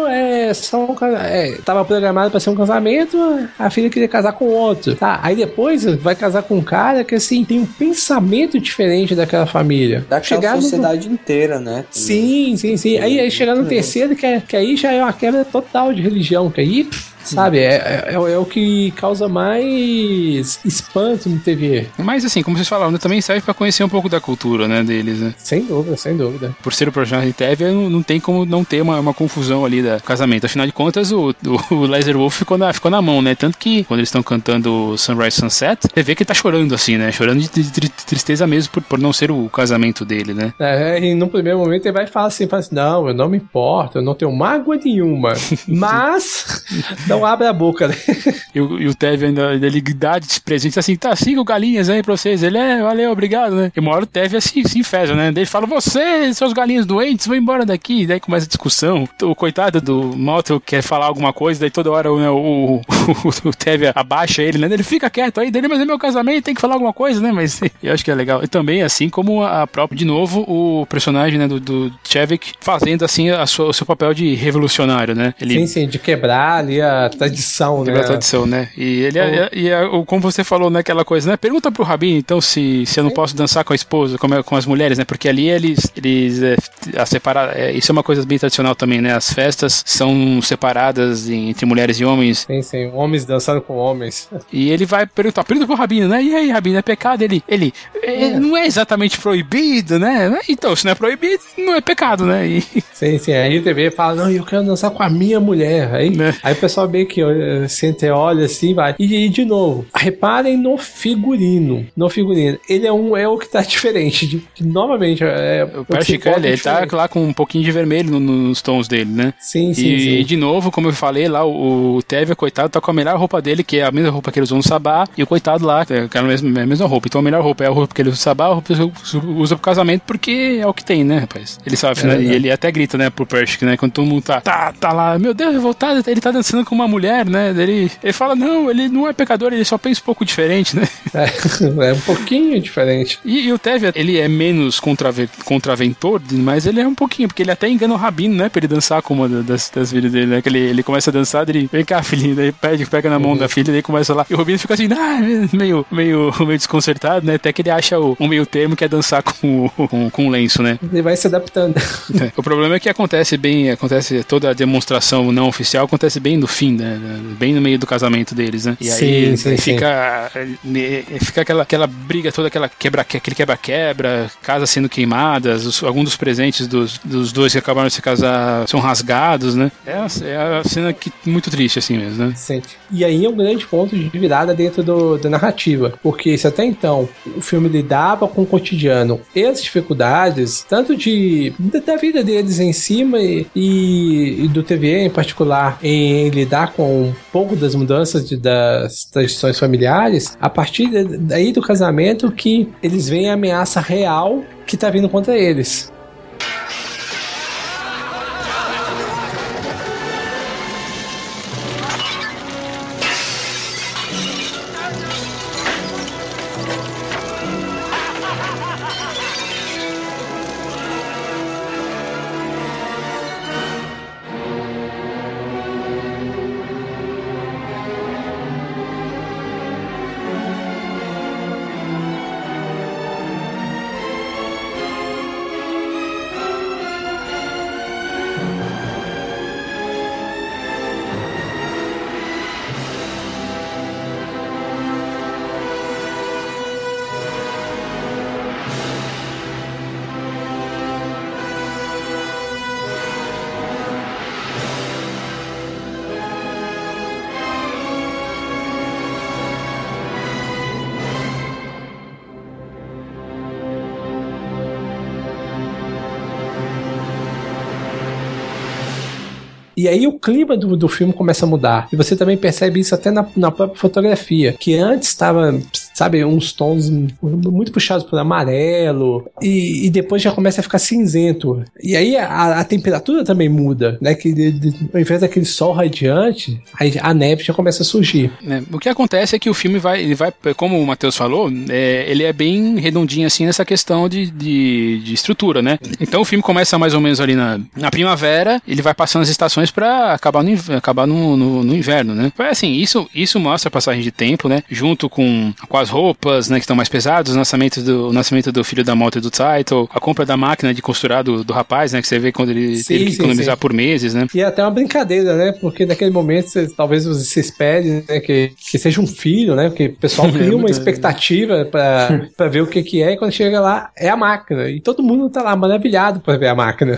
D: tava programado para ser um casamento, a filha queria casar com outro, tá? Aí depois vai casar com um cara que assim tem um pensamento diferente daquela família,
C: daquela sociedade inteira, né?
D: Sim. Aí chegar no terceiro, que aí já é uma quebra total de religião, que aí sabe, é o que causa mais espanto no TV.
B: Mas assim, como vocês falaram, também serve pra conhecer um pouco da cultura, né, deles, né?
D: Sem dúvida. Por
B: ser o personagem de Tevye, não tem como não ter uma confusão ali do casamento. Afinal de contas, o Lazar Wolf ficou na mão, né? Tanto que quando eles estão cantando Sunrise Sunset, você vê que ele tá chorando assim, né? Chorando de tristeza mesmo por não ser o casamento dele, né?
D: E no primeiro momento ele vai falar assim, não, eu não me importo, eu não tenho mágoa nenhuma, mas... Não abre a boca, né?
B: E o Tevye ainda ele dá de presente assim, tá, siga o galinhas aí pra vocês. Ele valeu, obrigado, né? E uma hora o Tevye se enfesa, né? Daí ele fala, vocês, seus galinhos doentes, vão embora daqui. Daí começa a discussão. O coitado do Motel quer falar alguma coisa, daí toda hora né, o Tevye abaixa ele, né? Ele fica quieto aí, dele, mas é meu casamento, tem que falar alguma coisa, né? Mas eu acho que é legal. E também, assim como a própria, de novo, o personagem, né, do Chevik fazendo, assim, o seu papel de revolucionário, né? Ele...
D: Sim, de quebrar ali a tradição, né?
B: A tradição, né? E ele como você falou, né, aquela coisa, né? Pergunta pro Rabin, então, se eu não posso dançar com a esposa, com as mulheres, né? Porque ali eles isso é uma coisa bem tradicional também, né? As festas são separadas entre mulheres e homens.
D: Sim, homens dançando com homens.
B: E ele vai pergunta pro Rabino, né? E aí, Rabino, é pecado? Ele não é exatamente proibido, né? Então, se não é proibido, não é pecado, né?
D: Sim, aí o TV fala, não, eu quero dançar com a minha mulher. Aí o pessoal meio que se olha assim, vai. E de novo, reparem no figurino. Ele é o que tá diferente. Novamente,
B: o Percy Kelly, ele tá lá com um pouquinho de vermelho nos tons dele, né?
D: Sim.
B: E de novo, como eu falei lá, o Tevye, coitado, tá com a melhor roupa dele, que é a mesma roupa que ele usou no Sabá, e o coitado lá, que é a mesma roupa. Então a melhor roupa é a roupa que ele usa no Sabá, a roupa que ele usa pro casamento, porque é o que tem, né, rapaz? Ele sabe, né? E ele até grita, né, pro Pershing, né? Quando todo mundo tá lá, meu Deus, revoltado, ele tá dançando com uma mulher, né? Ele fala, não, ele não é pecador, ele só pensa um pouco diferente, né?
D: É um pouquinho diferente.
B: E o Tevye, ele é menos contraventor, mas ele é um pouquinho, porque ele até engana o Rabino, né? Pra ele dançar com uma das filhas dele, né? Que ele começa a dançar, ele vem cá, filhinho, daí pega na mão da filha, daí começa lá. E o Rabino fica assim, meio desconcertado, né? Até que ele acha um meio termo que é dançar com um lenço, né?
D: Ele vai se adaptando.
B: O problema é que acontece toda a demonstração não oficial acontece bem no fim, né? Bem no meio do casamento deles, né? E aí fica aquela briga toda, aquele quebra-quebra, casas sendo queimadas, alguns dos presentes dos dois que acabaram de se casar são rasgados, né? É a cena muito triste, assim mesmo, né?
D: Sim. E aí é um grande ponto de virada dentro da narrativa, porque se até então o filme lidava com o cotidiano e as dificuldades, tanto da vida deles em cima e do Tevye em particular, em lidar com um pouco das mudanças das tradições familiares, a partir daí do casamento que eles veem a ameaça real que tá vindo contra eles. E aí o clima do filme começa a mudar. E você também percebe isso até na própria fotografia, que antes estava, sabe, uns tons muito puxados por amarelo, e depois já começa a ficar cinzento. E aí a temperatura também muda, né? Que ao invés daquele sol radiante, a neve já começa a surgir.
B: O que acontece é que o filme ele vai, como o Matheus falou, ele é bem redondinho assim nessa questão de estrutura, né? Então o filme começa mais ou menos ali na primavera, ele vai passando as estações pra acabar no inverno, né? Assim, isso mostra a passagem de tempo, né? Junto com as roupas, né, que estão mais pesadas, o nascimento do filho da moto e do Saito, a compra da máquina de costurar do rapaz, né? Que você vê quando ele teve que economizar por meses, né?
D: E é até uma brincadeira, né? Porque naquele momento talvez você espere, né, que seja um filho, né? Porque o pessoal cria uma expectativa pra ver o que é, e quando chega lá é a máquina. E todo mundo tá lá maravilhado pra ver a máquina.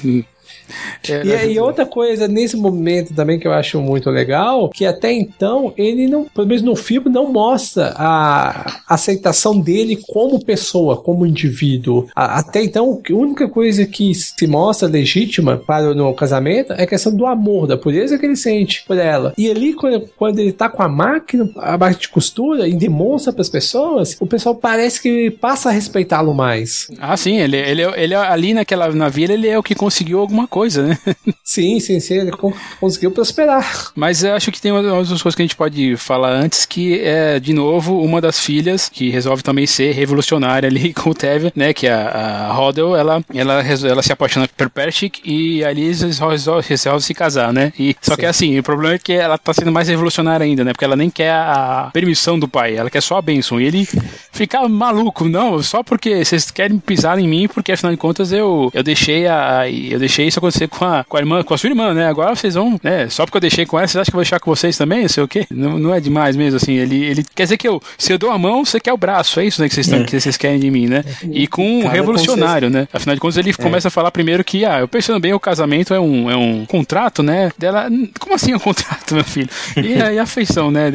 D: E outra coisa nesse momento também que eu acho muito legal, que até então ele não, pelo menos no filme, não mostra a aceitação dele como pessoa, como indivíduo. Até então, a única coisa que se mostra legítima para no casamento é a questão do amor, da pureza que ele sente por ela. E ali, quando ele tá com a máquina de costura e demonstra para as pessoas, o pessoal parece que passa a respeitá-lo mais.
B: Ah, sim, ele ali na vila, ele é o que conseguiu alguma coisa, né?
D: Sim, ele conseguiu prosperar.
B: Mas eu acho que tem uma das coisas que a gente pode falar antes, que é, de novo, uma das filhas que resolve também ser revolucionária ali com o Tevye, né? Que a Hodel, ela se apaixona por Pershing e ali eles resolvem se casar, né? Só que assim, o problema é que ela tá sendo mais revolucionária ainda, né? Porque ela nem quer a permissão do pai, ela quer só a bênção. E ele fica maluco, não, só porque vocês querem pisar em mim, porque afinal de contas eu deixei isso acontecer com a sua irmã, né? Agora vocês vão, né? Só porque eu deixei com ela, vocês acham que eu vou deixar com vocês também? Não sei o quê. Não é demais mesmo, assim. Ele quer dizer que se eu dou a mão, você quer o braço. É isso, né? Que vocês querem de mim, né? E com um revolucionário, né? Afinal de contas, ele começa a falar primeiro que, eu pensando bem, o casamento é um contrato, né? Dela, como assim é um contrato, meu filho? E a afeição, né?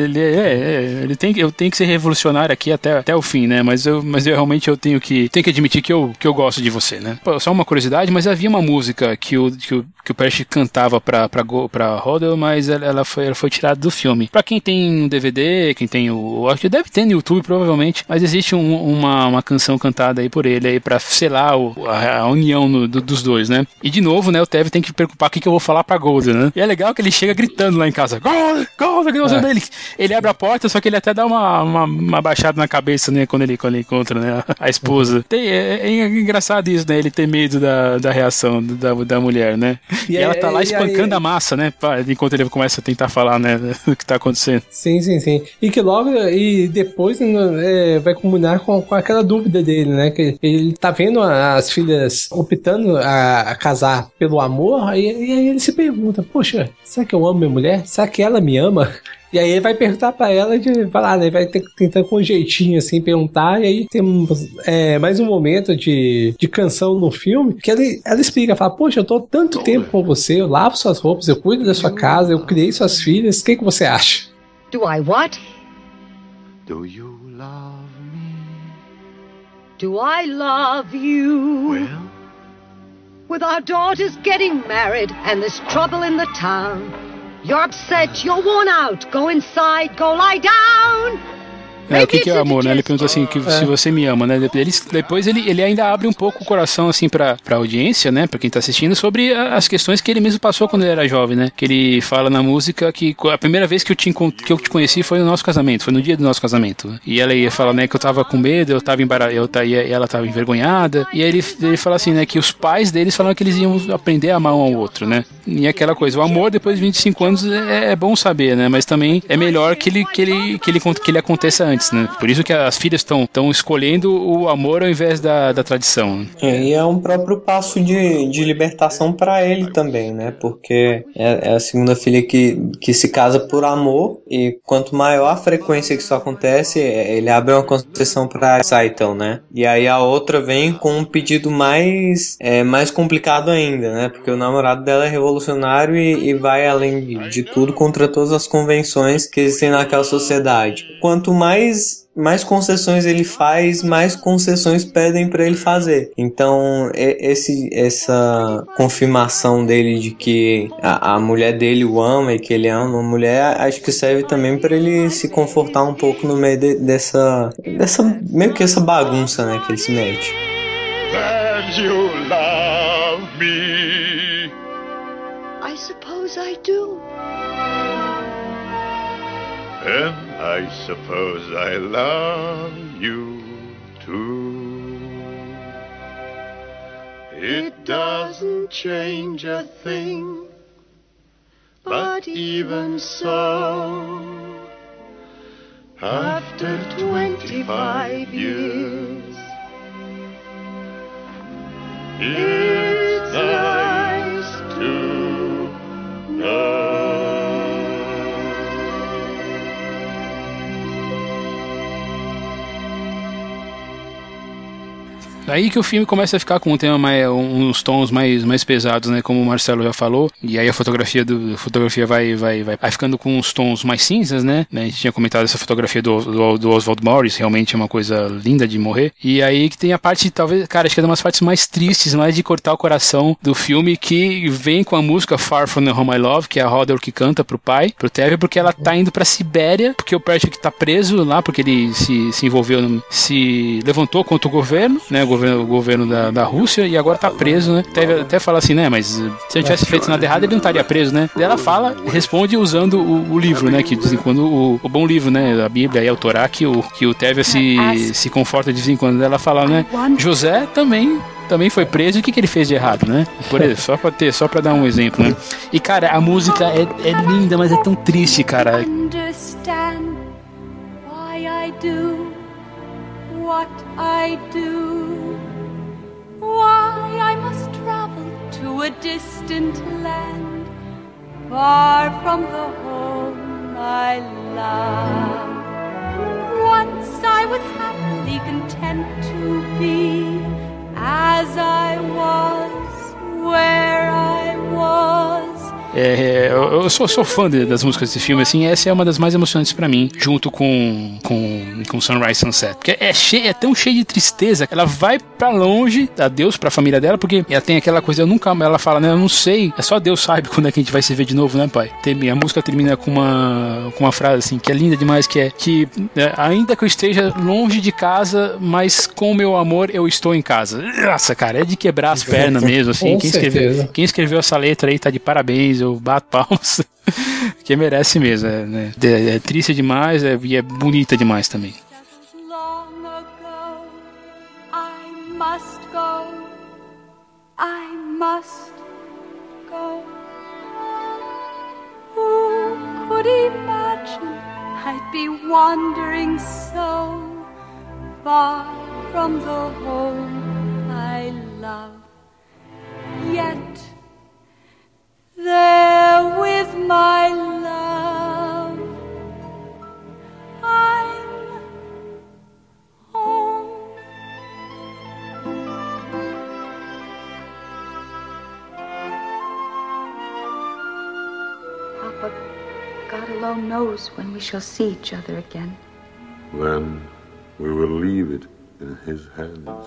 B: Eu tenho que ser revolucionário aqui até o fim, né? Mas eu realmente tenho que admitir que eu gosto de você, né? Pô, só uma curiosidade, mas havia uma música música que o Pesci cantava pra Hodel, mas ela foi tirada do filme. Pra quem tem um DVD, quem tem acho que deve ter no YouTube provavelmente, mas existe uma canção cantada aí por ele aí pra selar a união dos dois, né? E de novo, né, o Tevye tem que preocupar o que eu vou falar pra Golda, né? E é legal que ele chega gritando lá em casa, Golda, que você dele. Ele abre a porta, só que ele até dá uma baixada na cabeça, né, quando ele encontra, né, a esposa. É engraçado isso, né? Ele ter medo da reação da mulher, né? E ela tá lá espancando a massa, né? Enquanto ele começa a tentar falar, né? O que tá acontecendo.
D: Sim. E que logo, e depois vai culminar com aquela dúvida dele, né? Que ele tá vendo as filhas optando a casar pelo amor, e aí ele se pergunta, poxa, será que eu amo minha mulher? Será que ela me ama? E aí ele vai perguntar pra ela, né? Vai tentar com um jeitinho assim perguntar, e aí temos mais um momento de canção no filme que ela explica, fala, poxa, eu tô tanto tempo com você, eu lavo suas roupas, eu cuido da sua casa, eu criei suas filhas, o que você acha?
I: Do I what?
E: Do you love me?
I: Do I love you?
E: Well?
I: With our daughters getting married and there's trouble in the town, you're upset, you're worn out. Go inside, go lie down.
B: O que é amor, né? Ele perguntou assim, se você me ama, né? Depois ele ainda abre um pouco o coração, assim, pra audiência, né? Pra quem tá assistindo, sobre as questões que ele mesmo passou quando ele era jovem, né? Que ele fala na música que a primeira vez que eu te conheci foi no nosso casamento, foi no dia do nosso casamento. E ela ia falar, né, que eu tava com medo, ela tava envergonhada. E aí ele fala assim, né, que os pais deles falaram que eles iam aprender a amar um ao outro, né? E aquela coisa, o amor depois de 25 anos é bom saber, né? Mas também é melhor que ele aconteça antes. Né? Por isso que as filhas estão escolhendo o amor ao invés da tradição.
C: E é um próprio passo de libertação para ele também, né? Porque é a segunda filha que se casa por amor, e quanto maior a frequência que isso acontece, ele abre uma concessão para Saitão, né? E aí a outra vem com um pedido mais complicado ainda, né? Porque o namorado dela é revolucionário e vai além de tudo contra todas as convenções que existem naquela sociedade. Quanto mais concessões ele faz, mais concessões pedem para ele fazer. Então essa confirmação dele de que a mulher dele o ama e que ele ama a mulher, acho que serve também para ele se confortar um pouco no meio dessa meio que essa bagunça, né, que ele se mete.
E: That you love me.
I: I suppose I do.
E: And I suppose I love you too. It doesn't change a thing, but even so, after 25 years, it's nice to know.
B: Aí que o filme começa a ficar com um tema uns tons mais pesados, né? Como o Marcelo já falou. E aí a fotografia vai ficando com uns tons mais cinzas, né? A gente tinha comentado essa fotografia do Oswald Morris, realmente é uma coisa linda de morrer. E aí que tem a parte, talvez, cara, acho que é uma das partes mais tristes, mais de cortar o coração do filme, que vem com a música Far From The Home I Love, que é a Hodel que canta pro pai, pro Tevye, porque ela tá indo pra Sibéria, porque o Pesci que tá preso lá, porque ele se envolveu, se levantou contra o governo, né? O governo da Rússia, e agora tá preso, né? Até fala assim, né? Mas se ele tivesse feito nada errado, ele não estaria preso, né? E ela responde usando o livro, né? Que de vez em quando, o bom livro, né? A Bíblia e o Torá, que o Tevye se conforta de vez em quando. Ela fala, né? José também foi preso, e o que ele fez de errado, né? Por exemplo, só pra dar um exemplo, né? E, cara, a música é linda, mas é tão triste, cara.
J: Understand why I do what I do. Why I must travel to a distant land, far from the home I love. Once I was happily content to be as I was, where I was.
B: Eu sou fã das músicas desse filme, assim, essa é uma das mais emocionantes pra mim, junto com Sunrise Sunset, porque é tão cheio de tristeza, ela vai pra longe, a Deus, pra família dela, porque ela tem aquela coisa, ela fala, né, eu não sei, é só Deus sabe quando é que a gente vai se ver de novo, né, pai? A música termina com uma frase, assim, que é linda demais, que é que ainda que eu esteja longe de casa, mas com o meu amor eu estou em casa. Nossa, cara, é de quebrar as pernas mesmo, assim, quem escreveu essa letra aí tá de parabéns, eu bato palmas. Que merece mesmo, né? É triste demais e é bonita demais também.
J: I must go. Who could imagine I'd be wandering so far from the home I love? Yet there with my love, I'm home.
K: Papa, God alone knows when we shall see each other again.
E: Then we will leave it in his hands.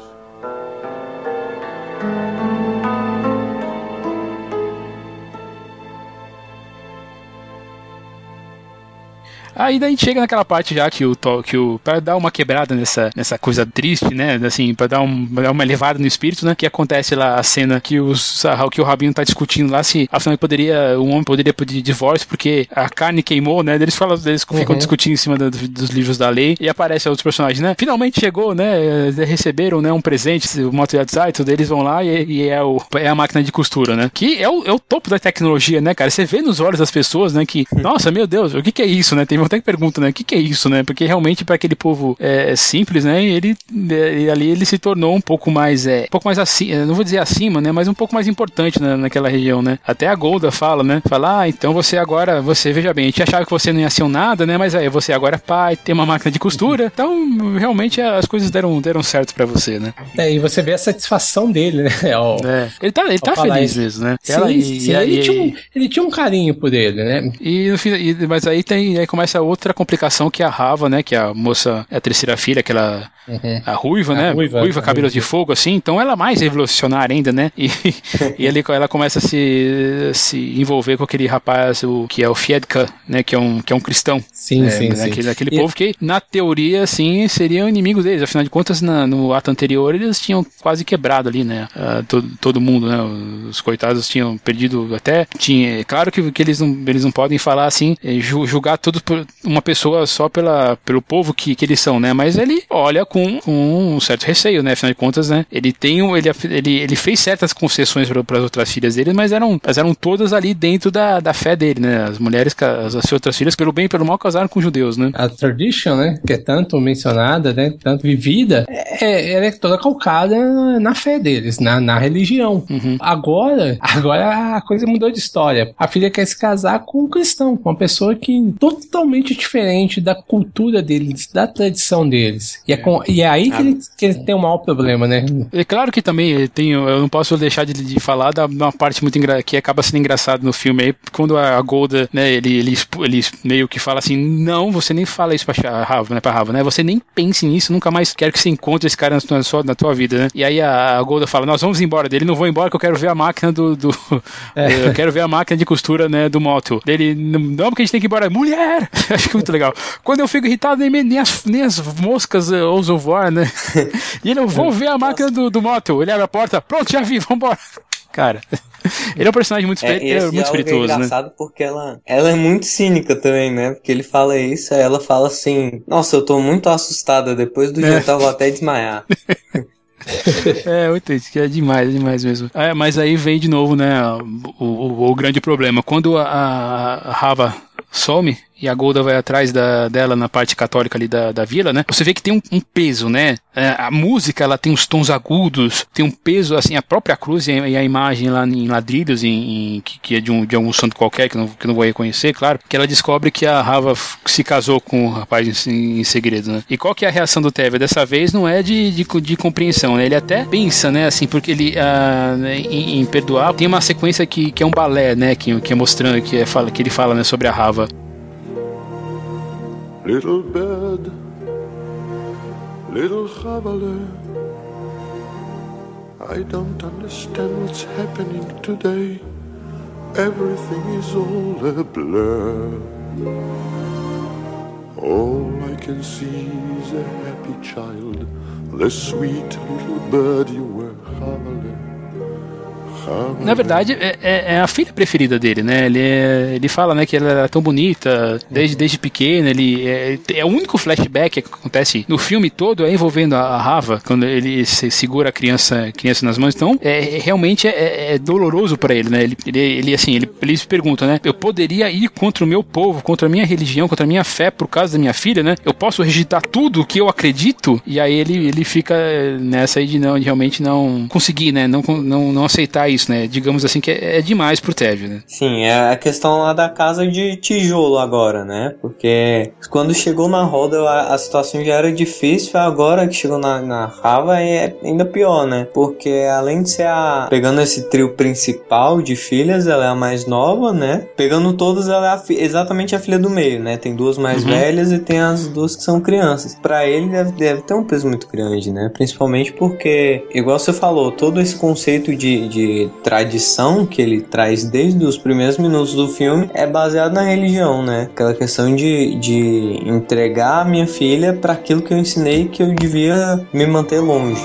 B: Aí daí a gente chega naquela parte já que pra dar uma quebrada nessa coisa triste, né, assim, pra dar uma elevada no espírito, né, que acontece lá a cena que o Rabino tá discutindo lá se afinal um homem poderia pedir divórcio porque a carne queimou, né, eles ficam discutindo em cima dos livros da lei e aparece outros personagens, né, finalmente chegou, né, receberam, né, um presente, o Moto Yatzai, eles vão lá e é a máquina de costura, né, que é o topo da tecnologia, né, cara, você vê nos olhos das pessoas, né, que, nossa, meu Deus, o que é isso, né, tem até que pergunta, né, o que é isso, né, porque realmente para aquele povo simples, né, ali ele se tornou um pouco mais assim, não vou dizer acima, né, mas um pouco mais importante naquela região, né, até a Golda fala, né, então você veja bem, a gente achava que você não ia ser um nada, né, mas você agora é pai, tem uma máquina de costura, então realmente as coisas deram certo para você, né.
D: E você vê a satisfação dele, né,
B: ele tá feliz mesmo, né.
D: Ele tinha um carinho por ele, né.
B: E no fim, mas aí começa a outra complicação que é a Rava, né, que é a moça, a terceira filha, aquela a ruiva, né, ruiva, cabelos de fogo, assim, então ela é mais revolucionária ainda, né, e ela começa a se envolver com aquele rapaz, que é o Fiedka, né, que é um cristão.
D: Sim.
B: Aquele povo que, na teoria, assim, seriam inimigos deles, afinal de contas, no ato anterior, eles tinham quase quebrado ali, né, todo mundo, né, os coitados tinham perdido até, claro que eles não podem falar assim, julgar tudo por uma pessoa só pelo povo que eles são, né, mas ele olha com um certo receio, né, afinal de contas, né, ele fez certas concessões para as outras filhas dele, mas eram todas ali dentro da fé dele, né, as mulheres, as outras filhas, pelo bem e pelo mal, casaram com judeus, né.
D: A tradition, né, que é tanto mencionada, né, tanto vivida, ela é toda calcada na fé deles, na religião. Agora a coisa mudou de história. A filha quer se casar com um cristão, com uma pessoa que totalmente diferente da cultura deles, da tradição deles. E é aí que ele tem o maior problema, né?
B: É claro que também eu não posso deixar de falar da uma parte muito que acaba sendo engraçado no filme aí, quando a Golda, né, ele meio que fala assim, não, você nem fala isso pra Rava, né, você nem pense nisso, nunca mais quero que você encontre esse cara na tua vida, né, e aí a Golda fala, nós vamos embora dele, não vou embora que eu quero ver a máquina eu quero ver a máquina de costura, né, do Moto. Ele, não, porque a gente tem que ir embora, mulher! Acho que é muito legal. Quando eu fico irritado, nem as moscas ousam voar, né, e ele, eu vou ver a máquina do Moto, ele abre a porta, pronto, já vi, vambora. Cara, ele é um personagem muito espirituoso, né? É
C: engraçado porque ela é muito cínica também, né? Porque ele fala isso, aí ela fala assim, nossa, eu tô muito assustada, depois do jantar eu vou até desmaiar.
B: Muito isso, que é demais mesmo. Mas aí vem de novo, né, o grande problema. Quando a Rava some e a Golda vai atrás dela na parte católica ali da vila, né? Você vê que tem um peso, né? A música, ela tem uns tons agudos, tem um peso, assim, a própria cruz e a imagem lá em ladrilhos, que é de algum santo qualquer, que eu não vou reconhecer, claro, que ela descobre que a Hava se casou com o rapaz em segredo, né? E qual que é a reação do Tevye? Dessa vez não é de compreensão, né? Ele até pensa, né, assim, porque ele em perdoar, tem uma sequência que é um balé, né, que é mostrando, que ele fala, né, sobre a Hava.
E: Little bird, little Havale, I don't understand what's happening today. Everything is all a blur. All I can see is a happy child, the sweet little bird you were, Havale.
B: Na verdade, é a filha preferida dele, né? Ele fala, né, que ela era tão bonita desde pequena. Ele é o único flashback que acontece no filme todo envolvendo a Hava, quando ele segura a criança nas mãos. Então, realmente é doloroso para ele, né? Ele se pergunta, né? Eu poderia ir contra o meu povo, contra a minha religião, contra a minha fé por causa da minha filha, né? Eu posso rejeitar tudo o que eu acredito? E aí ele fica nessa aí de realmente não conseguir, né? Não aceitar isso, né? Digamos assim que é demais pro Tevye, né?
C: Sim, é a questão lá da casa de tijolo agora, né? Porque quando chegou na Roda a situação já era difícil, agora que chegou na Hava é ainda pior, né? Porque além de ser pegando esse trio principal de filhas, ela é a mais nova, né? Pegando todas, ela é exatamente a filha do meio, né? Tem duas mais velhas e tem as duas que são crianças. Pra ele deve ter um peso muito grande, né? Principalmente porque, igual você falou, todo esse conceito de tradição que ele traz desde os primeiros minutos do filme é baseado na religião, né? Aquela questão de entregar a minha filha para aquilo que eu ensinei que eu devia me manter longe.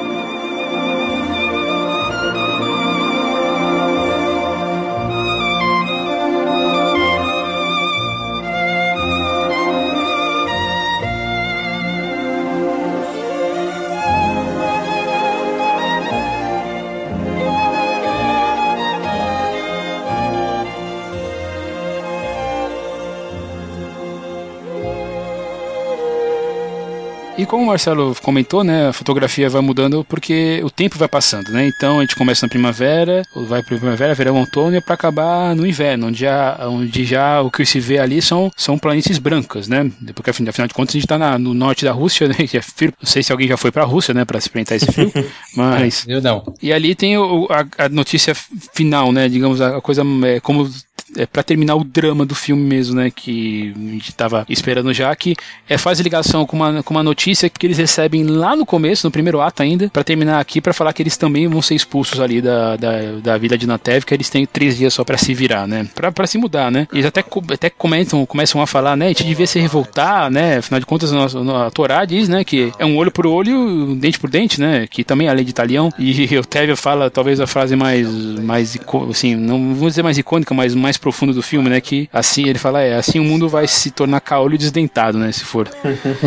B: E como o Marcelo comentou, né, a fotografia vai mudando porque o tempo vai passando, né? Então a gente começa na primavera, vai para primavera, verão, outono, para acabar no inverno, onde já o que se vê ali são planícies brancas, né? Porque afinal de contas a gente está no norte da Rússia, né? Que é frio. Não sei se alguém já foi para a Rússia, né, para experimentar esse frio, mas
D: eu não.
B: E ali tem a notícia final, né? Digamos a coisa como para terminar o drama do filme mesmo, né, que a gente estava esperando já, que faz ligação com uma notícia que eles recebem lá no começo, no primeiro ato ainda, para terminar aqui, para falar que eles também vão ser expulsos ali da vila de Natevka, que eles têm 3 dias só para se virar, né, para se mudar, né. Eles até começam a falar, né, a gente devia se revoltar, né, afinal de contas a Torá diz, né, que é um olho por olho, dente por dente, né, que também é a lei de Italião, e o Tevye fala talvez a frase mais assim, não vou dizer mais icônica, mas mais profundo do filme, né, que assim, ele fala, assim o mundo vai se tornar caolho desdentado, né, se for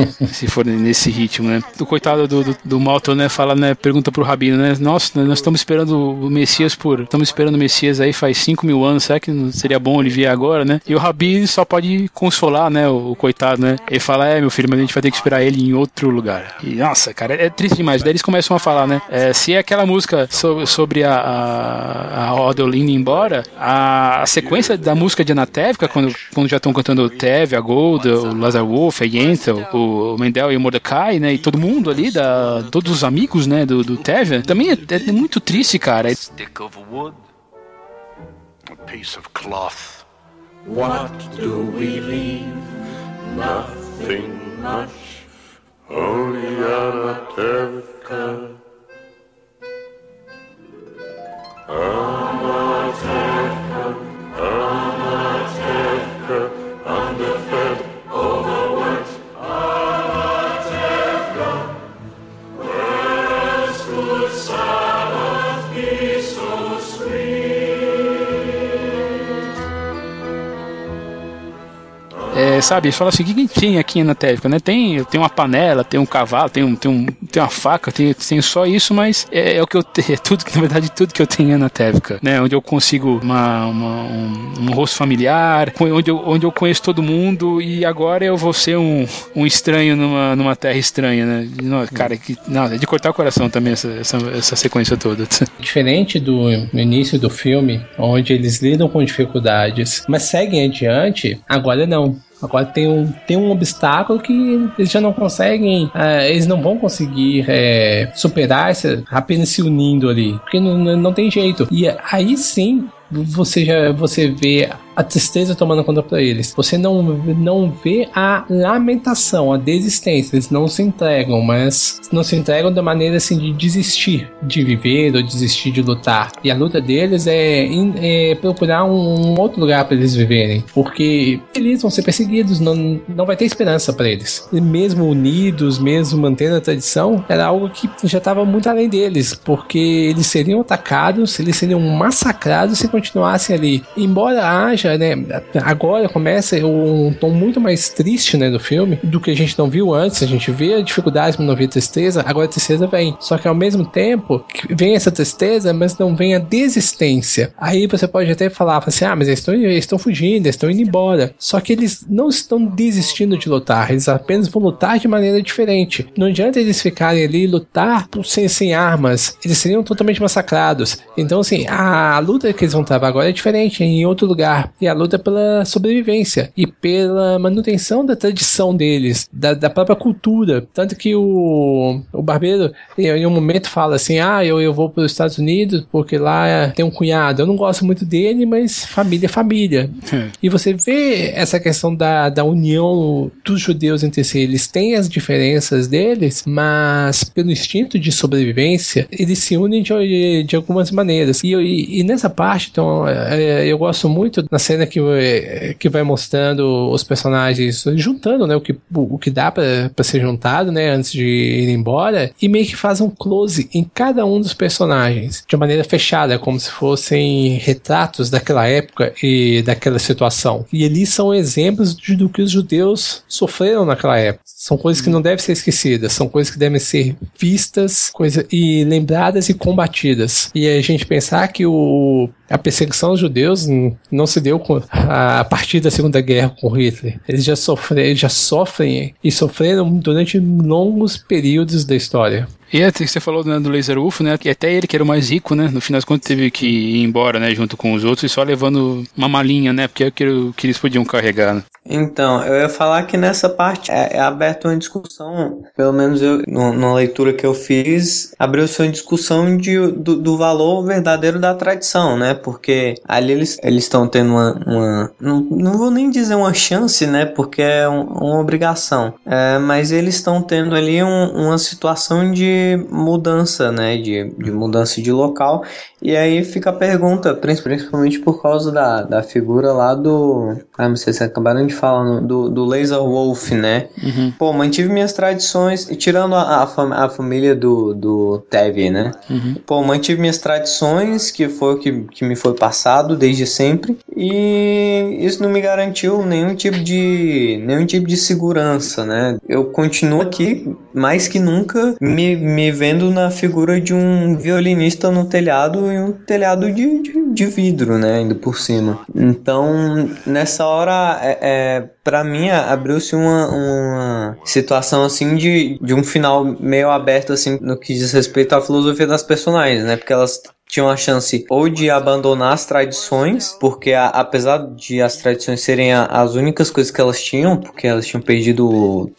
B: nesse ritmo, né. O coitado do Malton, né, fala, né, pergunta pro Rabino, né, nossa, nós estamos esperando o Messias aí faz 5.000 anos, será que não seria bom ele vir agora, né, e o Rabino só pode consolar, né, o coitado, né, ele fala, meu filho, mas a gente vai ter que esperar ele em outro lugar, e nossa, cara, é triste demais. Daí eles começam a falar, né, se é aquela música sobre a Odell indo embora, a sequência da música de Natevka, quando já estão cantando o Tevye, a Golda, o Lazar Wolf, a Yentl, o Mendel e o Mordecai, né, e todo mundo ali, todos os amigos, né, do Tevye, também é muito triste, cara.
L: Stick of wood, a piece of cloth. What do we leave? Nothing much, only Anatevka. Anatevka, underfed, overworked, Anatevka, where's good Sabbath be so sweet?
B: sabe, fala assim, o que tem aqui na Tevka, né? Tem uma panela, tem um cavalo, tem uma faca, tem só isso, mas é o que eu tenho, na verdade, tudo que eu tenho na Tevka, né? Onde eu consigo um rosto familiar, onde eu conheço todo mundo, e agora eu vou ser um estranho numa terra estranha, né? Cara, é de cortar o coração também essa sequência toda.
D: Diferente do início do filme, onde eles lidam com dificuldades, mas seguem adiante, agora não. Agora tem um obstáculo que eles já não conseguem, eles não vão conseguir superar apenas se unindo ali, porque não tem jeito. E aí sim, você vê a tristeza tomando conta pra eles. Você não vê a lamentação, a desistência. Eles não se entregam, mas não se entregam da maneira assim de desistir de viver ou desistir de lutar. E a luta deles é procurar um outro lugar para eles viverem, porque eles vão ser perseguidos, não vai ter esperança para eles. E mesmo unidos, mesmo mantendo a tradição, era algo que já estava muito além deles, porque eles seriam atacados, eles seriam massacrados se continuassem ali. Embora haja, né, agora começa um tom muito mais triste, né, do filme, do que a gente não viu antes. A gente vê a dificuldade, mas não vê a tristeza. Agora a tristeza vem, só que ao mesmo tempo vem essa tristeza, mas não vem a desistência. Aí você pode até falar assim, mas eles estão fugindo, eles estão indo embora, só que eles não estão desistindo de lutar, eles apenas vão lutar de maneira diferente. Não adianta eles ficarem ali e lutar sem armas, eles seriam totalmente massacrados. Então assim, a luta que eles vão travar agora é diferente, em outro lugar. E a luta pela sobrevivência e pela manutenção da tradição deles, da própria cultura. Tanto que o barbeiro em um momento fala assim, eu vou para os Estados Unidos porque lá tem um cunhado, eu não gosto muito dele, mas família é família. E você vê essa questão da união dos judeus entre si. Eles têm as diferenças deles, mas pelo instinto de sobrevivência eles se unem de algumas maneiras. E nessa parte, então, eu gosto muito na cena que vai mostrando os personagens juntando, né, o que dá pra ser juntado, né, antes de ir embora, e meio que faz um close em cada um dos personagens de maneira fechada, como se fossem retratos daquela época e daquela situação. E ali são exemplos do que os judeus sofreram naquela época. São coisas que não devem ser esquecidas, são coisas que devem ser vistas e lembradas e combatidas. E a gente pensar que a perseguição aos judeus não se deu a partir da Segunda Guerra com Hitler. Eles já sofrem e sofreram durante longos períodos da história.
B: E até que você falou, né, do Laser Wolf, né, que até ele que era o mais rico, né, no final das contas teve que ir embora, né, junto com os outros e só levando uma malinha, né, porque é o que eles podiam carregar, né.
C: Então, eu ia falar que nessa parte é aberta uma discussão, pelo menos na leitura que eu fiz, abriu-se uma discussão do valor verdadeiro da tradição, né, porque ali eles estão tendo não vou nem dizer uma chance, né, porque é uma obrigação, mas eles estão tendo ali uma situação de mudança, né, de mudança de local, e aí fica a pergunta, principalmente por causa da figura lá do... não sei se acabaram de falar, do Laser Wolf, né?
B: Uhum.
C: Pô, mantive minhas tradições, tirando a família do Tevi, né?
B: Uhum.
C: Pô, mantive minhas tradições, que foi o que me foi passado desde sempre, e isso não me garantiu nenhum tipo de segurança, né? Eu continuo aqui, mais que nunca, me vendo na figura de um violinista no telhado, e um telhado de vidro, né, ainda por cima. Então, nessa hora, pra mim, abriu-se uma situação, assim, de um final meio aberto, assim, no que diz respeito à filosofia das personagens, né, porque elas tinham a chance ou de abandonar as tradições, porque apesar de as tradições serem as únicas coisas que elas tinham, porque elas tinham perdido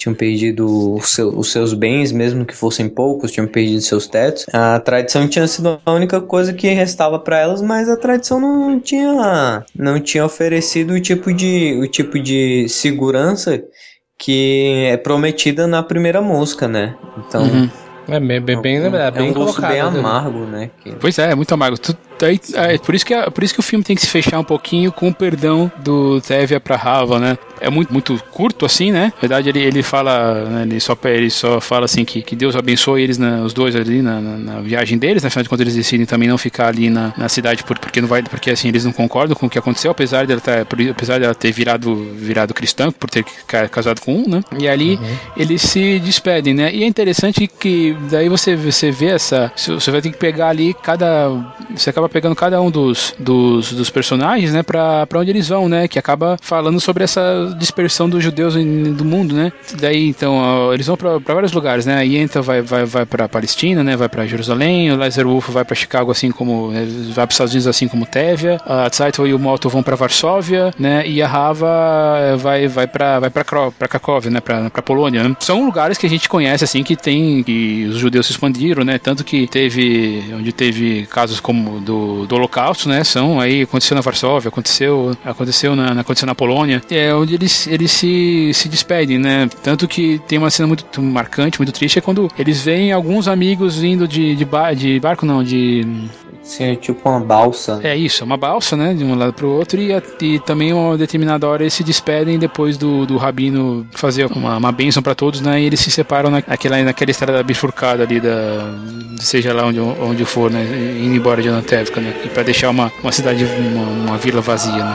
C: os seus bens, mesmo que fossem poucos, tinham perdido seus tetos, a tradição tinha sido a única coisa que restava para elas, mas a tradição não tinha oferecido o tipo de segurança que é prometida na primeira música, né? Então...
D: Uhum. Bem lembrado, bem colocado.
C: Bem amargo, né?
B: Pois é muito amargo. Por isso que o filme tem que se fechar um pouquinho com o perdão do Tevye pra Hava, né? É muito curto assim, né? Na verdade ele fala, né, ele só fala assim que Deus abençoe eles, os dois ali na viagem deles, né? Afinal de contas eles decidem também não ficar ali na cidade porque assim eles não concordam com o que aconteceu, apesar dela ter virado cristã por ter casado com um, né? E ali eles se despedem, né? E é interessante que daí você vê você vai ter que pegar ali você acaba pegando cada um dos personagens, né? Pra onde eles vão, né? Que acaba falando sobre essa dispersão dos judeus do mundo, né? Daí, então, eles vão pra vários lugares, né? A Yenta vai pra Palestina, né? Vai pra Jerusalém, o Lazarus vai pra Chicago, assim como... vai pros Estados Unidos, assim como Tevye, a Tzeitel e o Molotov vão pra Varsóvia, né? E a Hava vai pra Cracóvia, né? Pra Polônia, né? São lugares que a gente conhece, assim, que os judeus se expandiram, né? Tanto que onde teve casos como do Holocausto, né? Aconteceu na Varsóvia, aconteceu na Polônia, onde eles se despedem, né? Tanto que tem uma cena muito marcante, muito triste, é quando eles veem alguns amigos indo de barco, não, de...
C: Sim, é tipo uma balsa.
B: É isso, uma balsa, né? De um lado pro outro, e também uma determinada hora eles se despedem depois do rabino fazer uma bênção pra todos, né? E eles se separam naquela estrada bifurcada ali seja lá onde for, né? Indo embora de Anatevka, né? E pra deixar uma cidade, uma vila vazia, né?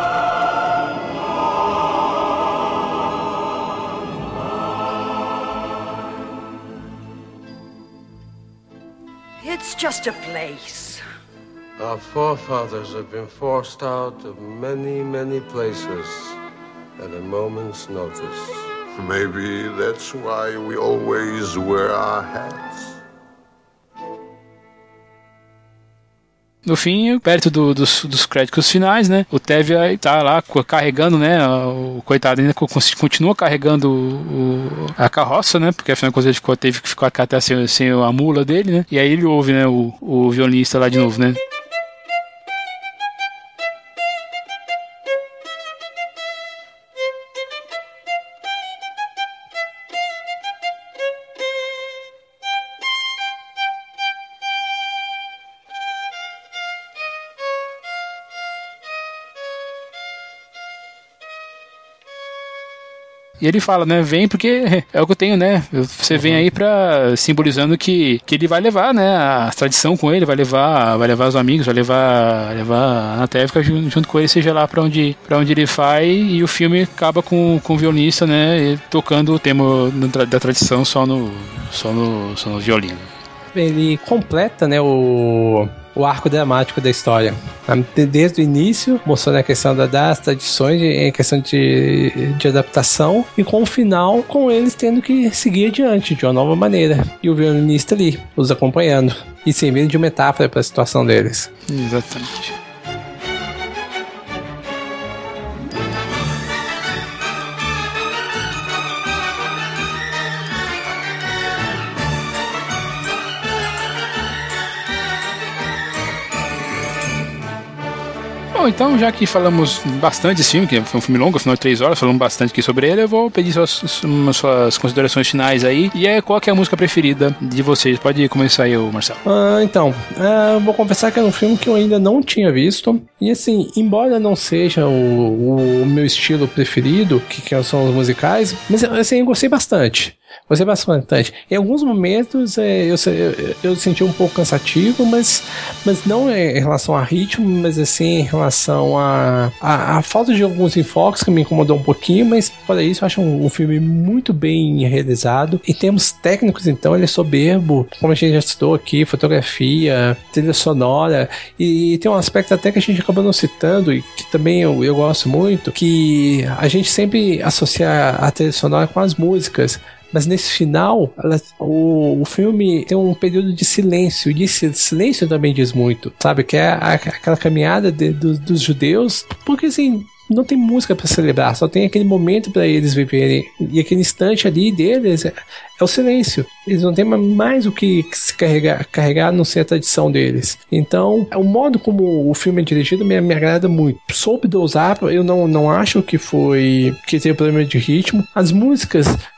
H: It's just a place.
M: Our forefathers have been forced out of many, many places at a moment's notice.
E: Maybe that's why we always wear our hats.
B: No fim, perto dos créditos finais, né? O Tevye tá lá carregando, né? O coitado ainda continua carregando a carroça, né? Porque afinal de contas ele teve que ficar até sem a mula dele, né? E aí ele ouve, né? O violinista lá de novo, né? E ele fala, né, vem porque é o que eu tenho, né, você vem aí simbolizando que ele vai levar, né, a tradição com ele, vai levar os amigos, vai levar a Anatevka junto com ele, seja lá pra onde ele vai, e o filme acaba com o violinista, né, tocando o tema da tradição só no violino.
D: Ele completa, né, o arco dramático da história. Desde o início, mostrando a questão das tradições, a questão de adaptação, e com o final, com eles tendo que seguir adiante de uma nova maneira. E o violinista ali, os acompanhando. E servindo de metáfora para a situação deles.
B: Exatamente. Bom, então, já que falamos bastante desse filme, que foi um filme longo, afinal de 3 horas, falamos bastante aqui sobre ele, eu vou pedir suas considerações finais aí. E qual que é a música preferida de vocês? Pode começar aí, Marcelo.
D: Eu vou confessar que é um filme que eu ainda não tinha visto. E assim, embora não seja o meu estilo preferido, que são os musicais, mas assim, eu gostei bastante. Gostei bastante. Em alguns momentos eu senti um pouco cansativo, mas não em relação a ritmo, mas assim em relação a falta de alguns enfoques que me incomodou um pouquinho, mas fora isso eu acho um filme muito bem realizado. Em termos técnicos, então, ele é soberbo, como a gente já citou aqui, fotografia, trilha sonora, e tem um aspecto até que a gente acabou não citando, e que também eu gosto muito, que a gente sempre associa a trilha sonora com as músicas. Mas nesse final, o filme tem um período de silêncio, e esse silêncio também diz muito, sabe? Que é aquela caminhada dos judeus, porque assim, não tem música para celebrar, só tem aquele momento para eles viverem, e aquele instante ali deles é o silêncio. Eles não têm mais o que se carregar a não ser a tradição deles. Então, o modo como o filme é dirigido me agrada muito. Soube dosar, eu não acho que teve problema de ritmo. As músicas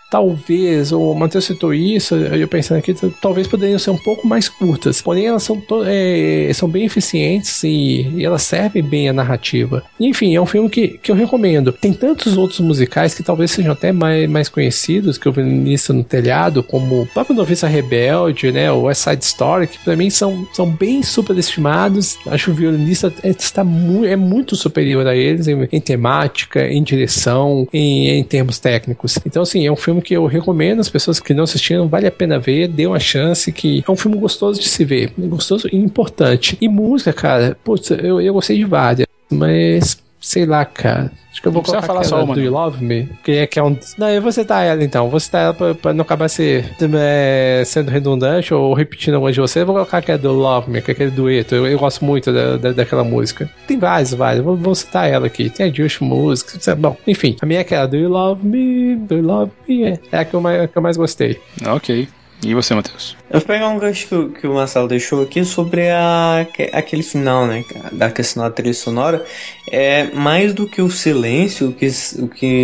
D: talvez, o Matheus citou isso, eu pensando aqui, talvez poderiam ser um pouco mais curtas, porém elas são bem eficientes e elas servem bem a narrativa. Enfim, é um filme que eu recomendo. Tem tantos outros musicais que talvez sejam até mais conhecidos, que o Violinista no Telhado, como o próprio Noviça Rebelde, né, o West Side Story, que pra mim são bem superestimados. Acho que o Violinista é muito superior a eles em temática, em direção, em termos técnicos. Então, assim, é um filme que eu recomendo, as pessoas que não assistiram, vale a pena ver, dê uma chance, que é um filme gostoso de se ver, gostoso e importante. E música, cara, putz, eu gostei de várias, mas sei lá, cara, acho que eu vou colocar
B: falar só uma,
D: Do You Love Me, que é um... Não, eu vou citar ela então, vou citar ela pra não acabar sendo redundante ou repetindo alguma de vocês. Eu vou colocar que é Do Love Me, que é aquele dueto, eu gosto muito daquela música. Tem várias, vou citar ela aqui, tem a Just Music, bom, enfim, a minha é aquela Do You Love Me, é a que eu mais gostei.
B: Ok. E você, Matheus?
C: Eu vou pegar um gancho que o Marcelo deixou aqui sobre aquele final, né? Da questão da trilha sonora. É mais do que o silêncio, o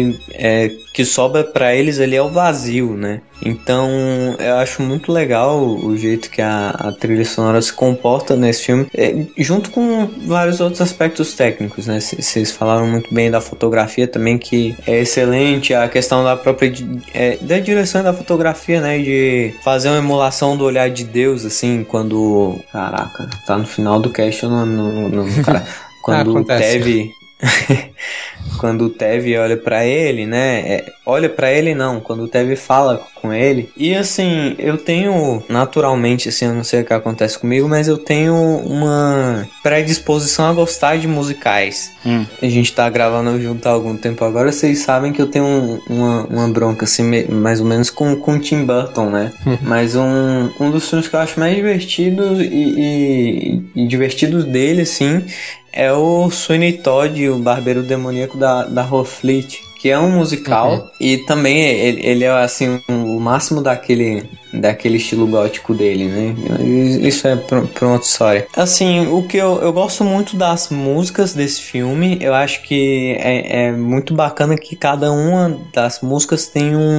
C: que sobra pra eles ali é o vazio, né? Então eu acho muito legal o jeito que a trilha sonora se comporta nesse filme, junto com vários outros aspectos técnicos, né? Vocês falaram muito bem da fotografia também, que é excelente, a questão da própria da direção da fotografia, né? De fazer uma emulação do olhar de Deus, assim, quando... Caraca, tá no final do cast, eu não cara, quando o Teve... Quando o Teve olha pra ele, né? Olha pra ele não, quando o Teve fala com ele. E assim, eu tenho, naturalmente, assim, eu não sei o que acontece comigo, mas eu tenho uma predisposição a gostar de musicais. A gente tá gravando junto há algum tempo agora, vocês sabem que eu tenho uma bronca, assim, mais ou menos com Tim Burton, né? Mas um dos filmes que eu acho mais divertidos e divertidos dele, assim, é o Sweeney Todd, o Barbeiro Demoníaco da Rua Fleet, que é um musical, e também ele é assim o máximo daquele estilo gótico dele, né? Isso é pra outra história. Assim, o que eu gosto muito das músicas desse filme, eu acho que é muito bacana que cada uma das músicas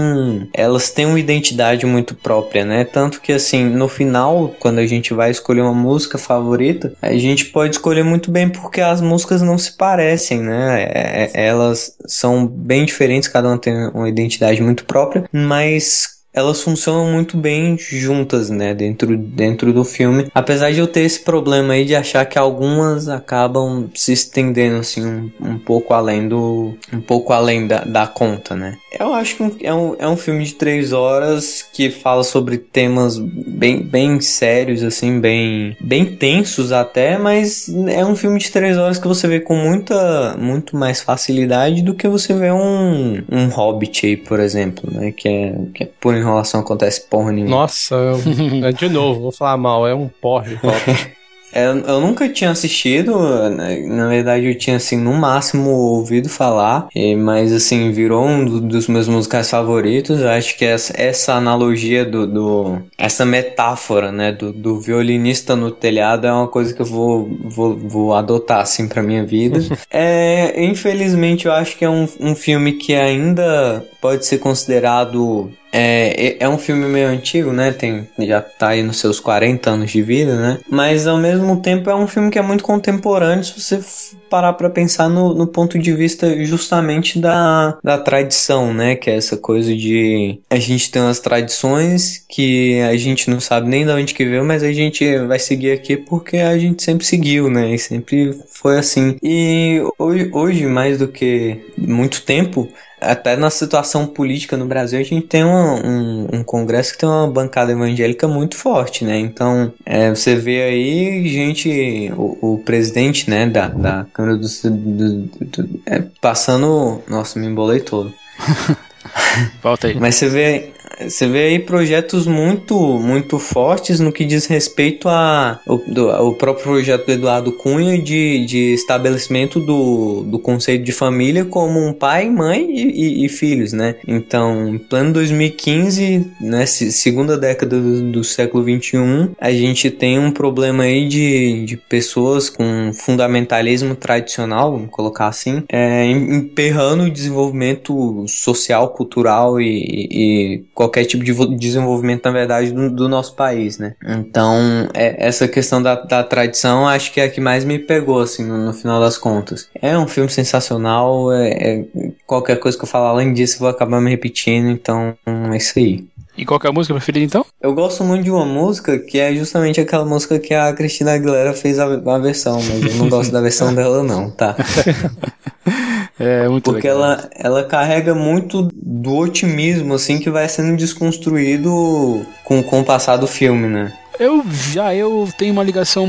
C: elas têm uma identidade muito própria, né? Tanto que assim, no final, quando a gente vai escolher uma música favorita, a gente pode escolher muito bem porque as músicas não se parecem, né? Elas são bem diferentes, cada uma tem uma identidade muito própria, mas elas funcionam muito bem juntas, né, dentro do filme, apesar de eu ter esse problema aí de achar que algumas acabam se estendendo assim um pouco além da conta, né. Eu acho que é um filme de 3 horas que fala sobre temas bem sérios, assim, bem tensos até, mas é um filme de 3 horas que você vê com muito mais facilidade do que você vê um Hobbit aí, por exemplo, né, que é por enrolação, acontece porra nenhuma.
D: Nossa, de novo, vou falar mal, é um porre.
C: Eu nunca tinha assistido, na verdade eu tinha assim no máximo ouvido falar, mas assim virou um dos meus musicais favoritos. Eu acho que essa analogia essa metáfora, né, do violinista no telhado é uma coisa que eu vou adotar assim pra minha vida. Infelizmente eu acho que é um filme que ainda pode ser considerado... É um filme meio antigo, né? Já tá aí nos seus 40 anos de vida, né? Mas ao mesmo tempo é um filme que é muito contemporâneo se você parar pra pensar no ponto de vista justamente da tradição, né? Que é essa coisa de a gente tem umas tradições que a gente não sabe nem de onde que veio, mas a gente vai seguir aqui porque a gente sempre seguiu, né? E sempre foi assim. E hoje mais do que muito tempo, até na situação política no Brasil, a gente tem um congresso que tem uma bancada evangélica muito forte, né? Então, você vê aí o presidente, né, da Câmara passando... Nossa, me embolei todo.
B: Volta aí.
C: Mas você vê você vê aí projetos muito fortes no que diz respeito ao próprio projeto do Eduardo Cunha de estabelecimento do conceito de família como um pai, mãe e filhos, né? Então, em plano 2015, né, segunda década do século XXI, a gente tem um problema aí de pessoas com fundamentalismo tradicional, vamos colocar assim, emperrando o desenvolvimento social, cultural e qualquer tipo de desenvolvimento, na verdade, do nosso país, né? Então, essa questão da tradição, acho que é a que mais me pegou, assim, no final das contas. É um filme sensacional, qualquer coisa que eu falar além disso, eu vou acabar me repetindo, então é isso aí.
B: E qual que é a música preferida, então?
C: Eu gosto muito de uma música que é justamente aquela música que a Cristina Aguilera fez a versão, mas eu não gosto da versão dela não, tá?
B: Muito
C: porque
B: legal.
C: ela carrega muito do otimismo, assim, que vai sendo desconstruído com o passar do filme, né?
B: Eu tenho uma ligação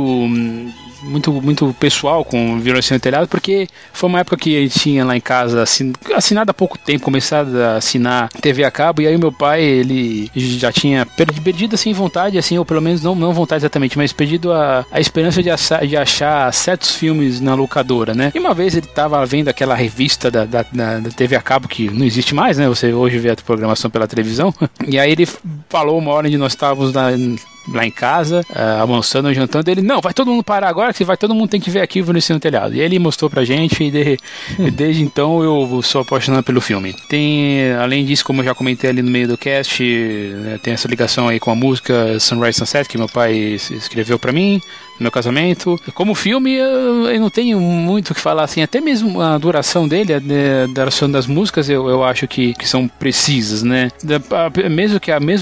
B: muito pessoal com Violência no Telhado, porque foi uma época que a gente tinha lá em casa assinado há pouco tempo, começado a assinar TV a cabo, e aí o meu pai, ele já tinha perdido assim vontade, assim, ou pelo menos não vontade exatamente, mas perdido a esperança de achar certos filmes na locadora, né? E uma vez ele tava vendo aquela revista da TV a cabo, que não existe mais, né? Você hoje vê a programação pela televisão, e aí ele falou uma hora onde nós estávamos lá em casa, almoçando, jantando, ele, não, vai todo mundo parar agora, que todo mundo tem que ver aqui o Violência no Telhado. E aí ele mostrou pra gente, e desde então eu sou apaixonado pelo filme. Tem, além disso, como eu já comentei ali no meio do cast, né, tem essa ligação aí com a música Sunrise Sunset, que meu pai escreveu pra mim no meu casamento. Como filme, eu não tenho muito o que falar, assim, até mesmo a duração dele, a duração das músicas, eu acho que são precisas, né? Mesmo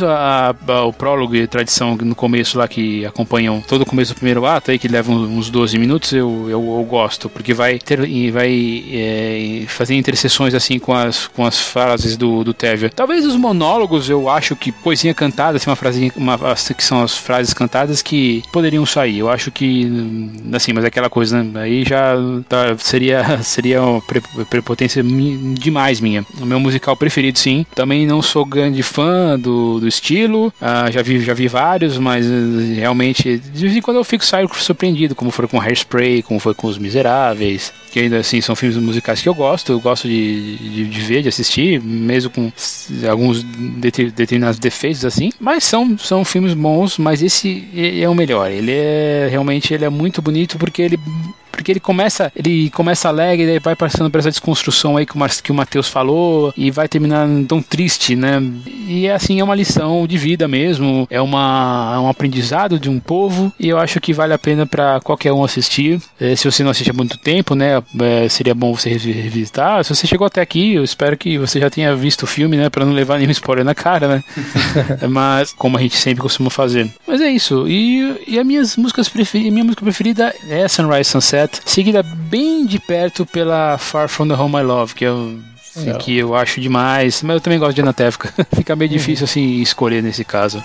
B: o prólogo e a tradição no começo lá, que acompanham todo o começo do primeiro ato, aí, que leva uns 12 minutos, eu gosto, porque vai fazer interseções assim com as frases do Tevye. Talvez os monólogos, eu acho que poesia cantada, assim, que são as frases cantadas que poderiam sair. Eu acho que, assim, mas é aquela coisa, né? Aí já seria uma prepotência demais minha. O meu musical preferido, sim. Também não sou grande fã do estilo, já vi vários, mas realmente de vez em quando eu saio surpreendido, como foi com Hairspray, como foi com Os Miseráveis, que ainda assim são filmes musicais que eu gosto de ver, de assistir, mesmo com alguns determinados defeitos assim, mas são filmes bons, mas esse é o melhor. Ele é muito bonito porque ele começa alegre, daí vai passando por essa desconstrução aí que o Matheus falou, e vai terminar tão triste, né? E assim, é uma lição de vida mesmo, é um aprendizado de um povo, e eu acho que vale a pena para qualquer um assistir. Se você não assiste há muito tempo, né, seria bom você revisitar. Se você chegou até aqui, eu espero que você já tenha visto o filme, né, para não levar nenhum spoiler na cara, né? Mas, como a gente sempre costuma fazer. Mas é isso, e a minha música preferida é Sunrise Sunset, seguida bem de perto pela Far From The Home I Love, que eu acho demais, mas eu também gosto de Anatéfica. Fica meio difícil assim escolher nesse caso.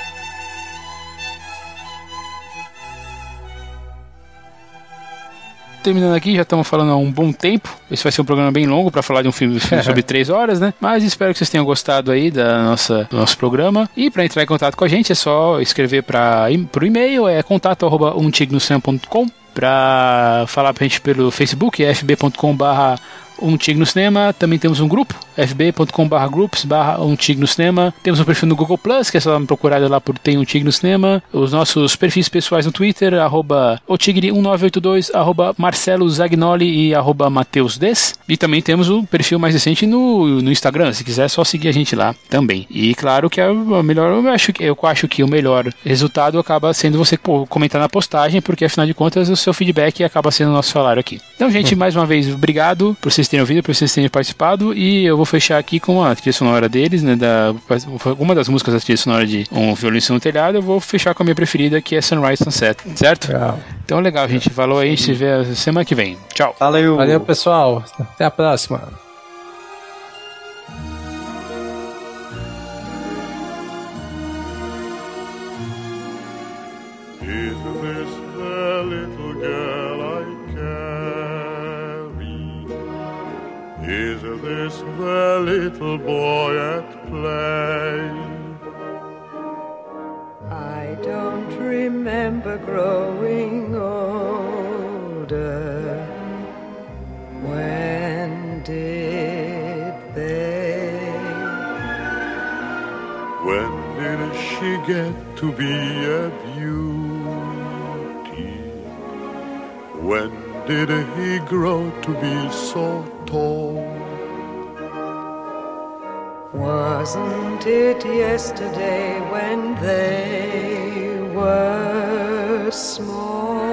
B: Terminando aqui, já estamos falando há um bom tempo. Esse vai ser um programa bem longo para falar de um filme sobre 3 horas, né? Mas espero que vocês tenham gostado aí do nosso programa. E para entrar em contato com a gente é só escrever pro e-mail, contato@umtignoscinema.com. Para falar pra gente pelo Facebook, fb.com/umtignocinema. Também temos um grupo, fb.com/groups/umtignocinema. Temos um perfil no Google+, que é só me procurar lá por Tem um Tigre no Cinema. Os nossos perfis pessoais no Twitter, @otigre1982, @marcelozagnoli e @mateusdes. E também temos o perfil mais recente no Instagram, se quiser é só seguir a gente lá também. E claro que é o melhor, eu acho que o melhor resultado acaba sendo você comentar na postagem, porque afinal de contas o seu feedback acaba sendo o nosso salário aqui. Então, gente, mais uma vez, obrigado por vocês terem ouvido, por vocês terem participado, e eu vou fechar aqui com a trilha sonora deles, né, uma das músicas da trilha sonora de Um Violência no Telhado. Eu vou fechar com a minha preferida, que é Sunrise Sunset, certo? Legal. Então, legal, gente, falou aí, se vê semana que vem. Tchau.
D: Valeu, pessoal, até a próxima.
E: Is this the little boy at play?
N: I don't remember growing older. When did they?
E: When did she get to be a beauty? When did he grow to be so tall?
N: Wasn't it yesterday when they were small?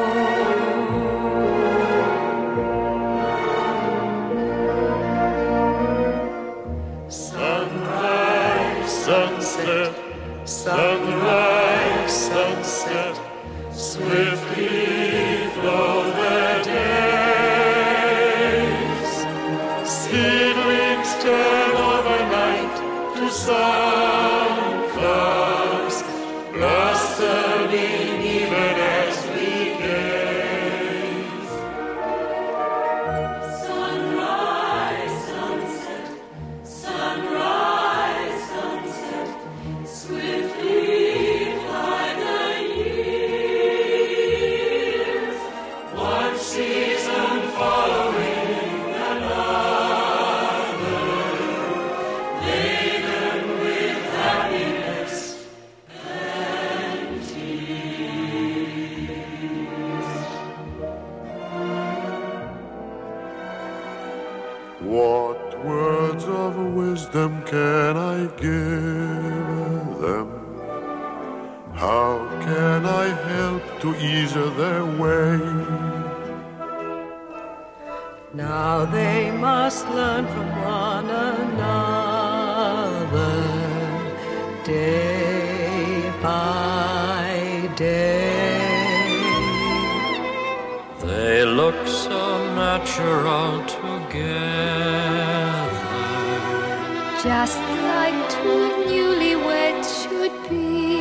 E: Sunrise, sunset, sunrise, sunset, swiftly flow the days. Seedlings turn overnight to sunflowers, blossoming even as we gaze.
L: Sunrise, sunset, sunrise, sunset, swiftly fly the years. One season following another, laden with happiness and tears.
E: What words of wisdom can I give them? How can I help to ease their way?
N: Now they must learn from one another, day by day.
O: They look so natural together,
J: just like two newlyweds should be.